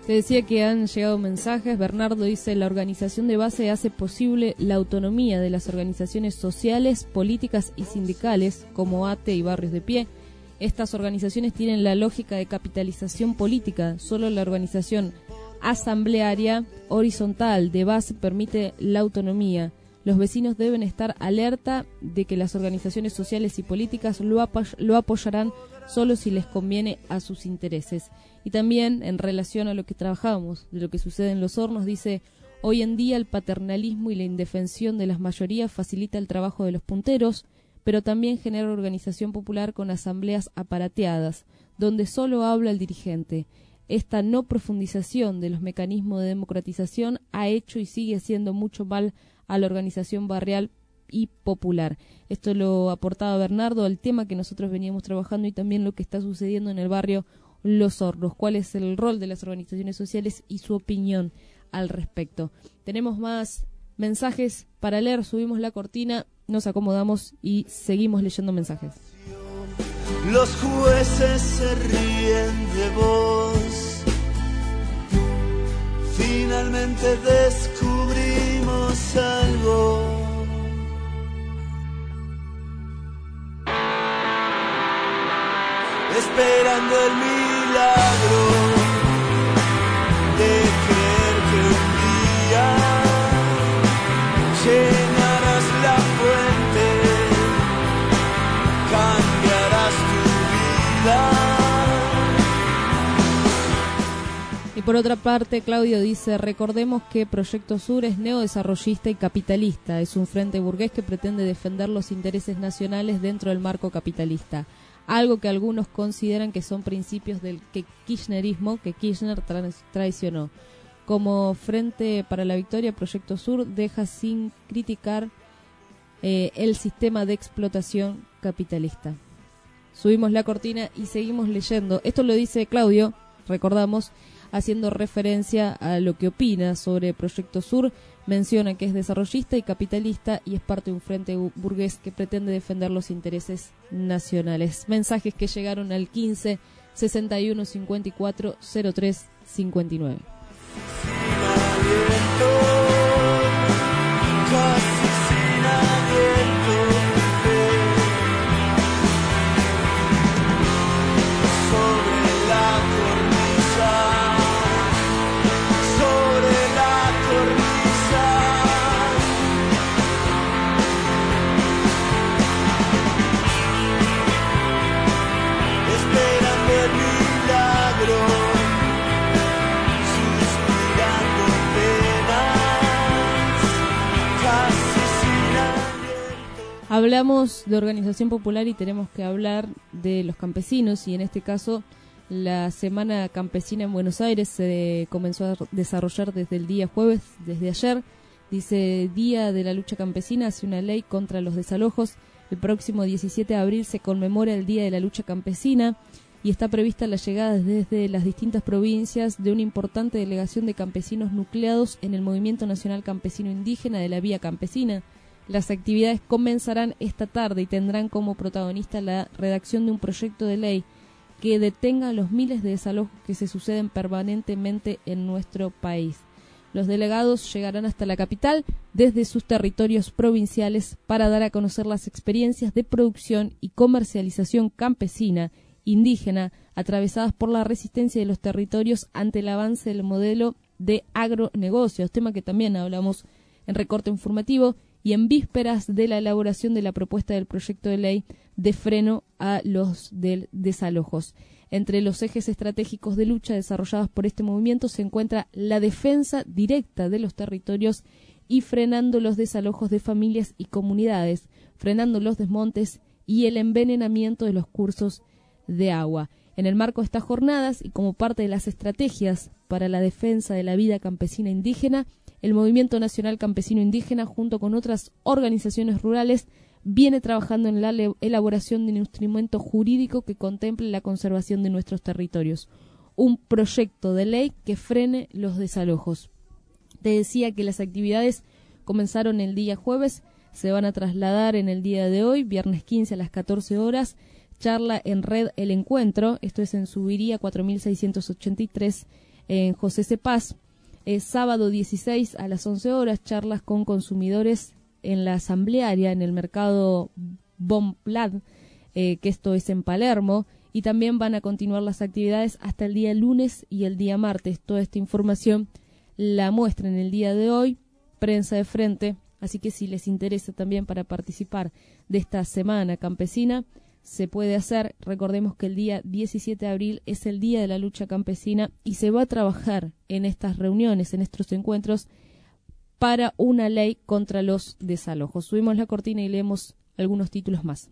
Te decía que han llegado mensajes. Bernardo dice: la organización de base hace posible la autonomía de las organizaciones sociales, políticas y sindicales, como A T E y Barrios de Pie. Estas organizaciones tienen la lógica de capitalización política. Solo la organización asamblearia horizontal de base permite la autonomía. Los vecinos deben estar alerta de que las organizaciones sociales y políticas lo, apoy- lo apoyarán solo si les conviene a sus intereses. Y también en relación a lo que trabajábamos, de lo que sucede en Los Hornos, dice: hoy en día el paternalismo y la indefensión de las mayorías facilita el trabajo de los punteros, pero también genera organización popular con asambleas aparateadas, donde solo habla el dirigente. Esta no profundización de los mecanismos de democratización ha hecho y sigue haciendo mucho mal a la organización barrial y popular. Esto lo aportaba Bernardo al tema que nosotros veníamos trabajando y también lo que está sucediendo en el barrio Los Hornos, cuál es el rol de las organizaciones sociales y su opinión al respecto. Tenemos más mensajes para leer, subimos la cortina, nos acomodamos y seguimos leyendo mensajes. Los jueces se ríen de vos. Finalmente descubrimos algo. Esperando el milagro de creer que un día llenarás la fuente, cambiarás tu vida. Y por otra parte, Claudio dice: recordemos que Proyecto Sur es neodesarrollista y capitalista. Es un frente burgués que pretende defender los intereses nacionales dentro del marco capitalista. Algo que algunos consideran que son principios del que kirchnerismo que Kirchner tra- traicionó. Como Frente para la Victoria, Proyecto Sur deja sin criticar eh, el sistema de explotación capitalista. Subimos la cortina y seguimos leyendo. Esto lo dice Claudio, recordamos, haciendo referencia a lo que opina sobre Proyecto Sur. Menciona que es desarrollista y capitalista y es parte de un frente burgués que pretende defender los intereses nacionales. Mensajes que llegaron al quince sesenta y uno cincuenta y cuatro cero tres cincuenta y nueve. Casi sin aliento, sobre la cornisa, sobre la cornisa, esperando el milagro, suspirando penas, casi sin aliento. Hablamos de organización popular y tenemos que hablar de los campesinos, y en este caso la Semana Campesina en Buenos Aires se comenzó a desarrollar desde el día jueves, desde ayer. Dice: Día de la Lucha Campesina, hace una ley contra los desalojos. El próximo diecisiete de abril se conmemora el Día de la Lucha Campesina y está prevista la llegada desde las distintas provincias de una importante delegación de campesinos nucleados en el Movimiento Nacional Campesino Indígena de la Vía Campesina. Las actividades comenzarán esta tarde y tendrán como protagonista la redacción de un proyecto de ley que detenga los miles de desalojos que se suceden permanentemente en nuestro país. Los delegados llegarán hasta la capital desde sus territorios provinciales para dar a conocer las experiencias de producción y comercialización campesina, indígena, atravesadas por la resistencia de los territorios ante el avance del modelo de agronegocios, tema que también hablamos en recorte informativo, y en vísperas de la elaboración de la propuesta del proyecto de ley de freno a los del desalojos. Entre los ejes estratégicos de lucha desarrollados por este movimiento se encuentra la defensa directa de los territorios y frenando los desalojos de familias y comunidades, frenando los desmontes y el envenenamiento de los cursos de agua. En el marco de estas jornadas y como parte de las estrategias para la defensa de la vida campesina indígena, el Movimiento Nacional Campesino Indígena, junto con otras organizaciones rurales, viene trabajando en la elaboración de un instrumento jurídico que contemple la conservación de nuestros territorios. Un proyecto de ley que frene los desalojos. Te decía que las actividades comenzaron el día jueves, se van a trasladar en el día de hoy, viernes quince a las catorce horas, charla en red El Encuentro, esto es en Subiría cuatro mil seiscientos ochenta y tres, en José C. Paz. Es sábado dieciséis a las once horas, charlas con consumidores en la asamblearia, en el mercado Bonplat, eh, que esto es en Palermo, y también van a continuar las actividades hasta el día lunes y el día martes. Toda esta información la muestra en el día de hoy, Prensa de Frente, así que si les interesa también para participar de esta semana campesina, se puede hacer. Recordemos que el día diecisiete de abril es el Día de la Lucha Campesina y se va a trabajar en estas reuniones, en estos encuentros, para una ley contra los desalojos. Subimos la cortina y leemos algunos títulos más.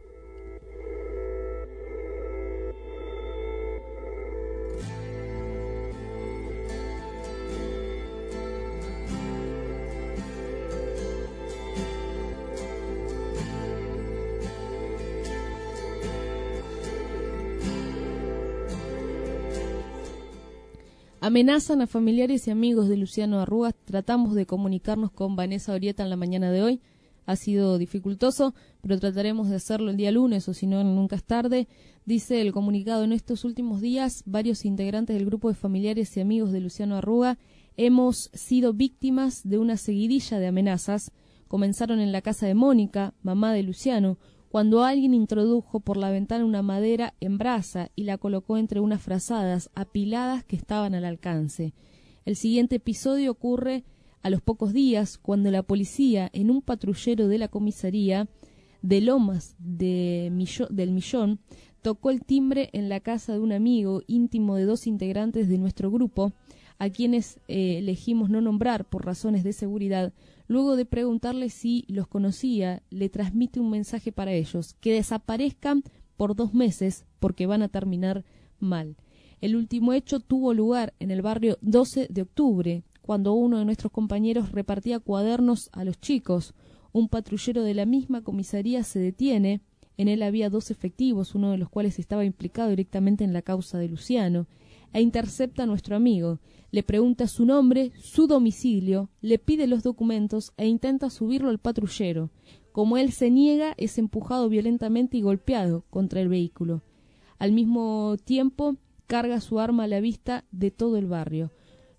Amenazan a familiares y amigos de Luciano Arruga. Tratamos de comunicarnos con Vanessa Orieta en la mañana de hoy. Ha sido dificultoso, pero trataremos de hacerlo el día lunes o si no, nunca es tarde. Dice el comunicado: en estos últimos días, varios integrantes del grupo de familiares y amigos de Luciano Arruga hemos sido víctimas de una seguidilla de amenazas. Comenzaron en la casa de Mónica, mamá de Luciano, cuando alguien introdujo por la ventana una madera en brasa y la colocó entre unas frazadas apiladas que estaban al alcance. El siguiente episodio ocurre a los pocos días, cuando la policía, en un patrullero de la comisaría de Lomas de Millo, del Millón, tocó el timbre en la casa de un amigo íntimo de dos integrantes de nuestro grupo, a quienes eh, elegimos no nombrar por razones de seguridad. Luego de preguntarle si los conocía, le transmite un mensaje para ellos: que desaparezcan por dos meses porque van a terminar mal. El último hecho tuvo lugar en el barrio doce de octubre, cuando uno de nuestros compañeros repartía cuadernos a los chicos. Un patrullero de la misma comisaría se detiene. En él había dos efectivos, uno de los cuales estaba implicado directamente en la causa de Luciano, e intercepta a nuestro amigo. Le pregunta su nombre, su domicilio, le pide los documentos e intenta subirlo al patrullero. Como él se niega, es empujado violentamente y golpeado contra el vehículo. Al mismo tiempo, carga su arma a la vista de todo el barrio.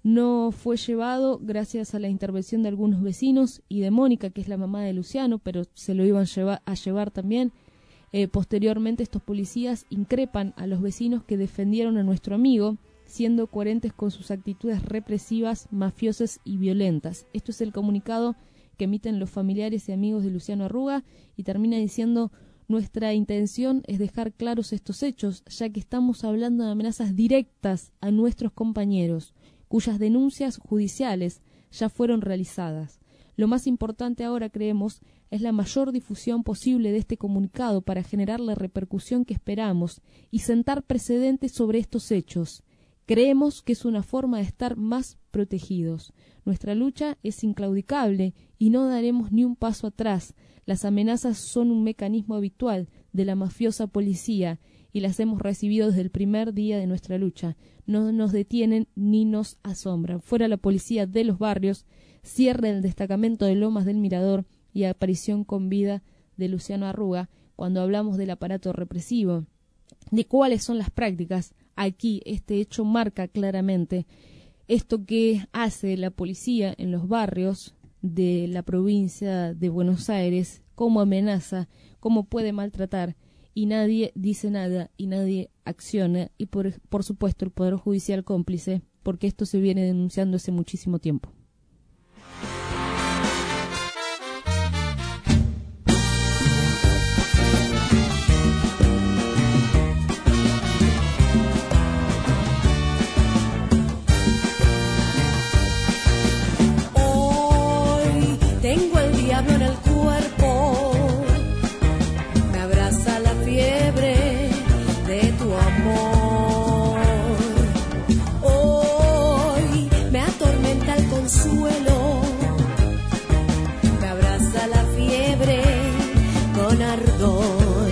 No fue llevado gracias a la intervención de algunos vecinos y de Mónica, que es la mamá de Luciano, pero se lo iban lleva, a llevar también. Eh, posteriormente, estos policías increpan a los vecinos que defendieron a nuestro amigo, siendo coherentes con sus actitudes represivas, mafiosas y violentas. Esto es el comunicado que emiten los familiares y amigos de Luciano Arruga, y termina diciendo: nuestra intención es dejar claros estos hechos, ya que estamos hablando de amenazas directas a nuestros compañeros, cuyas denuncias judiciales ya fueron realizadas. Lo más importante ahora, creemos, es la mayor difusión posible de este comunicado para generar la repercusión que esperamos y sentar precedentes sobre estos hechos. Creemos que es una forma de estar más protegidos. Nuestra lucha es inclaudicable y no daremos ni un paso atrás. Las amenazas son un mecanismo habitual de la mafiosa policía y las hemos recibido desde el primer día de nuestra lucha. No nos detienen ni nos asombran. Fuera la policía de los barrios, cierre del destacamento de Lomas del Mirador y aparición con vida de Luciano Arruga. Cuando hablamos del aparato represivo, de cuáles son las prácticas, aquí este hecho marca claramente esto que hace la policía en los barrios de la provincia de Buenos Aires, cómo amenaza, cómo puede maltratar, y nadie dice nada y nadie acciona, y por, por supuesto el Poder Judicial cómplice, porque esto se viene denunciando hace muchísimo tiempo. Tengo el diablo en el cuerpo, me abraza la fiebre de tu amor. Hoy me atormenta el consuelo, me abraza la fiebre con ardor.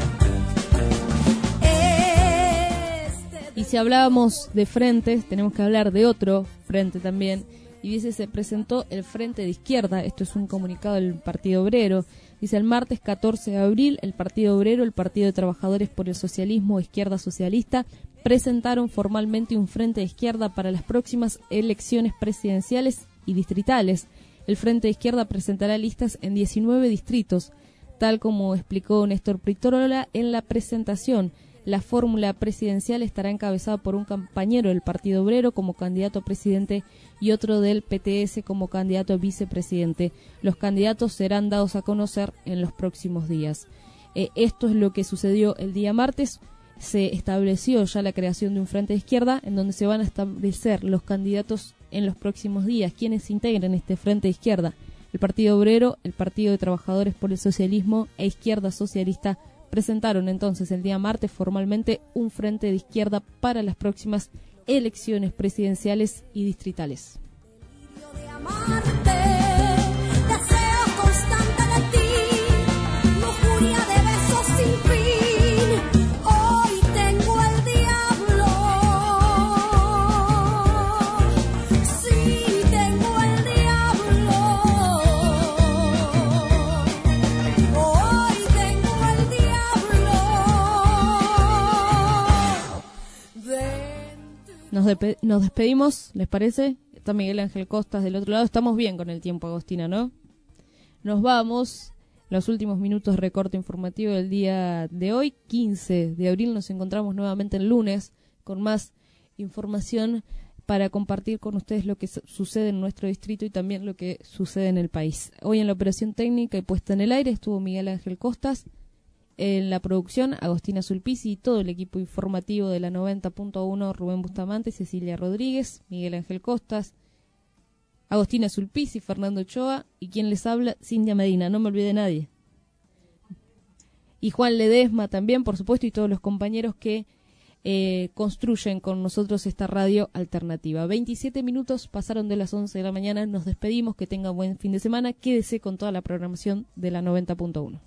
Este... Y si hablábamos de frentes, tenemos que hablar de otro frente también. Y dice: se presentó el Frente de Izquierda. Esto es un comunicado del Partido Obrero. Dice: el martes catorce de abril, el Partido Obrero, el Partido de Trabajadores por el Socialismo, Izquierda Socialista, presentaron formalmente un frente de izquierda para las próximas elecciones presidenciales y distritales. El Frente de Izquierda presentará listas en diecinueve distritos, tal como explicó Néstor Prittorola en la presentación. La fórmula presidencial estará encabezada por un compañero del Partido Obrero como candidato a presidente y otro del P T S como candidato a vicepresidente. Los candidatos serán dados a conocer en los próximos días. Eh, esto es lo que sucedió el día martes. Se estableció ya la creación de un frente de izquierda en donde se van a establecer los candidatos en los próximos días, quienes integran este frente de izquierda: el Partido Obrero, el Partido de Trabajadores por el Socialismo e Izquierda Socialista. Presentaron entonces el día martes formalmente un frente de izquierda para las próximas elecciones presidenciales y distritales. Nos, de- nos despedimos, ¿les parece? Está Miguel Ángel Costas del otro lado. Estamos bien con el tiempo, Agostina, ¿no? Nos vamos. Los últimos minutos de recorte informativo del día de hoy, quince de abril. Nos encontramos nuevamente el lunes con más información para compartir con ustedes lo que su- sucede en nuestro distrito y también lo que sucede en el país. Hoy en la operación técnica y puesta en el aire estuvo Miguel Ángel Costas. En la producción, Agostina Sulpici y todo el equipo informativo de la noventa punto uno, Rubén Bustamante, Cecilia Rodríguez, Miguel Ángel Costas, Agostina Sulpici, Fernando Ochoa y quien les habla, Cintia Medina, no me olvide nadie. Y Juan Ledesma también, por supuesto, y todos los compañeros que eh, construyen con nosotros esta radio alternativa. veintisiete minutos pasaron de las once de la mañana, nos despedimos, que tengan buen fin de semana, quédese con toda la programación de la noventa punto uno.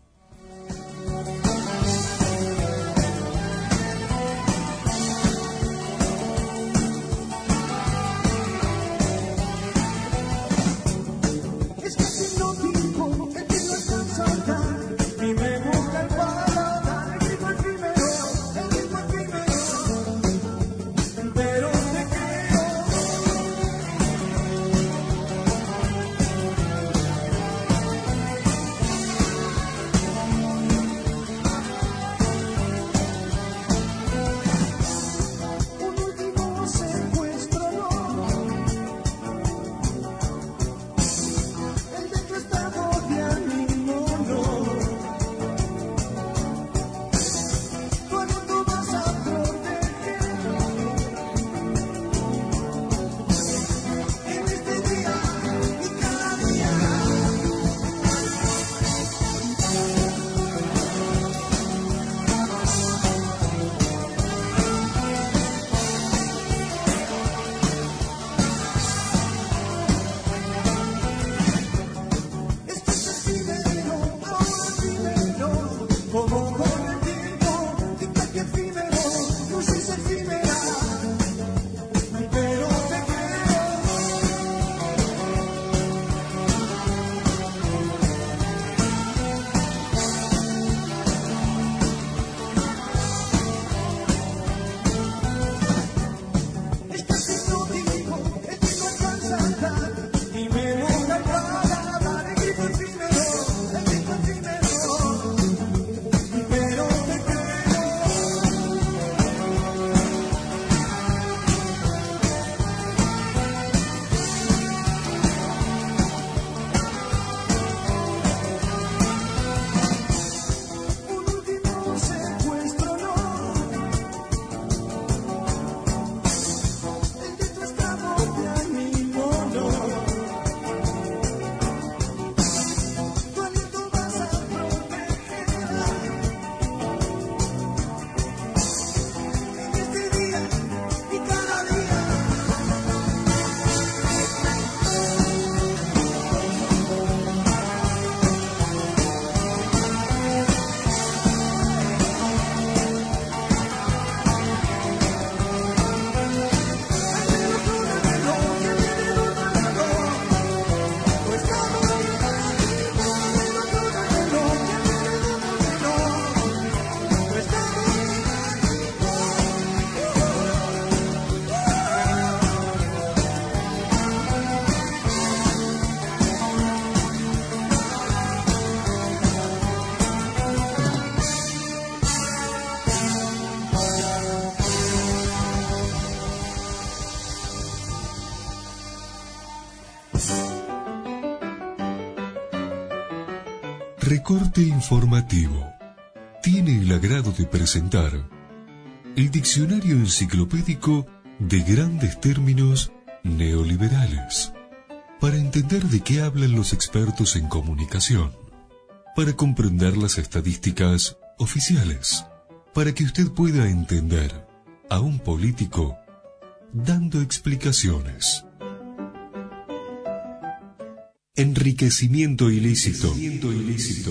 Recorte informativo. Tiene el agrado de presentar el diccionario enciclopédico de grandes términos neoliberales, para entender de qué hablan los expertos en comunicación, para comprender las estadísticas oficiales, para que usted pueda entender a un político dando explicaciones. Enriquecimiento ilícito. Enriquecimiento ilícito.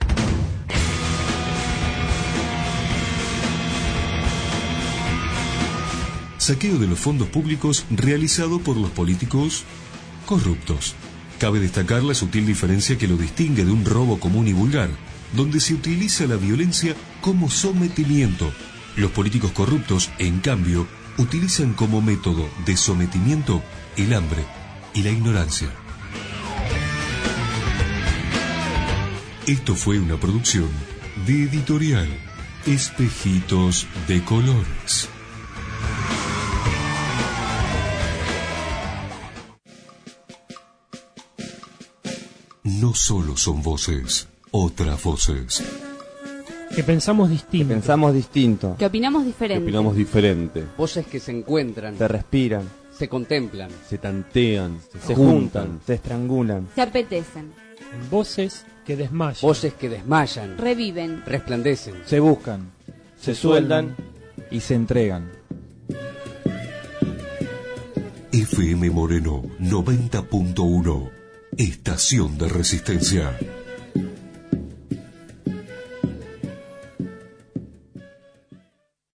Saqueo de los fondos públicos realizado por los políticos corruptos. Cabe destacar la sutil diferencia que lo distingue de un robo común y vulgar, donde se utiliza la violencia como sometimiento. Los políticos corruptos, en cambio, utilizan como método de sometimiento el hambre y la ignorancia. Esto fue una producción de Editorial Espejitos de Colores. No solo son voces, otras voces. Que pensamos distinto. Que pensamos distinto. Que opinamos diferente. Que opinamos diferente. Voces que se encuentran. Se respiran. Se contemplan. Se tantean. Se, se juntan, juntan. Se estrangulan. Se apetecen. Voces que desmayan. Voces que desmayan. Reviven. Resplandecen. Se buscan. Se, se sueldan. Y se entregan. F M Moreno noventa punto uno. Estación de Resistencia.